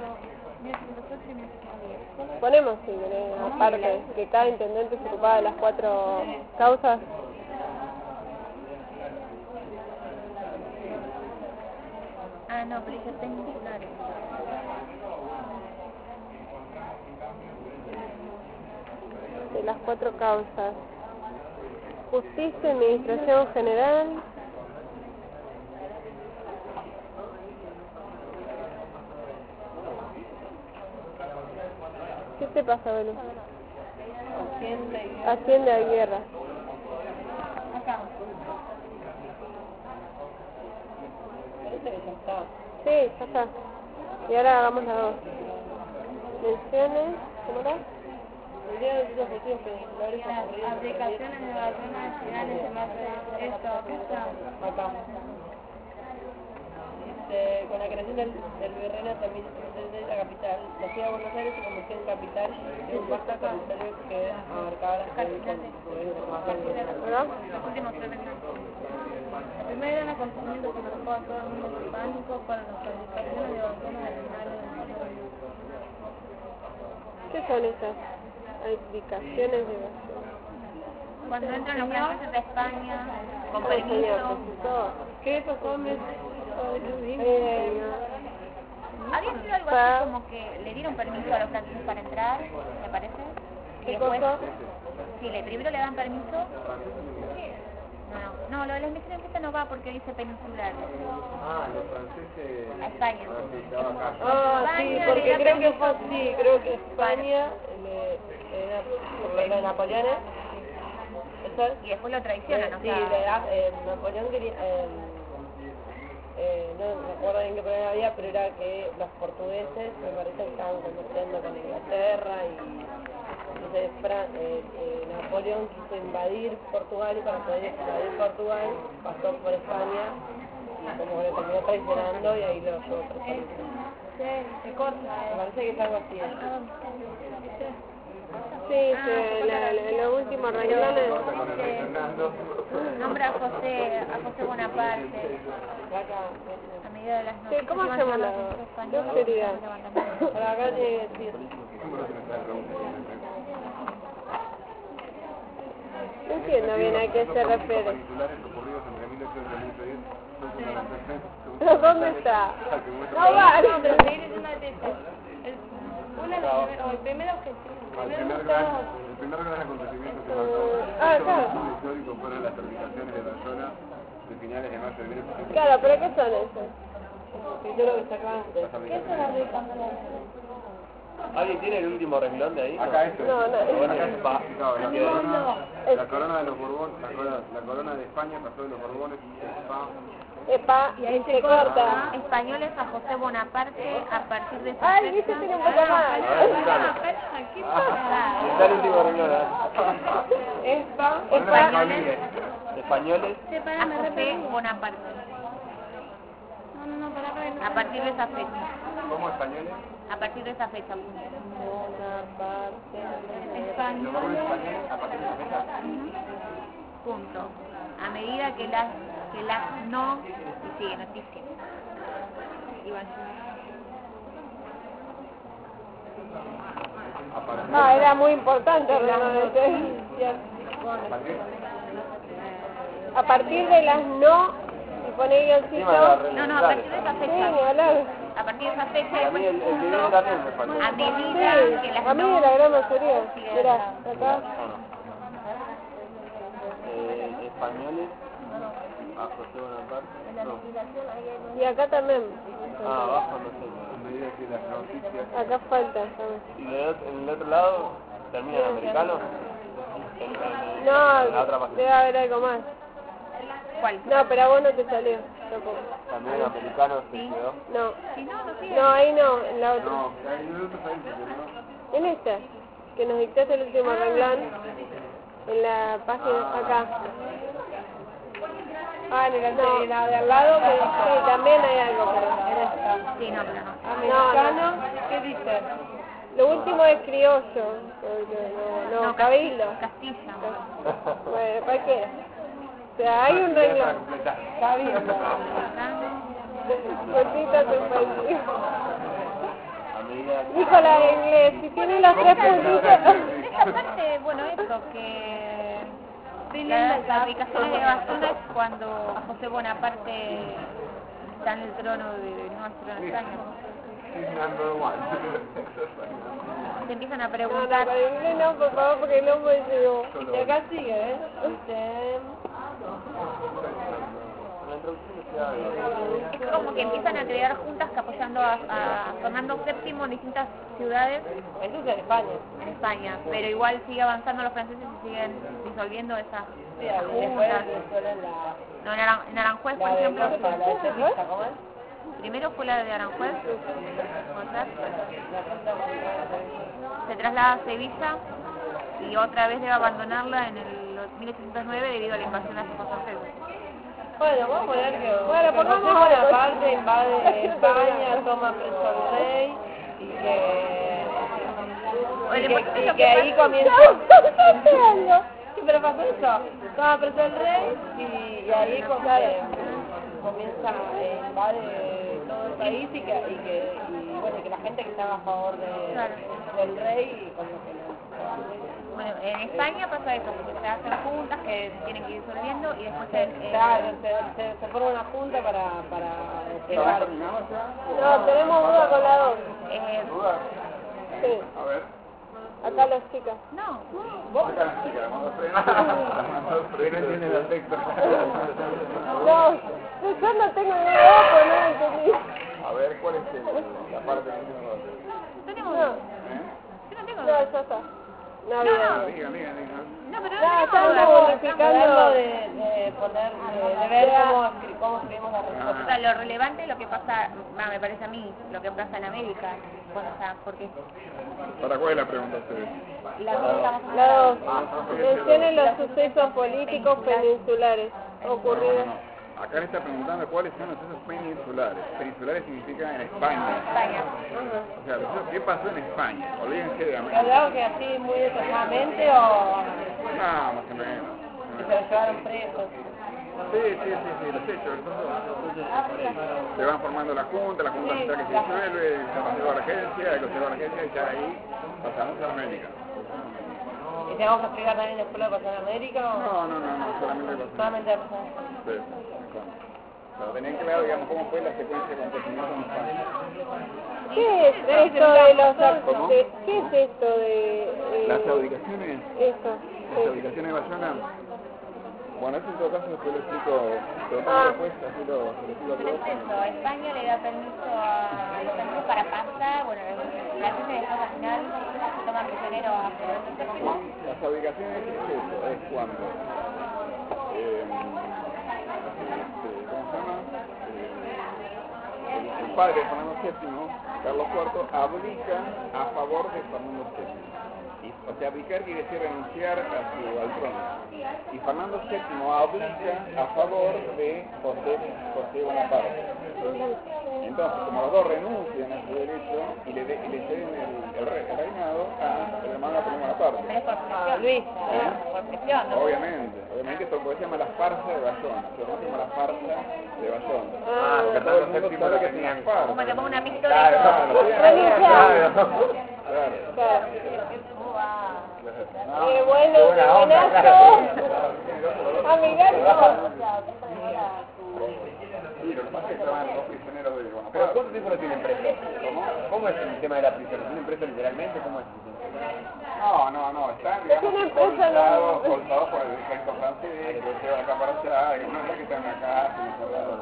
Ponemos, sí, aparte, que cada intendente se ocupaba de las 4 causas. Ah, no, pero yo tengo claro. De las 4 causas. Justicia, Administración General. ¿Qué te pasa, Belén? Hacienda y Guerra. Acá. Parece que ya está. Sí, ya está. Y ahora hagamos las 2. Menciones, ¿cómo era? El día de los objetivos peninsularios ocurridos. Aplicaciones de evaluaciones nacionales en base a esto, acá está. Acá. Dice, con la creación del virreinato de la capital, la ciudad de Buenos Aires se convirtió en capital de un vasto territorio que abarcaba las provincias ¿Verdad? Los últimos 3 meses. La primera era un acontecimiento que marcó a todo el mundo en pánico para las calificaciones de evaluaciones nacionales del mundo. ¿Qué son esas indicaciones de evasión? Cuando entran los franceses de España, con ¿Cómo señor permiso. profesor? ¿Qué pasó, Messi? Había sido algo así como que le dieron permiso a los franceses para entrar, me parece. Y ¿Qué después, cosa? sí, primero le dan permiso. No, lo de la inversión empresa no va porque dice peninsular. Ah, los franceses. A España. Estaba acá. Ah, sí, España porque le da creo que permiso. sí, creo que España era por lo de Napoleón, ¿eso es? Y después lo traicionan, o Sí, sea, Napoleón quería, no recuerdo bien qué problema había, pero era que los portugueses me parece que estaban comerciando con Inglaterra y entonces Napoleón quiso invadir Portugal y para poder invadir Portugal pasó por España y como que lo terminó traicionando y ahí lo llevó preso. Se corta, Me parece que es algo así. Sí, los últimos renglones. Nombra a José Bonaparte. A medida de las Sí, noticias ¿cómo que van hacemos llegando la a los españoles, austeridad? Por acá tiene que decir. No entiendo bien a qué se refiere. ¿Dónde está? No vale. No, pero seguir diciendo de eso. El primer objetivo. El primer gran acontecimiento que marcó claro. el histórico fueron las terminaciones de Bayona de finales de mayo de 1800. Claro, pero ¿qué son esos? Yo lo que está acá antes. ¿Qué son las ricas? ¿Alguien tiene el último renglón de ahí? Acá esto. No, no. Bueno, va. La corona de los Borbones, la corona de España pasó de los Borbones Epa, y ahí se corta. Españoles a José Bonaparte a partir de esa Ay, viste, tiene un poco más. ¿Qué pasa? Está el último renglón, Españoles. A José Bonaparte. No, para. A partir de esa fecha. ¿Cómo españoles? A partir de esa fecha, punto. Los Borbones españoles a partir de esa fecha. Punto. A medida que las no, y sigue noticia. Iván. No, era muy importante el renglón ese. A partir de las no, y pone guioncito. No, a partir de esa Sí, fecha. ni hablar. A partir de esa fecha, A mí después el que viene también me falta. a medida que Sí, las a mí no, la gran mayoría. Mirá, acá. Españoles a José Bonaparte. No. Y acá también. Abajo no sé. A medida que las noticias. Acá falta. ¿sabes? ¿Y en el otro lado termina en americano? En la otra No, página. debe haber algo más. ¿cuál? No, pero a vos no te salió. Tampoco. También en americano se Sí. quedó. No. Si no, no sigue. No, ahí no, en la otra. No, hay en otro país, pero En esta, que nos dictaste el último renglón. En la página, acá. En la de al lado que dice Sí, también hay algo, pero... Sí, no, pero no. americano, ¿qué dice? Lo último es criollo. No, cabildo. Castilla. Bueno, cualquiera. O sea, hay un renglón. Cabildo. Cortita tu país. A medida que... Dijo la de inglés, si tiene los tres puntitos. Aparte, bueno, eso, que las fabricaciones de basura es cuando José Bonaparte está en el trono de nuestro España. number one. Se empiezan a No, preguntar. con inglés no, por favor, porque no me llegó. Y acá sigue, ¿eh? Dice... La introducción decía Es como que empiezan a crear juntas que apoyando a Fernando VII en distintas ciudades Eso es en España. en España, pero igual sigue avanzando los franceses y siguen disolviendo esas Sí, esas después juntas. suena la... No, en Aranjuez, por La de ejemplo, Costa, la de Sevilla, ¿cómo es? primero fue la de Aranjuez, se traslada a Sevilla y otra vez debe abandonarla en el 1809 debido a la invasión de los franceses. Bueno, vamos a poner que... Bueno, José pongamos Bonaparte invade España, toma preso al rey y que ahí comienza... Sí, pero pasó eso. Toma preso al rey y ahí comienza a invade todo el país y bueno, que la gente que estaba a favor del rey y como que lo... Bueno, en España pasa eso, porque se hacen juntas que se tienen que ir disolviendo y después Claro, se forma una junta para pegar. No, tenemos duda con la 2. ¿Dudas? Sí, A ver. acá las chicas. no, Acá la chica, la mandó freír. No entiende los textos. No, yo no tengo ni idea, pues no lo entendí. A ver, ¿cuál es la parte que no conoce? tenemos, No, yo no tengo. no, ya está. No había. Diga. No, pero Ya, no, estamos modificando. de poner, de ver cómo escribimos la o respuesta. sea, lo relevante es lo que pasa, me parece a mí, lo que pasa en América. Bueno, o sea, porque ¿Para cuál es la pregunta ustedes? la que estamos La dos. hablando. Mencionen los sucesos políticos peninsulares ocurridos. No. Acá le está preguntando cuáles son los sucesos peninsulares. Peninsulares significa en España. España. O sea, ¿qué pasó en España? Olvídense de ¿Pero América. algo que así muy detalladamente o No, más o menos. que se lo llevaron presos? Sí, los hechos. Se van formando la junta central que se disuelve, se pasó a la agencia, el consejo de la agencia y ya ahí pasamos a América. ¿Y tenemos que explicar también después lo que pasó en América o No, solamente pasó. solamente pasó? Sí, pero tenían claro, digamos, cómo fue la secuencia de acontecimientos en España. ¿Qué es esto de los ¿Cómo? ¿Qué es esto de Las adjudicaciones, esto? las adjudicaciones de Bayona. Bueno, eso en todo caso después lo explico, pero después así lo explico Pero es eso, España le da permiso los permisos para pasar, bueno, realmente después al final se toman prisionero a Fernando VII. Las adjudicaciones es eso, es cuando ¿cómo se llama? El padre de Fernando VII, Carlos IV, abdica a favor de Fernando VII. O sea, abdicar quiere decir renunciar al trono. Y Fernando VII abdica a favor de José Bonaparte. Entonces, como los dos renuncian a su derecho y le ceden el reinado al hermano de Bonaparte. Pero es por presión. Luis, Por presión, ¿no? Obviamente esto se llama la farsa de Bayona, se llama la farsa de Bayona. Porque Todo el mundo sabe que es una farsa. Como te pongo una pistola y Claro. No, Bueno, qué buena onda, buenazo. claro. Amigazo. Y lo que pasa es que estaban dos prisioneros de Bonaparte. ¿Pero cuánto tiempo lo tienen preso? ¿Cómo es el tema de la prisión? ¿Lo tienen preso literalmente? ¿Cómo es? No, están, digamos, Tienen preso, colzados por el ejército francés, que los llevan acá para allá, y no es que están acá, encerrados.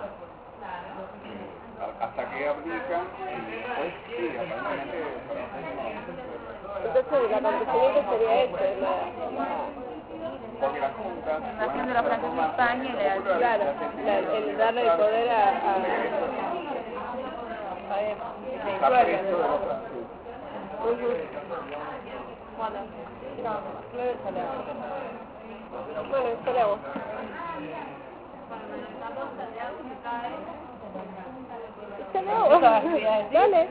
Hasta que abdican, y después, sí, aparentemente, Entonces el acontecimiento sería este, porque las juntas... nación de los franceses de España y la claro, el darle el poder a Está preso de los franceses. Bueno, esperemos. Dale.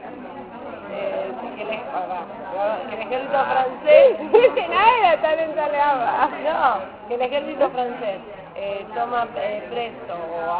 Que el ejército francés, Que nada tan ensalada. no, que el ejército francés toma preso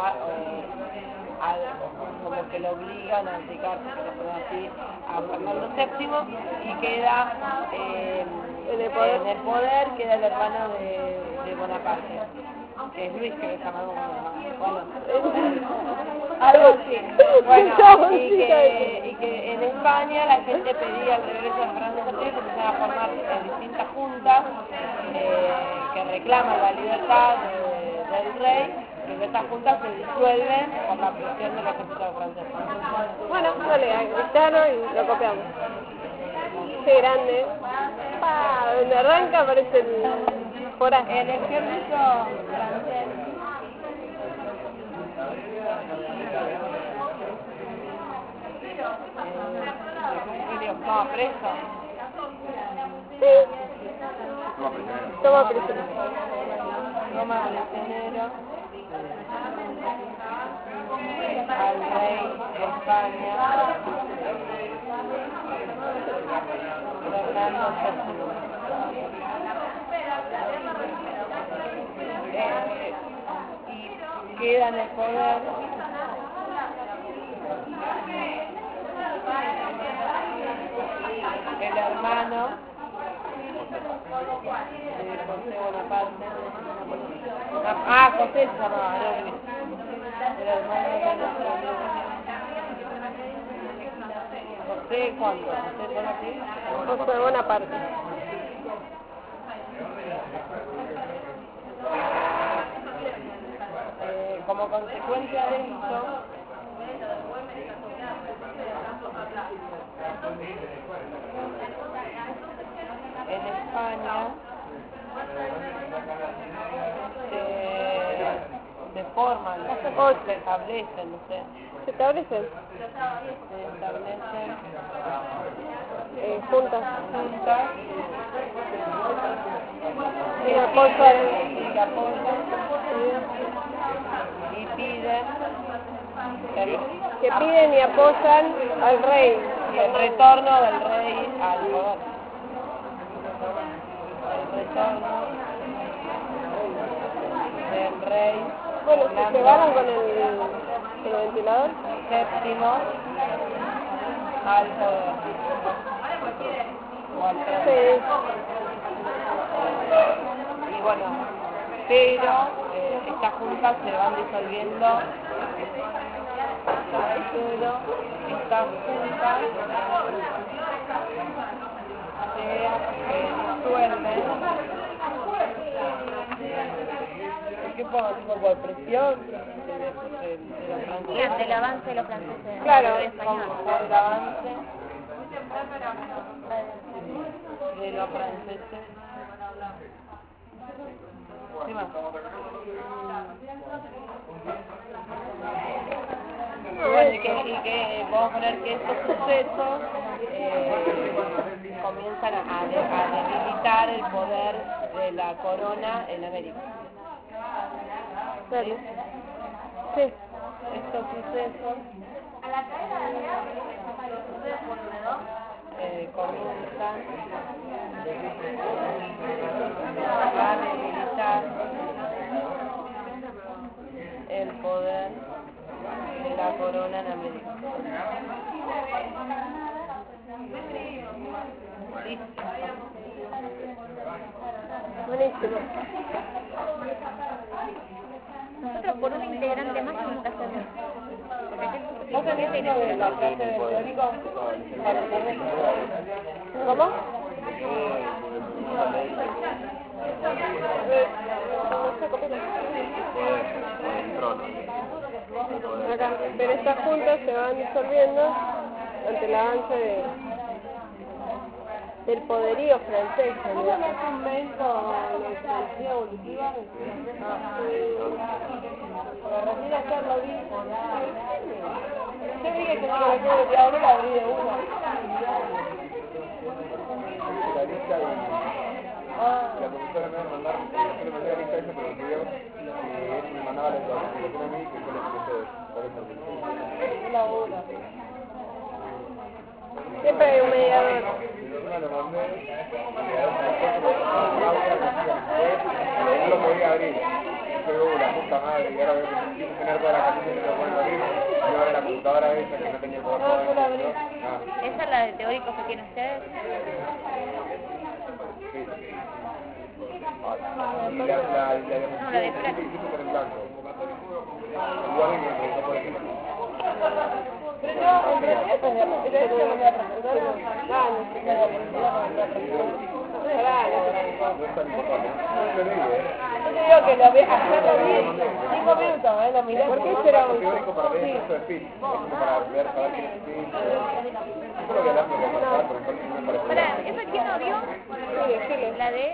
como que lo obligan a abdicar, porque lo ponen así, a Fernando VII y queda en el poder queda el hermano de Bonaparte, que es Luis, que le llamamos bueno, algo así. Bueno, y que en España la gente pedía el regreso de Fernando VII, se empezaron a formar distintas juntas que reclaman la libertad del rey, que estas juntas se disuelven por la presión del ejército francés. Bueno, dale, a Cristiano y lo copiamos. Qué grande. Donde arranca aparece el foraje. El ejército francés toma preso. Sí. Toma prisionero. Toma prisionero. Toma prisionero al rey de España, Fernando VII. Y queda en el poder el hermano de José Bonaparte. José se llamaba, no Luis. El hermano de José, ¿cuánto? ¿José Bonaparte? José Bonaparte. Como consecuencia de esto, en España Se forman, se establecen, no sé. ¿Se establecen? Se establecen Juntas. juntas Y apoyan. y que apoyan y piden Que piden y apoyan al rey. y el retorno del rey al poder. El retorno del rey. Bueno, se cebaron con el ventilador. Séptimo al poder. O al trono. Sí. Y bueno, pero estas juntas se van disolviendo. Pero estas juntas se disuelven. ¿Qué pongo? ¿Tipo por presión de los Sí, franceses? ante el avance de los franceses. Claro, del español. Por el avance de los franceses. ¿Qué más? Bueno, y que vamos a poner que estos sucesos comienzan a debilitar el poder de la corona en América. Claro. ¿Sí? Sí. Estos sucesos comienzan a debilitar el poder de la corona en América. Listo. Buenísimo. Nosotros por un integrante más en clase de... Porque aquel ¿Vos tenés uno de la clase de teórico? Para saber. ¿Cómo? No sé, copia. El trono. Acá, pero estas juntas se van disolviendo ante el avance del poderío francés. ¿Cómo no es un invento de psicología evolutiva? Porque recién ayer lo vi. Yo dije que psicología evolutiva, ahora la abrí de una. La lista y la profesora me va a mandar, yo le mandé la lista esa, pero el video, y él me mandaba la información a mí, que yo le pregunté por eso. La una. Siempre hay un mediador. Encima lo mandé, y a no lo podía abrir. Y yo, la puta madre, y ahora quise tener toda la casilla y no lo puedo abrir. Y ahora la computadora esa que no tenía el poder No, yo la abrí. ¿Esa es la de teóricos que tienen ustedes? Y la diapositiva No, la de que hice por el blanco. Igual me preguntó por ejemplo. Pero yo, en realidad, pero ella me voy a presentar a No es tan importante. No lo leí, yo te digo que lo vi, ayer lo vi, 5 minutos, lo miré. ¿Por qué será un teórico para ver esto de speech, como para ver, saber qué es speech. Yo creo que hablando de pasar, pero entonces no me parece. Para, ¿esa quién no vio? Chile. La de...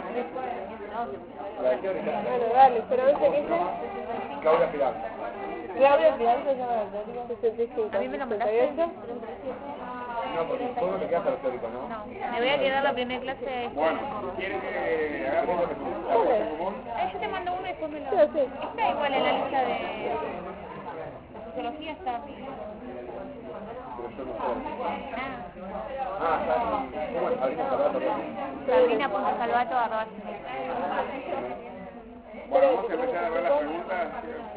La de teórica. Bueno, dale, solamente que dice Claudia Pidal. Claudia Pidal se llama el teórico. 65, ¿A mí me lo mandaste? 68. No, porque vos no te quedas a los teóricos, ¿no? No, me voy a quedar la primera clase. Bueno, ¿quieren que hagamos la clase común? Yo te mando uno y después me lo... Sí, sí. Está igual en la lista de sociología, está... Pero yo no sé. Ah, Está bien. ¿Cómo es? Sabrina Salvato. sabrina.salvato@. Bueno, vamos a empezar a ver las preguntas.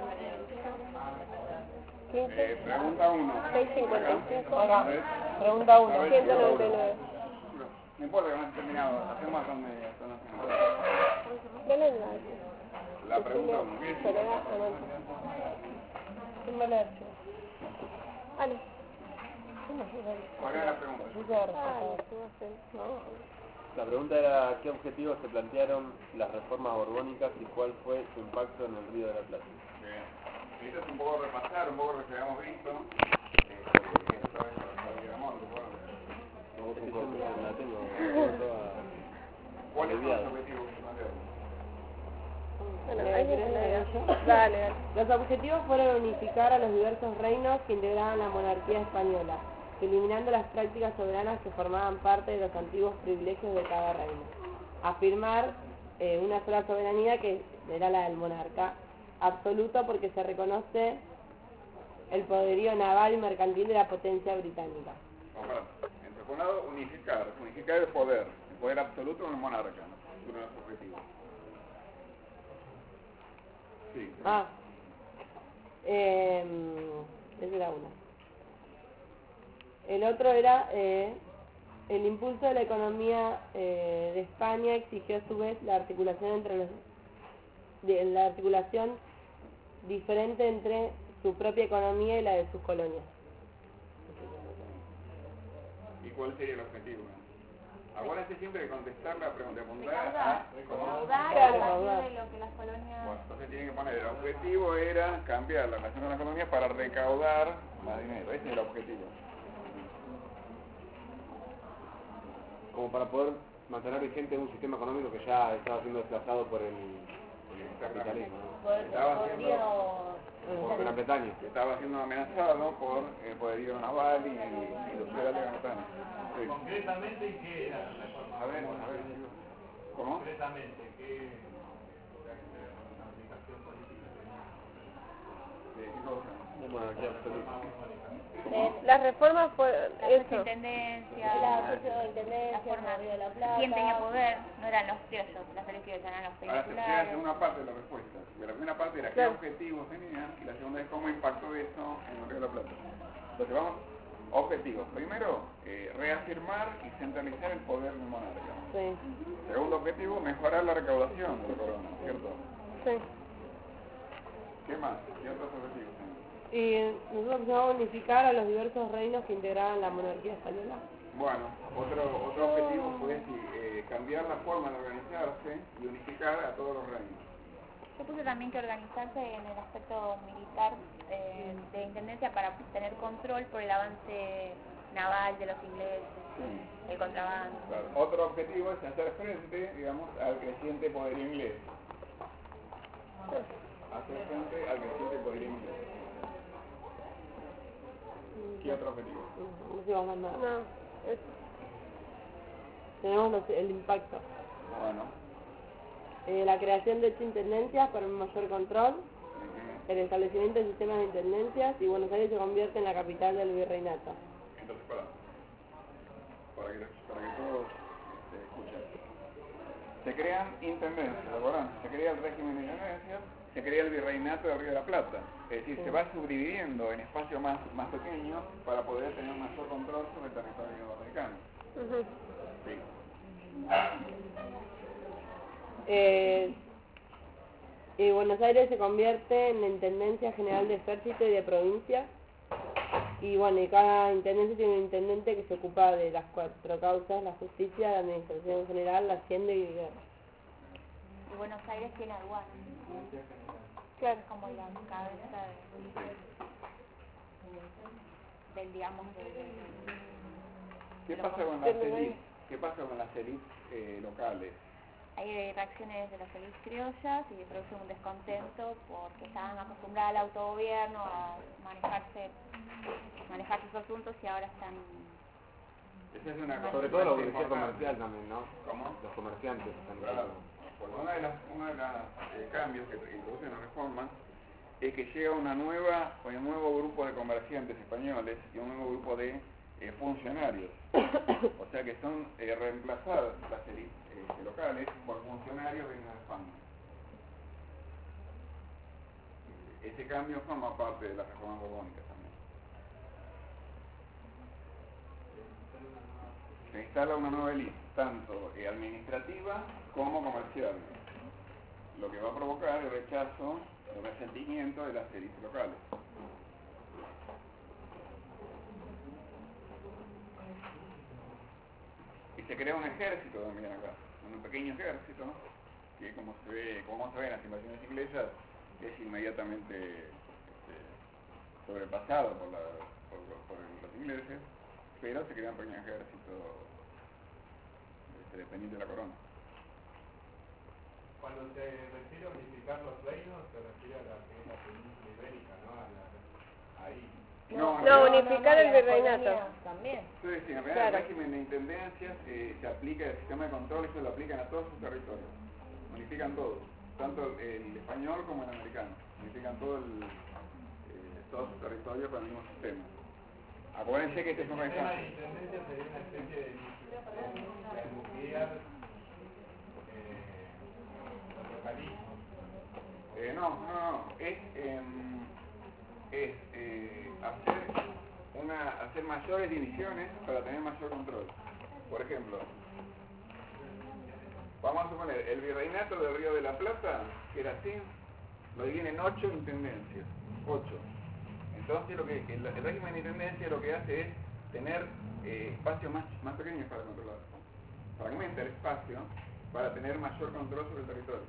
15, Pregunta 1. 655. Acá, pregunta 1. 199. No importa que no esté terminado, hacemos donde Dale la pregunta 1. Soledad, anota. ¿Quién me la hace? Ale. ¿Cuál es la pregunta? La pregunta era qué objetivos se plantearon las reformas borbónicas y cuál fue su impacto en el Río de la Plata. Bien. Esto es un poco repasar, un poco lo que habíamos visto. Esta vez lo habíamos, La tengo toda... ¿Cuáles son los objetivos que se plantearon? Bueno, ¿alguien ¿Querés quiere? leer yo? Dale, dale. Los objetivos fueron unificar a los diversos reinos que integraban la monarquía española, eliminando las prácticas soberanas que formaban parte de los antiguos privilegios de cada reino. Afirmar una sola soberanía que era la del monarca, absoluto porque se reconoce el poderío naval y mercantil de la potencia británica. Ahora, entonces, por un lado, unificar el poder absoluto en el monarca, uno de los objetivos. Sí. Esa era una. El otro era el impulso de la economía de España exigió a su vez la articulación la articulación diferente entre su propia economía y la de sus colonias. ¿Y cuál sería el objetivo? Acuérdense siempre de contestar la pregunta, apuntar Recaudar, a recaudar Claro, a partir recaudar. de lo que las colonias... Bueno, entonces tienen que poner, el objetivo era cambiar la relación con la economía para recaudar más dinero, ese es el objetivo. Como para poder mantener vigente un sistema económico que ya estaba siendo desplazado por el capitalismo, ¿no? Estaba siendo, Por Gran Bretaña. estaba siendo amenazado por el poderío naval y industrial de Gran Bretaña. Sí. Concretamente, ¿qué era la reforma? A ver, digo. ¿Cómo? Concretamente, ¿qué aplicación política ¿De qué cosa? De monarquía absoluta. Las reformas fueron Las eso. intendencias, La superintendencia, forma, el Río de la Plata. quién tenía poder, no eran los criollos, las criollas eran los Ahora se queda peninulares. en una parte de la respuesta. De la primera parte era qué Claro. objetivos tenía y la segunda es cómo impactó eso en el Río de la Plata. Entonces vamos, objetivos. Primero, reafirmar y centralizar el poder del monarca. Sí. Segundo objetivo, mejorar la recaudación de la corona, ¿cierto? Sí. ¿Qué más? ¿Qué otros objetivos tienen? Y nosotros empezamos a unificar a los diversos reinos que integraban la monarquía española. Bueno, otro objetivo fue cambiar la forma de organizarse y unificar a todos los reinos. Yo puse también que organizarse en el aspecto militar de intendencia para tener control por el avance naval de los ingleses, el contrabando. Claro. Otro objetivo es hacer frente, digamos, al creciente poderío inglés. Hacer frente al creciente poderío inglés. ¿Qué otro objetivo? No hicimos más nada. No. Tenemos el impacto. Bueno, La creación de 8 intendencias para un mayor control, el establecimiento de sistemas de intendencias y Buenos Aires se convierte en la capital del virreinato. entonces para que todos escuchen. Se crean intendencias, ¿de acuerdo? Se crea el régimen de intendencias, se crea el virreinato del Río de la Plata. Es decir, Sí. se va subdividiendo en espacios más pequeños para poder tener un mayor control sobre el territorio norteamericano. Ujú. Sí. Y Buenos Aires se convierte en la Intendencia General de Ejército y de Provincia. Y bueno, y cada intendencia tiene un intendente que se ocupa de las 4 causas: la justicia, la administración general, la hacienda y guerra. Y Buenos Aires tiene aduanas, Claro. como la cabeza del digamos, ¿Qué pasa con las élites? ¿Qué pasa con las élites locales? hay reacciones de las élites criollas y produce un descontento porque estaban acostumbradas al autogobierno, a manejar sus asuntos y ahora están... Esa es una cosa Sobre todo la bastante burguesía importante. comercial también, ¿no? ¿Cómo? Los comerciantes están Claro, porque uno de los cambios que introducen las reformas es que llega un nuevo grupo de comerciantes españoles y un nuevo grupo de funcionarios. O sea que son reemplazadas las élites locales por funcionarios de España. Ese cambio forma parte de las reformas borbónicas también. Se instala una nueva élite, tanto administrativa como comercial, lo que va a provocar el rechazo, el resentimiento de las élites locales. Y se crea un ejército también acá, un pequeño ejército, que como se ve en las invasiones inglesas, es inmediatamente sobrepasado por los ingleses, pero se crea un pequeño ejército dependiente de la corona. Cuando se refiere a unificar los reinos, se refiere a la península ibérica, ¿no? Ahí. No, unificar el virreinato. También. Entonces, sí, en realidad Claro. el régimen de intendencias se aplica, el sistema de control, ellos lo aplican a todos sus territorios. Unifican todo, tanto el español como el americano. Unifican todo todos sus territorios con el mismo sistema. Acuérdense que este es un régimen. El sistema de intendencia sería una especie de nuclear localismo. No. Es hacer mayores divisiones para tener mayor control. Por ejemplo, vamos a suponer, el virreinato del Río de la Plata, que era así, lo dividen en 8 intendencias. 8. Entonces el régimen de intendencia lo que hace es tener espacios más pequeños para controlar. Fragmenta el espacio para tener mayor control sobre el territorio.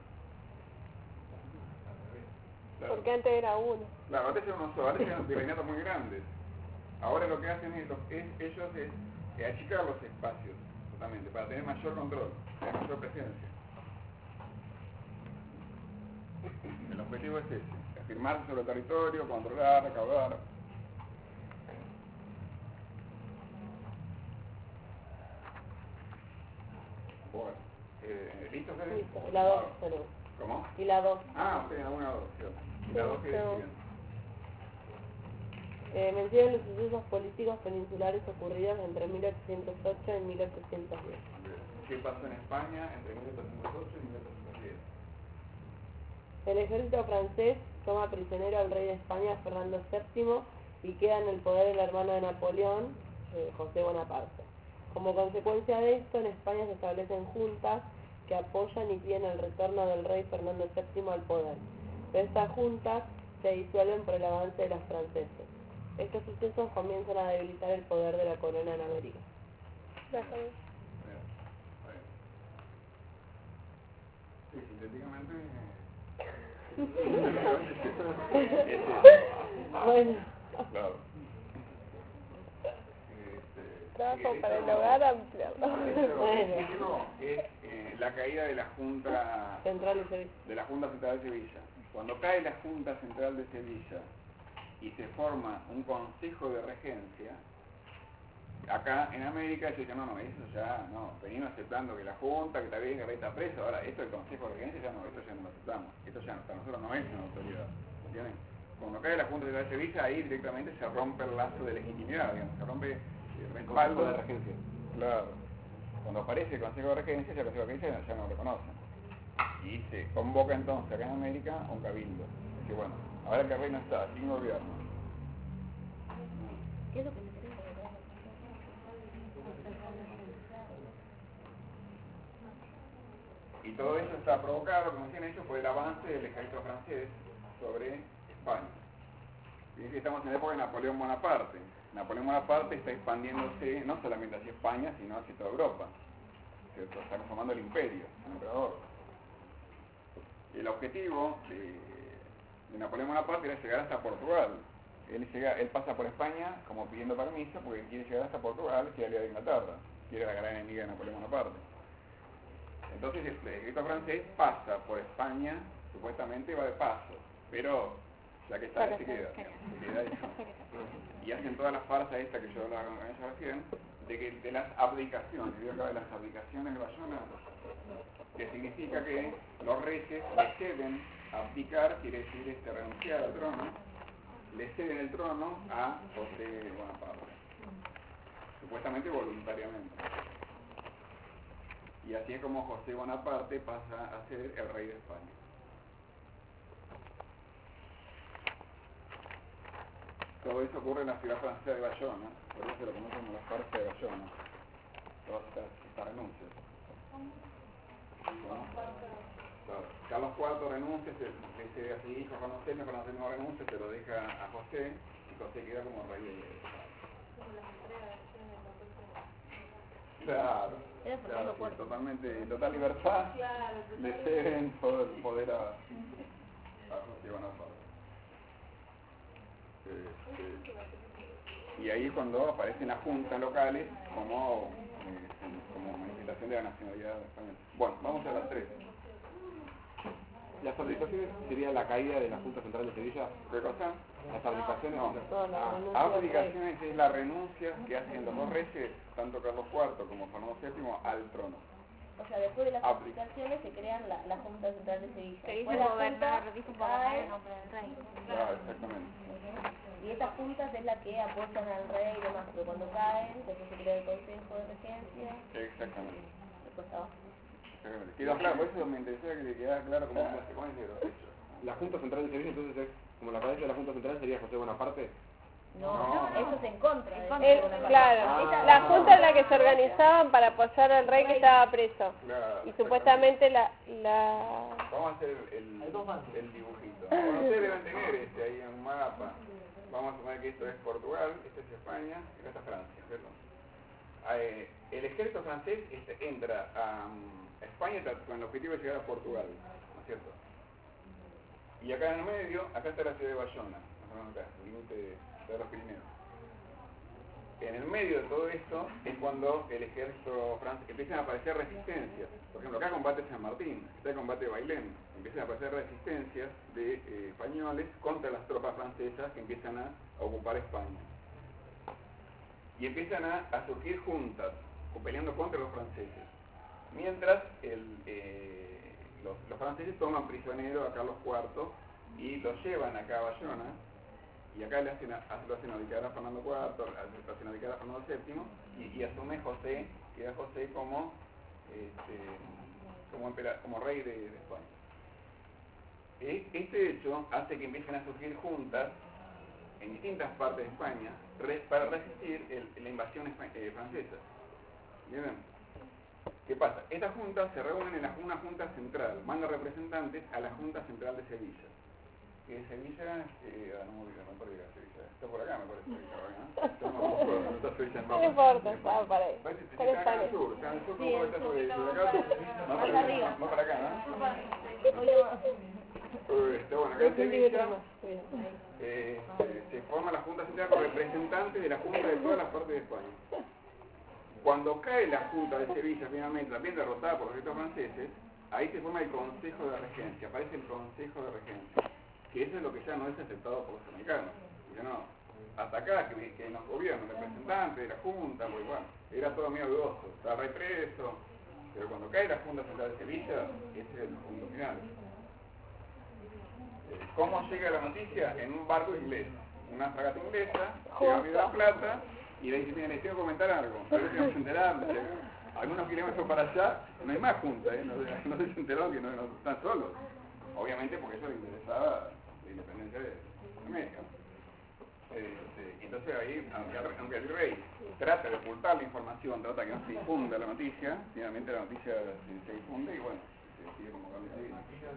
Claro. Porque antes era uno. Claro, antes eran virreinatos muy grandes. Ahora lo que hacen ellos es achicar los espacios, totalmente, para tener mayor control, tener mayor presencia. El objetivo es ese, afirmarse sobre el territorio, controlar, recaudar. Bueno, ¿listo, Fede? Listo, la 2 tenemos. ¿Cómo? Y la 2. Ah, ok, la 1 a 2, cierto. ¿Y la 2 qué decían? Mencionan los sucesos políticos peninsulares ocurridos entre 1808 y 1810. ¿Qué pasó en España entre 1808 y 1810? El ejército francés toma prisionero al rey de España, Fernando VII, y queda en el poder el hermano de Napoleón, José Bonaparte. Como consecuencia de esto, en España se establecen juntas que apoyan y piden el retorno del rey Fernando VII al poder. Pero estas juntas se disuelven por el avance de los franceses. Estos sucesos comienzan a debilitar el poder de la corona en América. Sí, sintéticamente... Bueno. Claro. Trabajo para el hogar ampliado. Bueno. Es la caída de la Junta Central de Sevilla. Central de Sevilla. Cuando cae la Junta Central de Sevilla y se forma un consejo de regencia, acá en América ellos dicen, no, eso ya, no, venimos aceptando que la Junta, que está bien, que el rey está preso, ahora esto del consejo de regencia, esto ya no lo aceptamos, esto ya para nosotros no es una autoridad, ¿entienden? Cuando cae la Junta Central de Sevilla, ahí directamente se rompe el lazo de legitimidad, digamos, se rompe el respaldo de regencia. Claro. Cuando aparece el consejo de regencia, ya el consejo de regencia ya no lo reconocen. Y se convoca entonces acá en América a un cabildo. Que bueno, ahora que el rey no está, sin gobierno. ¿Qué es lo que se cree? Y todo eso está provocado, como decían ellos, por el avance del ejército francés sobre España. Fíjense que estamos en la época de Napoleón Bonaparte. Napoleón Bonaparte está expandiéndose no solamente hacia España, sino hacia toda Europa. ¿Cierto? Está conformando el imperio, el emperador. El objetivo de Napoleón Bonaparte era llegar hasta Portugal. Él pasa por España como pidiendo permiso porque quiere llegar hasta Portugal, quiere aliar a Inglaterra, quiere la gran enemiga de Napoleón Bonaparte. Entonces el ejército francés pasa por España, supuestamente va de paso, pero ya que está, se queda ahí. Y hacen todas las farsas esta que yo hablaba con ella recién, de las abdicaciones, yo hablaba de las abdicaciones de Bayona, que significa que los reyes le ceden, abdicar quiere decir renunciar al trono, le ceden el trono a José Bonaparte, supuestamente voluntariamente. Y así es como José Bonaparte pasa a ser el rey de España. Todo eso ocurre en la ciudad francesa de Bayona, por eso se lo conocen como la farsa de Bayona, todas estas renuncias. Bueno, Carlos IV renuncia, le dice a su hijo, conoceme no renuncia, se lo deja a José, y José queda como rey de España. Claro, sí, totalmente, total libertad, le ceden todo el poder a José Bonaparte. Y ahí es cuando aparecen las juntas locales como manifestación de la nacionalidad española. Bueno, vamos a las 3. Las abdicaciones sería la caída de la Junta Central de Sevilla. ¿Qué cosa? Las abdicaciones. No. Todas las renuncias del rey. Abdicaciones es la renuncia que hacen los dos reyes, tanto Carlos IV como Fernando VII, al trono. O sea, después de las Apli- aplicaciones se crean la Junta Central de Sevilla. Se Después dice la gobernar, Junta dice gobernar cae, en nombre del rey. Claro, exactamente. y estas juntas es la que apoyan al rey y demás, pero cuando caen, después se crea el Consejo de Regencia, Exactamente. después está. Exactamente. Quedó claro, por eso me interesaba que le quedara claro cómo es de los hechos. La Junta Central de Sevilla entonces es, como la cabeza de la Junta Central sería José Bonaparte. No, eso es en contra de El- Bonaparte. claro, la junta en la que se organizaban para apoyar al rey que estaba preso. Claro, Y supuestamente la vamos a hacer el dibujito. Bueno, ustedes deben tener ahí en un mapa. Vamos a suponer que esto es Portugal, esto es España y acá está Francia, ¿cierto? El ejército francés entra a España con el objetivo de llegar a Portugal, ¿no es cierto? Y acá en el medio, acá está la ciudad de Bayona, más o menos acá, el límite de los Pirineos. En el medio de todo esto es cuando el ejército francés empiezan a aparecer resistencias. Por ejemplo, acá combate San Martín, está el combate de Bailén. Empiezan a aparecer resistencias de españoles contra las tropas francesas que empiezan a ocupar España. Y empiezan a surgir juntas, peleando contra los franceses. Mientras los franceses toman prisionero a Carlos IV y lo llevan acá a Bayona. Y acá lo hacen abdicar a Fernando IV, lo hacen abdicar a Fernando VII y asume José, queda José como rey de España. Este hecho hace que empiecen a surgir juntas en distintas partes de España para resistir la invasión francesa. ¿Entienden? ¿Qué pasa? Estas juntas se reúnen en una junta central, mandan representantes a la Junta Central de Sevilla. Que Sevilla, no por ir a Sevilla, está por acá me parece Sevilla, ¿no? Está Sevilla, no importa, estaba para ahí. Parece que Está en está acá en España. el sur, está en el sur, ¿cómo está sobre acá? Más arriba. Más para acá, ¿no? Bueno, acá en Sevilla se forma la Junta Central con representantes de la Junta de todas las partes de España. Cuando cae la Junta de Sevilla finalmente, también derrotada por los ejércitos franceses, ahí se forma el Consejo de Regencia, aparece el Consejo de Regencia, que eso es lo que ya no es aceptado por los americanos. Ya no, hasta acá que nos gobiernan representantes de la Junta, pues bueno, era todo medio dudoso, está rey preso, pero cuando cae la Junta Central de Sevilla, ese es el punto final. ¿Cómo llega la noticia? En un barco inglés, una fragata inglesa, llega a Río de la Plata, y le dice, les tengo que comentar algo, pero tenemos que enterar, algunos kilómetros para allá, no hay más junta, no se enteraron que no están solos, obviamente porque eso le interesaba la independencia de América. Entonces ahí, aunque el rey trata de ocultar la información, trata que no se difunda la noticia, finalmente la noticia se difunde y bueno, se sigue como cambio civil.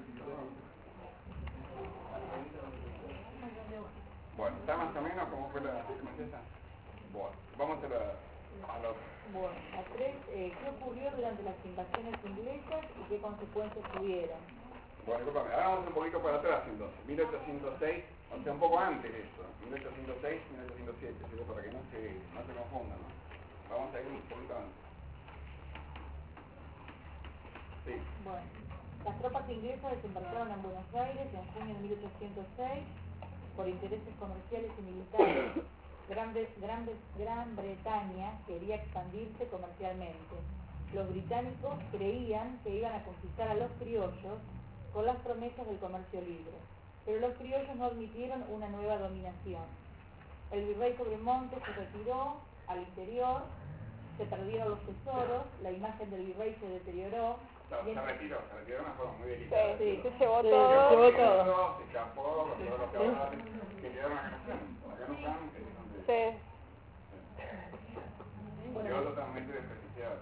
Bueno, ¿está más o menos cómo fue la princesa? Bueno, vamos a la otra. Bueno, a tres, ¿qué ocurrió durante las invasiones inglesas y qué consecuencias tuvieron? Bueno, discúlpame, ahora vamos un poquito para atrás entonces, 1806, o sea, un poco antes de esto, 1806, 1807, ¿sí? Para que no se confundan, ¿no? Vamos a ir un poquito antes. Sí. Bueno, las tropas inglesas desembarcaron en Buenos Aires en junio de 1806 por intereses comerciales y militares. Gran Bretaña quería expandirse comercialmente. Los británicos creían que iban a conquistar a los criollos con las promesas del comercio libre, pero los criollos no admitieron una nueva dominación. El virrey Sobremonte se retiró al interior, se perdieron los tesoros, la imagen del virrey se deterioró. Se retiró de una forma muy delicada. Sí, se llevó Se todo. llevó todo. Se escapó con todos los caballos que quedaron acá. Acá no están. Sí. Quedó totalmente despreciado.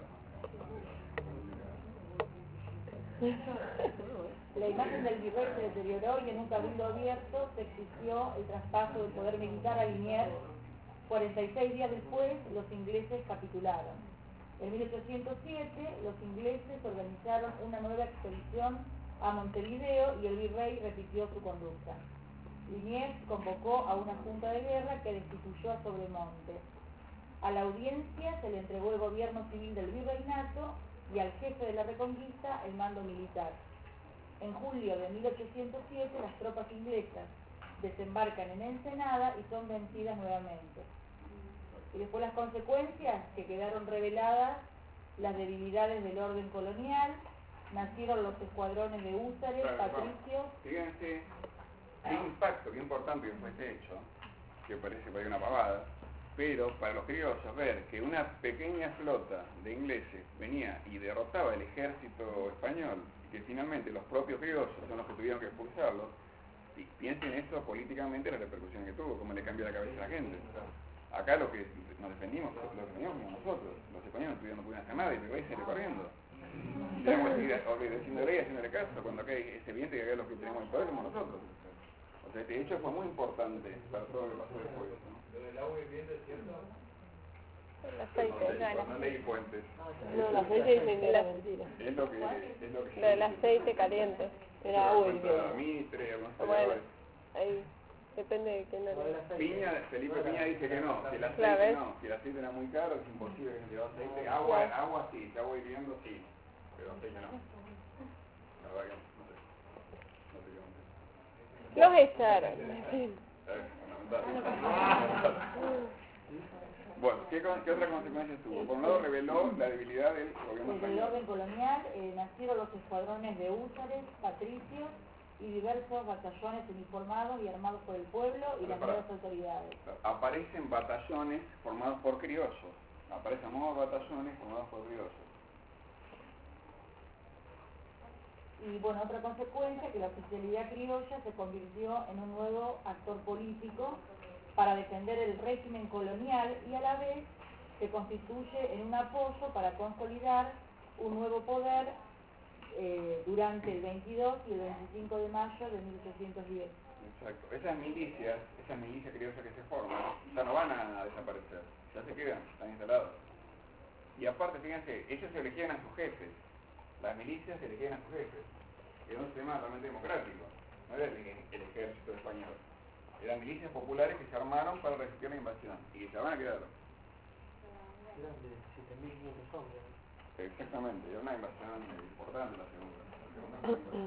La imagen del virrey se deterioró y en un cabildo abierto se exigió el traspaso del poder militar a Liniers. 46 días después, los ingleses capitularon. En 1807, los ingleses organizaron una nueva expedición a Montevideo y el virrey repitió su conducta. Liniers convocó a una junta de guerra que destituyó a Sobremonte. A la audiencia se le entregó el gobierno civil del virreinato y al jefe de la Reconquista el mando militar. En julio de 1807 las tropas inglesas desembarcan en Ensenada y son vencidas nuevamente. Y después las consecuencias, que quedaron reveladas las debilidades del orden colonial, nacieron los escuadrones de húsares, patricios. Fíjense qué impacto, qué importante que fue este hecho, que parece que hay una pavada, pero para los criollos ver que una pequeña flota de ingleses venía y derrotaba el ejército español, y que finalmente los propios criollos son los que tuvieron que expulsarlos, y piensen esto políticamente, la repercusión que tuvo, cómo le cambia la cabeza a la gente. Acá lo que nos defendimos fuimos nosotros, los españoles no pudieron hacer nada y me se corriendo. Tenemos que seguir obedeciéndole y haciéndole caso, cuando acá es evidente que acá los que tenemos el poder somos nosotros. O sea, este hecho fue muy importante para todo lo que pasó después, ¿no? Lo del agua hirviendo es cierto. El aceite. No leí fuentes. No, el aceite dicen que era mentira. Es lo que Lo del aceite caliente. Era agua hirviendo. Mitre, algunos Bueno, historiadores. ahí depende de quién lo Piña, Felipe Piña dice que no, si el aceite Claro, no, si el aceite era muy caro, es imposible que se lleve aceite. Agua sí, si agua hirviendo sí, pero aceite no. La verdad que no sé. No sé qué Los echaron. Bueno, ¿qué otra consecuencia tuvo? Por un lado reveló la debilidad del gobierno Desde el español. orden colonial nacieron los escuadrones de húsares, patricios y diversos batallones uniformados y armados por el pueblo y las nuevas autoridades. Aparecen batallones formados por criollos. Aparecen nuevos batallones formados por criollos. Y bueno, otra consecuencia, que la oficialidad criolla se convirtió en un nuevo actor político para defender el régimen colonial y a la vez se constituye en un apoyo para consolidar un nuevo poder durante el 22 y el 25 de mayo de 1810. Exacto. Esas milicias criollas que se forman, ya no van a desaparecer, ya se quedan, están instalados. Y aparte, fíjense, ellos se elegían a sus jefes, las milicias se elegían a sus jefes, era un sistema totalmente democrático, no era el ejército español, eran milicias populares que se armaron para resistir la invasión y que se van a quedar. Eran de 7.500 hombres. Exactamente, era una invasión importante la segunda.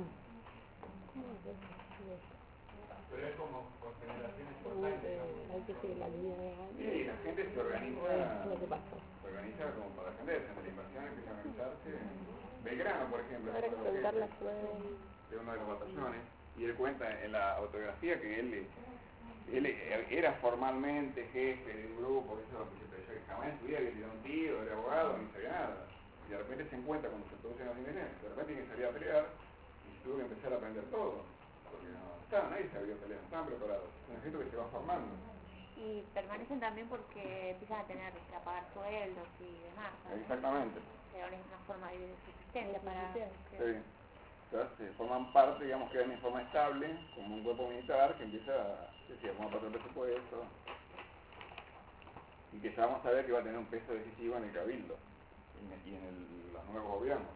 Pero es como por generaciones por años. Hay que seguir la línea de años. Y la gente se organiza como para defenderse ante la invasión, empieza a organizarse. Belgrano, por ejemplo, Ahora que contar las de uno de los batallones, y él cuenta en la autografía que él era formalmente jefe de un grupo, eso que se pensó que jamás en su vida había sido un tiro, era abogado, ni sabía nada. Y de repente se encuentra cuando se producen las independencias, de repente tiene que salir a pelear y se tuvo que empezar a aprender todo, porque nadie sabía pelear, no estaban preparados, es un ejército que se va formando. Y permanecen también porque empiezan a tener que pagar sueldos y demás, ¿sabes? Exactamente. Era una forma de subsistencia para... Sí. Entonces, se forman parte, digamos, quedan en forma estable, como un cuerpo militar que empieza a decir, vamos a pasar el presupuesto, y que ya vamos a ver que va a tener un peso decisivo en el cabildo y en los nuevos gobiernos.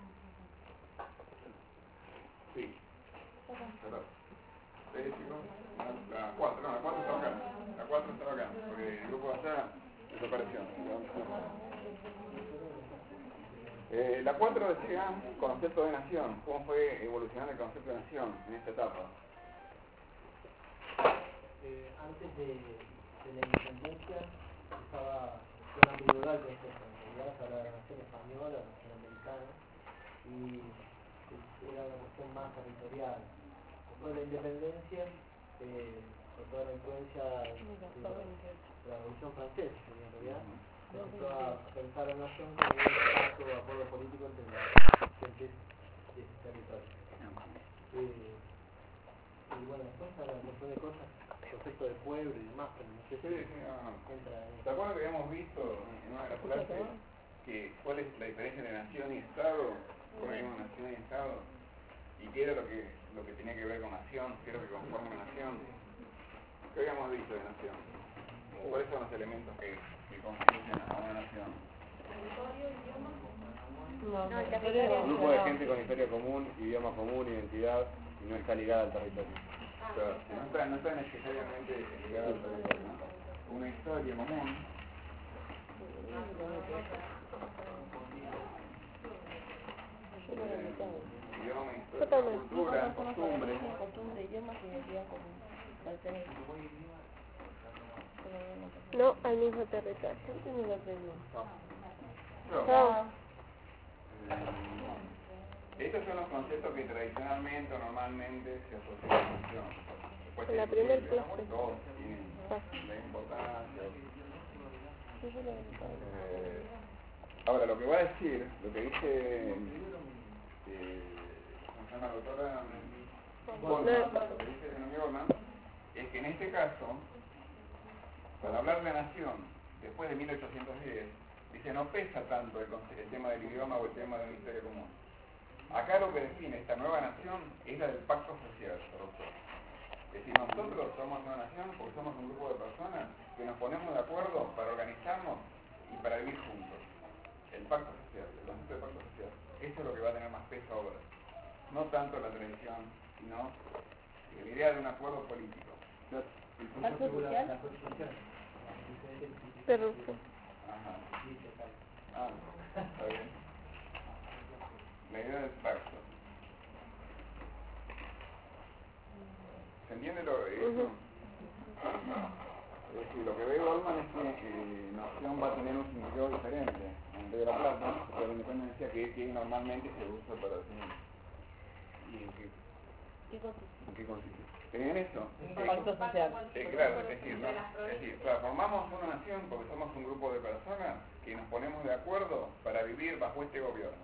Sí. Perdón. ¿Sí, chicos? La 4 estaba acá. La 4 estaba acá, porque el grupo de allá desapareció. La 4 decía concepto de nación. ¿Cómo fue evolucionando el concepto de nación en esta etapa? Antes de la independencia estaba una ambigüedad del concepto. En realidad se hablaba de la nación española, la nación americana, y era una cuestión más territorial. Después de la independencia, con toda la influencia de la Revolución Francesa, en realidad, comenzó a pensar la nación como un espacio de acuerdo político entre las gentes de ese territorio. Y bueno, después habla un montón de cosas, concepto de pueblo y demás, pero no sé si entra en... ¿Te acuerdas que habíamos visto en una de las clases que cuál es la diferencia entre nación y Estado? ¿Cómo vimos nación y Estado? ¿Y qué era lo que tenía que ver con nación? ¿Qué era lo que conforma una nación? ¿Qué habíamos visto de nación? ¿Cuáles son los elementos que constituyen a una nación? No, el territorio... Un grupo de gente con historia común, idioma común, identidad, y no está ligada al territorio. Pero no está necesariamente ligada al territorio, ¿no? Una historia común. idioma, Yo historia, también. cultura, costumbre. Costumbre, idiomas y identidad común. Pertenece. No al mismo territorio. ¿Por qué no lo aprendo? Chao. Estos son los conceptos que tradicionalmente o normalmente se asocian a la nación. Después En la es primer discutible, clase. todos tienen la importancia. Ahora, lo que va a decir, lo que dice, ¿cómo se llama la doctora? Goldman, lo que dice Goldman, es que en este caso, para hablar de la nación, después de 1810, dice, no pesa tanto el tema del idioma o el tema de una historia común. Acá lo que define esta nueva nación es la del pacto social, doctor. Es decir, nosotros somos una nación porque somos un grupo de personas que nos ponemos de acuerdo para organizarnos y para vivir juntos. El pacto social, el concepto de pacto social. Eso es lo que va a tener más peso ahora. No tanto la tradición, sino la idea de un acuerdo político. ¿Pacto social? La Constitución. Pero, Ajá. Ah, está bien. La idea del pacto. ¿Se entiende eso? Es decir, lo que ve Goldman es que nación va a tener un significado diferente en Río de la Plata, de la independencia que normalmente se usa para definir. ¿Y en qué consiste? ¿En eso? Pacto social. Claro, es decir, claro, formamos una nación porque somos un grupo de personas que nos ponemos de acuerdo para vivir bajo este gobierno.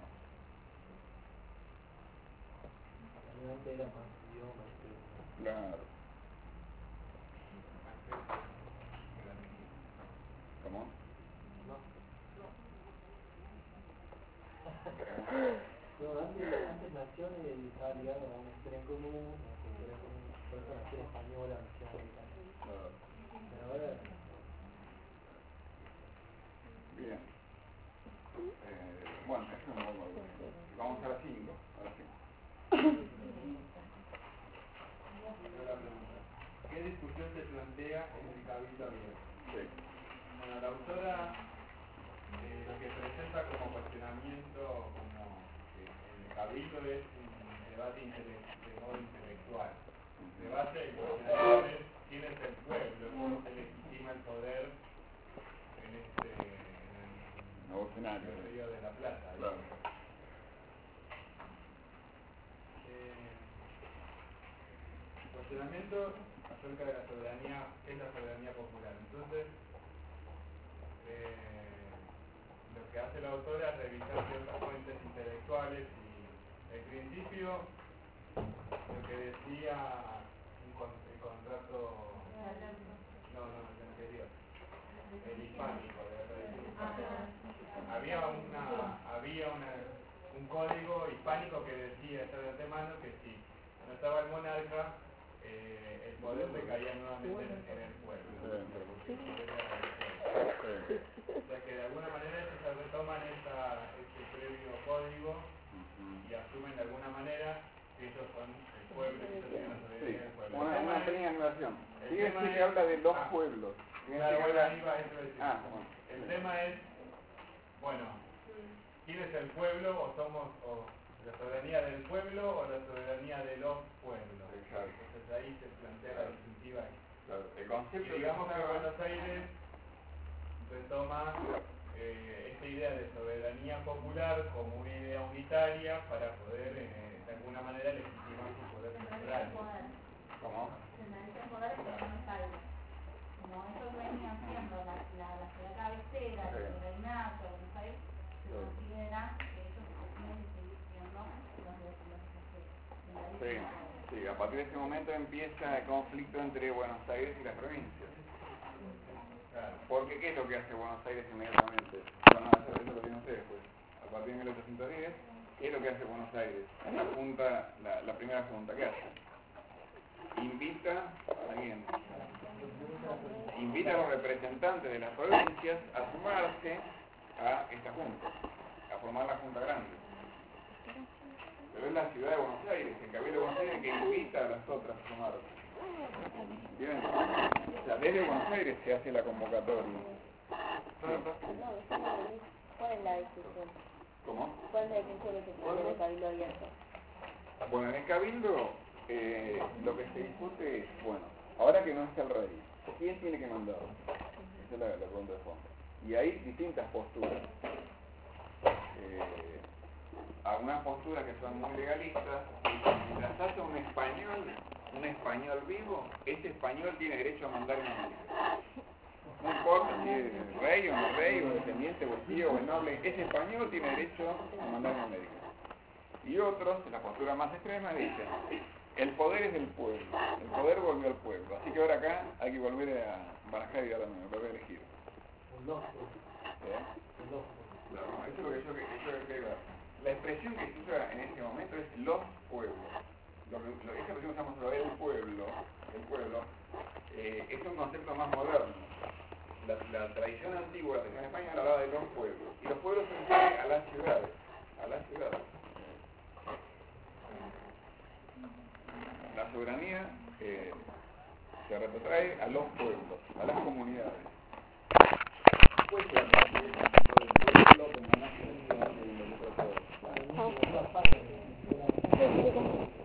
Realmente era más idioma, Claro. ¿Cómo? No, antes nación estaba ligado a una historia en común, a una cultura en común, por eso nación española, nación americana. Pero ahora, Bien. Bueno, eso es muy bueno. Vamos a las 5. Ahora sí. La pregunta. ¿Qué discusión se plantea en el cabildo abierto? Sí. Bueno, la autora lo que presenta como cuestionamiento, como que el cabildo es un debate de modo intelectual. El debate y cuestionamiento es quién es el pueblo, cómo se legitima el poder en Nuevo escenario. el Río de la Plata. Claro. Cuestionamiento acerca de la soberanía, ¿qué es la soberanía popular? Entonces, lo que hace la autora es revisar ciertas fuentes intelectuales y, en principio, lo que decía el contrato, el anterior, el hispánico, de la tradición hispánica. Había un código hispánico que decía ya de antemano que si no estaba el monarca, el poder recaía nuevamente en el pueblo. O sea que de alguna manera ellos se retoman ese previo código y asumen de alguna manera que ellos son el pueblo y ellos tienen la soberanía del pueblo. Una pequeña aclaración. Fíjense que habla de los pueblos. Claro, bueno, ahí va eso decir. Bueno. El tema es, bueno, ¿quién es el pueblo o la soberanía del pueblo o la soberanía de los pueblos? Exacto. Entonces ahí se plantea la distintiva. Claro. El concepto Y digamos que Buenos Aires retoma esta idea de soberanía popular como una idea unitaria para poder de alguna manera legitimar su poder central. ¿Cómo? Centraliza el poder en Buenos Aires. Como ellos venían siendo la ciudad cabecera, el reinato de Buenos Aires, se considera que ellos tienen que seguir siendo los que Sí, a partir de ese momento empieza el conflicto entre Buenos Aires y las provincias. Claro. Porque ¿qué es lo que hace Buenos Aires inmediatamente? Bueno, eso lo tienen ustedes, pues. A partir de 1810, ¿qué es lo que hace Buenos Aires? La junta, la primera junta, ¿qué hace? Invita a los representantes de las provincias a sumarse a esta junta, a formar la junta grande. Pero es la ciudad de Buenos Aires, el cabildo de Buenos Aires, que invita a las otras a sumarse. ¿Bien? O sea, desde Buenos Aires se hace la convocatoria. ¿Cuál es la discusión? ¿Cómo? ¿Cuál es la definición que se tiene de cabildo abierto? Bueno, en el cabildo lo que se discute es, bueno, ahora que no está el rey, ¿quién tiene que mandar? Esa es la pregunta de fondo. Y hay distintas posturas. Algunas posturas que son muy legalistas, mientras haya un español vivo, ese español tiene derecho a mandar en América. No importa si es rey o no rey, o descendiente, o tío, o noble, ese español tiene derecho a mandar en América. Y otros, en la postura más extrema, dicen, el poder es del pueblo, el poder volvió al pueblo, así que ahora acá hay que volver a barajar y darle volver a elegir. Los No, eso es lo que yo creo. La expresión que se usa en este momento es los pueblos. Esa expresión que usamos todavía, el pueblo, es un concepto más moderno. La tradición antigua, la tradición española hablaba de los pueblos. Y los pueblos se refieren a las ciudades. La soberanía se retrotrae a los pueblos, a las comunidades. Puede ser del pueblo como una selección que involucra a todos.